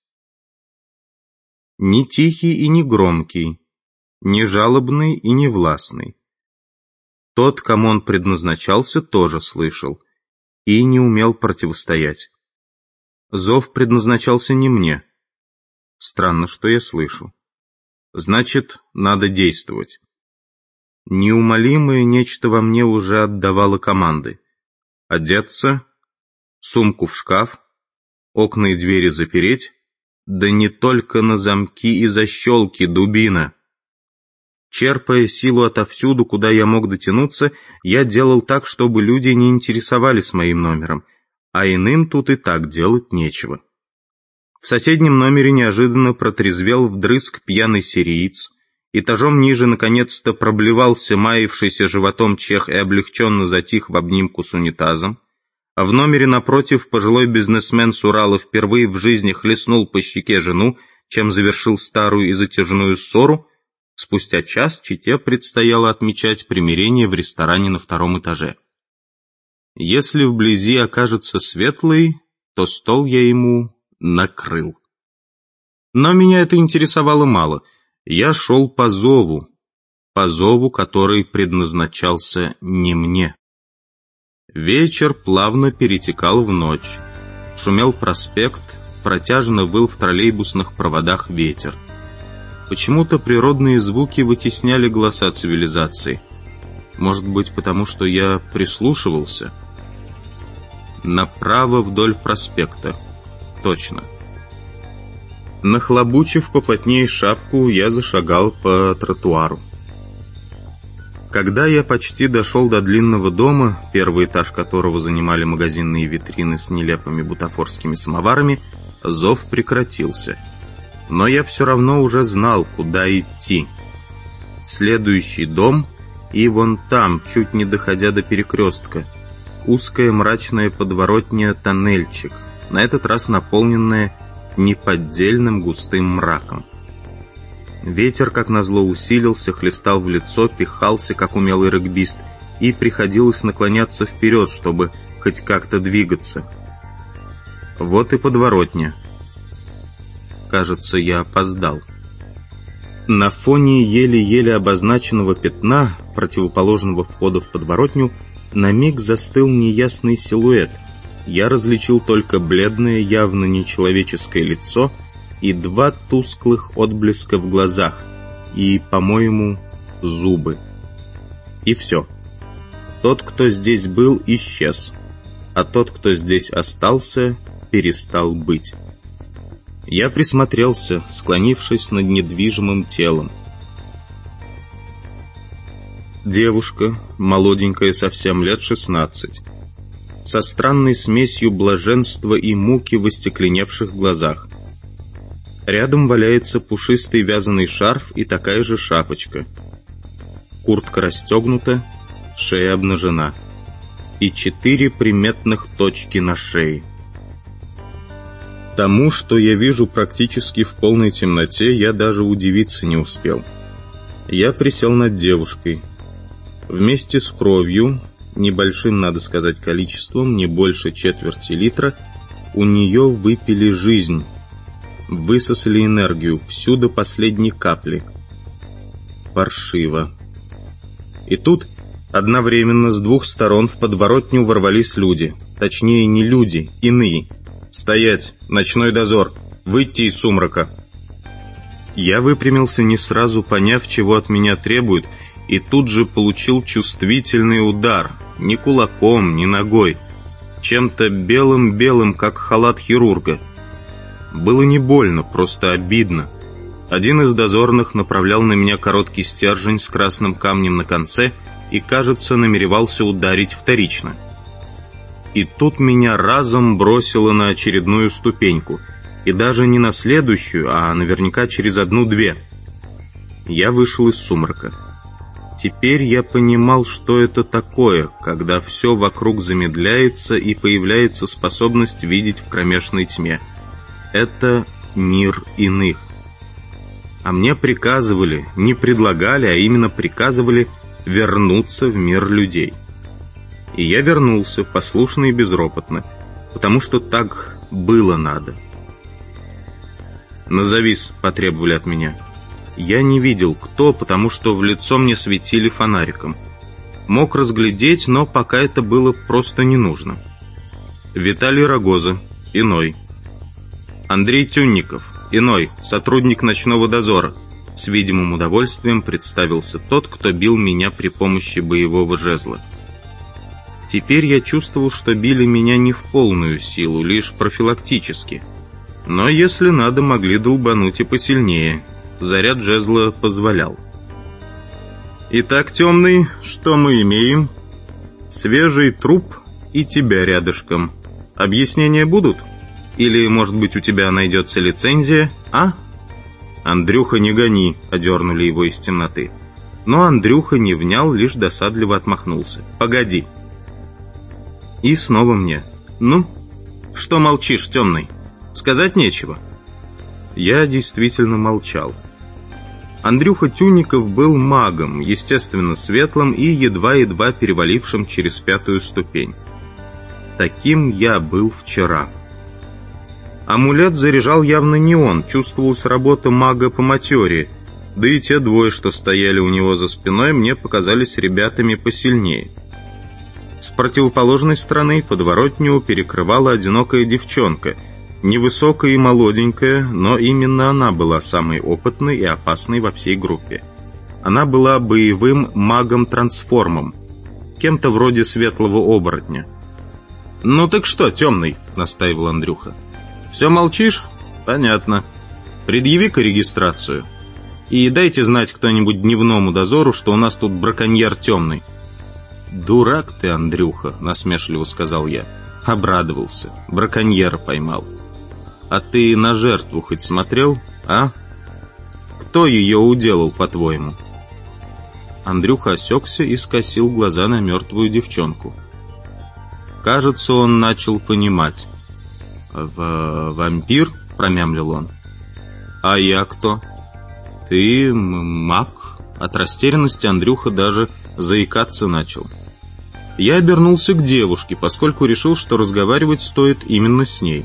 Не тихий и не громкий, не жалобный и не властный. Тот, кому он предназначался, тоже слышал и не умел противостоять. Зов предназначался не мне. Странно, что я слышу. Значит, надо действовать. Неумолимое нечто во мне уже отдавало команды. Одеться, сумку в шкаф, окна и двери запереть, да не только на замки и защелки, дубина. Черпая силу отовсюду, куда я мог дотянуться, я делал так, чтобы люди не интересовались моим номером, а иным тут и так делать нечего. В соседнем номере неожиданно протрезвел вдрызг пьяный сириец, этажом ниже наконец-то проблевался маявшийся животом чех и облегченно затих в обнимку с унитазом, а в номере напротив пожилой бизнесмен с Урала впервые в жизни хлестнул по щеке жену, чем завершил старую и затяжную ссору. Спустя час чете предстояло отмечать примирение в ресторане на 2-м этаже. Если вблизи окажется светлый, то стол я ему накрыл. Но меня это интересовало мало. Я шел по зову, который предназначался не мне. Вечер плавно перетекал в ночь. Шумел проспект, протяжно выл в троллейбусных проводах ветер. Почему-то природные звуки вытесняли голоса цивилизации. Может быть, потому что я прислушивался? Направо вдоль проспекта. Точно. Нахлобучив поплотнее шапку, я зашагал по тротуару. Когда я почти дошел до длинного дома, первый этаж которого занимали магазинные витрины с нелепыми бутафорскими самоварами, зов прекратился. Но я все равно уже знал, куда идти. Следующий дом, и вон там, чуть не доходя до перекрестка, узкая мрачная подворотня тоннельчик, на этот раз наполненная неподдельным густым мраком. Ветер, как назло, усилился, хлестал в лицо, пихался, как умелый регбист, и приходилось наклоняться вперед, чтобы хоть как-то двигаться. Вот и подворотня. Кажется, я опоздал. На фоне еле-еле обозначенного пятна, противоположного входа в подворотню, на миг застыл неясный силуэт. Я различил только бледное, явно нечеловеческое лицо и 2 тусклых отблеска в глазах, и, по-моему, зубы. И все. Тот, кто здесь был, исчез, а тот, кто здесь остался, перестал быть. Я присмотрелся, склонившись над недвижимым телом. Девушка, молоденькая совсем, лет 16, со странной смесью блаженства и муки в остекленевших глазах. Рядом валяется пушистый вязаный шарф и такая же шапочка. Куртка расстегнута, шея обнажена. И 4 приметных точки на шее. Тому, что я вижу практически в полной темноте, я даже удивиться не успел. Я присел над девушкой. Вместе с кровью, небольшим, надо сказать, количеством, не больше четверти литра, у нее выпили жизнь, высосали энергию, всю до последней капли. Паршиво. И тут одновременно с 2 сторон в подворотню ворвались люди. Точнее, не люди, иные. «Стоять! Ночной дозор! Выйти из сумрака!» Я выпрямился, не сразу поняв, чего от меня требуют, и тут же получил чувствительный удар. Ни кулаком, ни ногой. Чем-то белым-белым, как халат хирурга. Было не больно, просто обидно. Один из дозорных направлял на меня короткий стержень с красным камнем на конце и, кажется, намеревался ударить вторично. И тут меня разом бросило на очередную ступеньку, и даже не на следующую, а наверняка через 1-2. Я вышел из сумрака. Теперь я понимал, что это такое, когда все вокруг замедляется и появляется способность видеть в кромешной тьме. Это мир иных. А мне приказывали, не предлагали, а именно приказывали вернуться в мир людей. И я вернулся, послушно и безропотно, потому что так было надо. «Назовись», — потребовали от меня. Я не видел, кто, потому что в лицо мне светили фонариком. Мог разглядеть, но пока это было просто не нужно. Виталий Рогоза, иной. Андрей Тюнников, иной, сотрудник ночного дозора. С видимым удовольствием представился тот, кто бил меня при помощи боевого жезла. Теперь я чувствовал, что били меня не в полную силу, лишь профилактически. Но если надо, могли долбануть и посильнее. Заряд жезла позволял. «Итак, темный, что мы имеем? Свежий труп и тебя рядышком. Объяснения будут? Или, может быть, у тебя найдется лицензия, а?» «Андрюха, не гони», — одернули его из темноты. Но Андрюха не внял, лишь досадливо отмахнулся. «Погоди». И снова мне. «Ну, что молчишь, темный? Сказать нечего?» Я действительно молчал. Андрюха Тюнников был магом, естественно светлым и едва-едва перевалившим через 5-ю ступень. Таким я был вчера. Амулет заряжал явно не он, чувствовалась работа мага по материи, да и те 2, что стояли у него за спиной, мне показались ребятами посильнее. С противоположной стороны подворотню перекрывала одинокая девчонка, невысокая и молоденькая, но именно она была самой опытной и опасной во всей группе. Она была боевым магом-трансформом, кем-то вроде светлого оборотня. «Ну так что, темный?» — настаивал Андрюха. «Все молчишь? Понятно. Предъяви-ка регистрацию. И дайте знать кто-нибудь дневному дозору, что у нас тут браконьер темный». «Дурак ты, Андрюха», — насмешливо сказал я. Обрадовался. Браконьера поймал. «А ты на жертву хоть смотрел, а? Кто ее уделал, по-твоему?» Андрюха осекся и скосил глаза на мертвую девчонку. Кажется, он начал понимать. «Вампир?» — промямлил он. «А я кто?» «Ты маг?» От растерянности Андрюха даже заикаться начал. Я обернулся к девушке, поскольку решил, что разговаривать стоит именно с ней.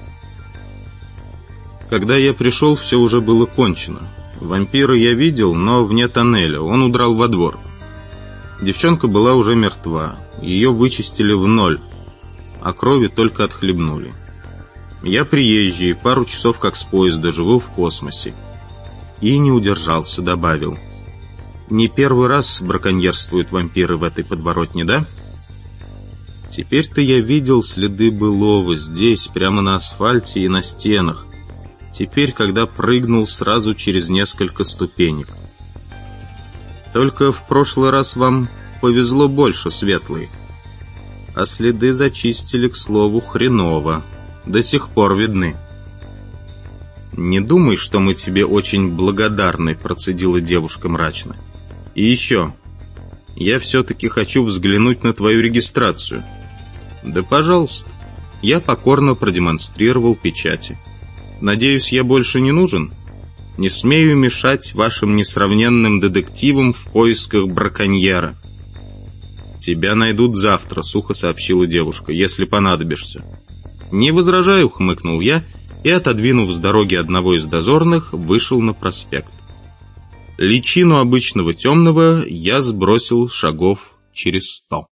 Когда я пришел, все уже было кончено. Вампира я видел, но вне тоннеля, он удрал во двор. Девчонка была уже мертва, ее вычистили в 0, а крови только отхлебнули. Я приезжий, пару часов как с поезда, живу в космосе. И не удержался, добавил. Не первый раз браконьерствуют вампиры в этой подворотне, да? Теперь-то я видел следы былого здесь, прямо на асфальте и на стенах. Теперь, когда прыгнул сразу через несколько ступенек. Только в прошлый раз вам повезло больше, светлый. А следы зачистили, к слову, хреново. До сих пор видны. «Не думай, что мы тебе очень благодарны», — процедила девушка мрачно. «И еще, я все-таки хочу взглянуть на твою регистрацию». «Да, пожалуйста». Я покорно продемонстрировал печати. «Надеюсь, я больше не нужен? Не смею мешать вашим несравненным детективам в поисках браконьера». «Тебя найдут завтра», — сухо сообщила девушка, — «если понадобишься». «Не возражаю», — хмыкнул я, и, отодвинув с дороги одного из дозорных, вышел на проспект. Личину обычного темного я сбросил шагов через 100.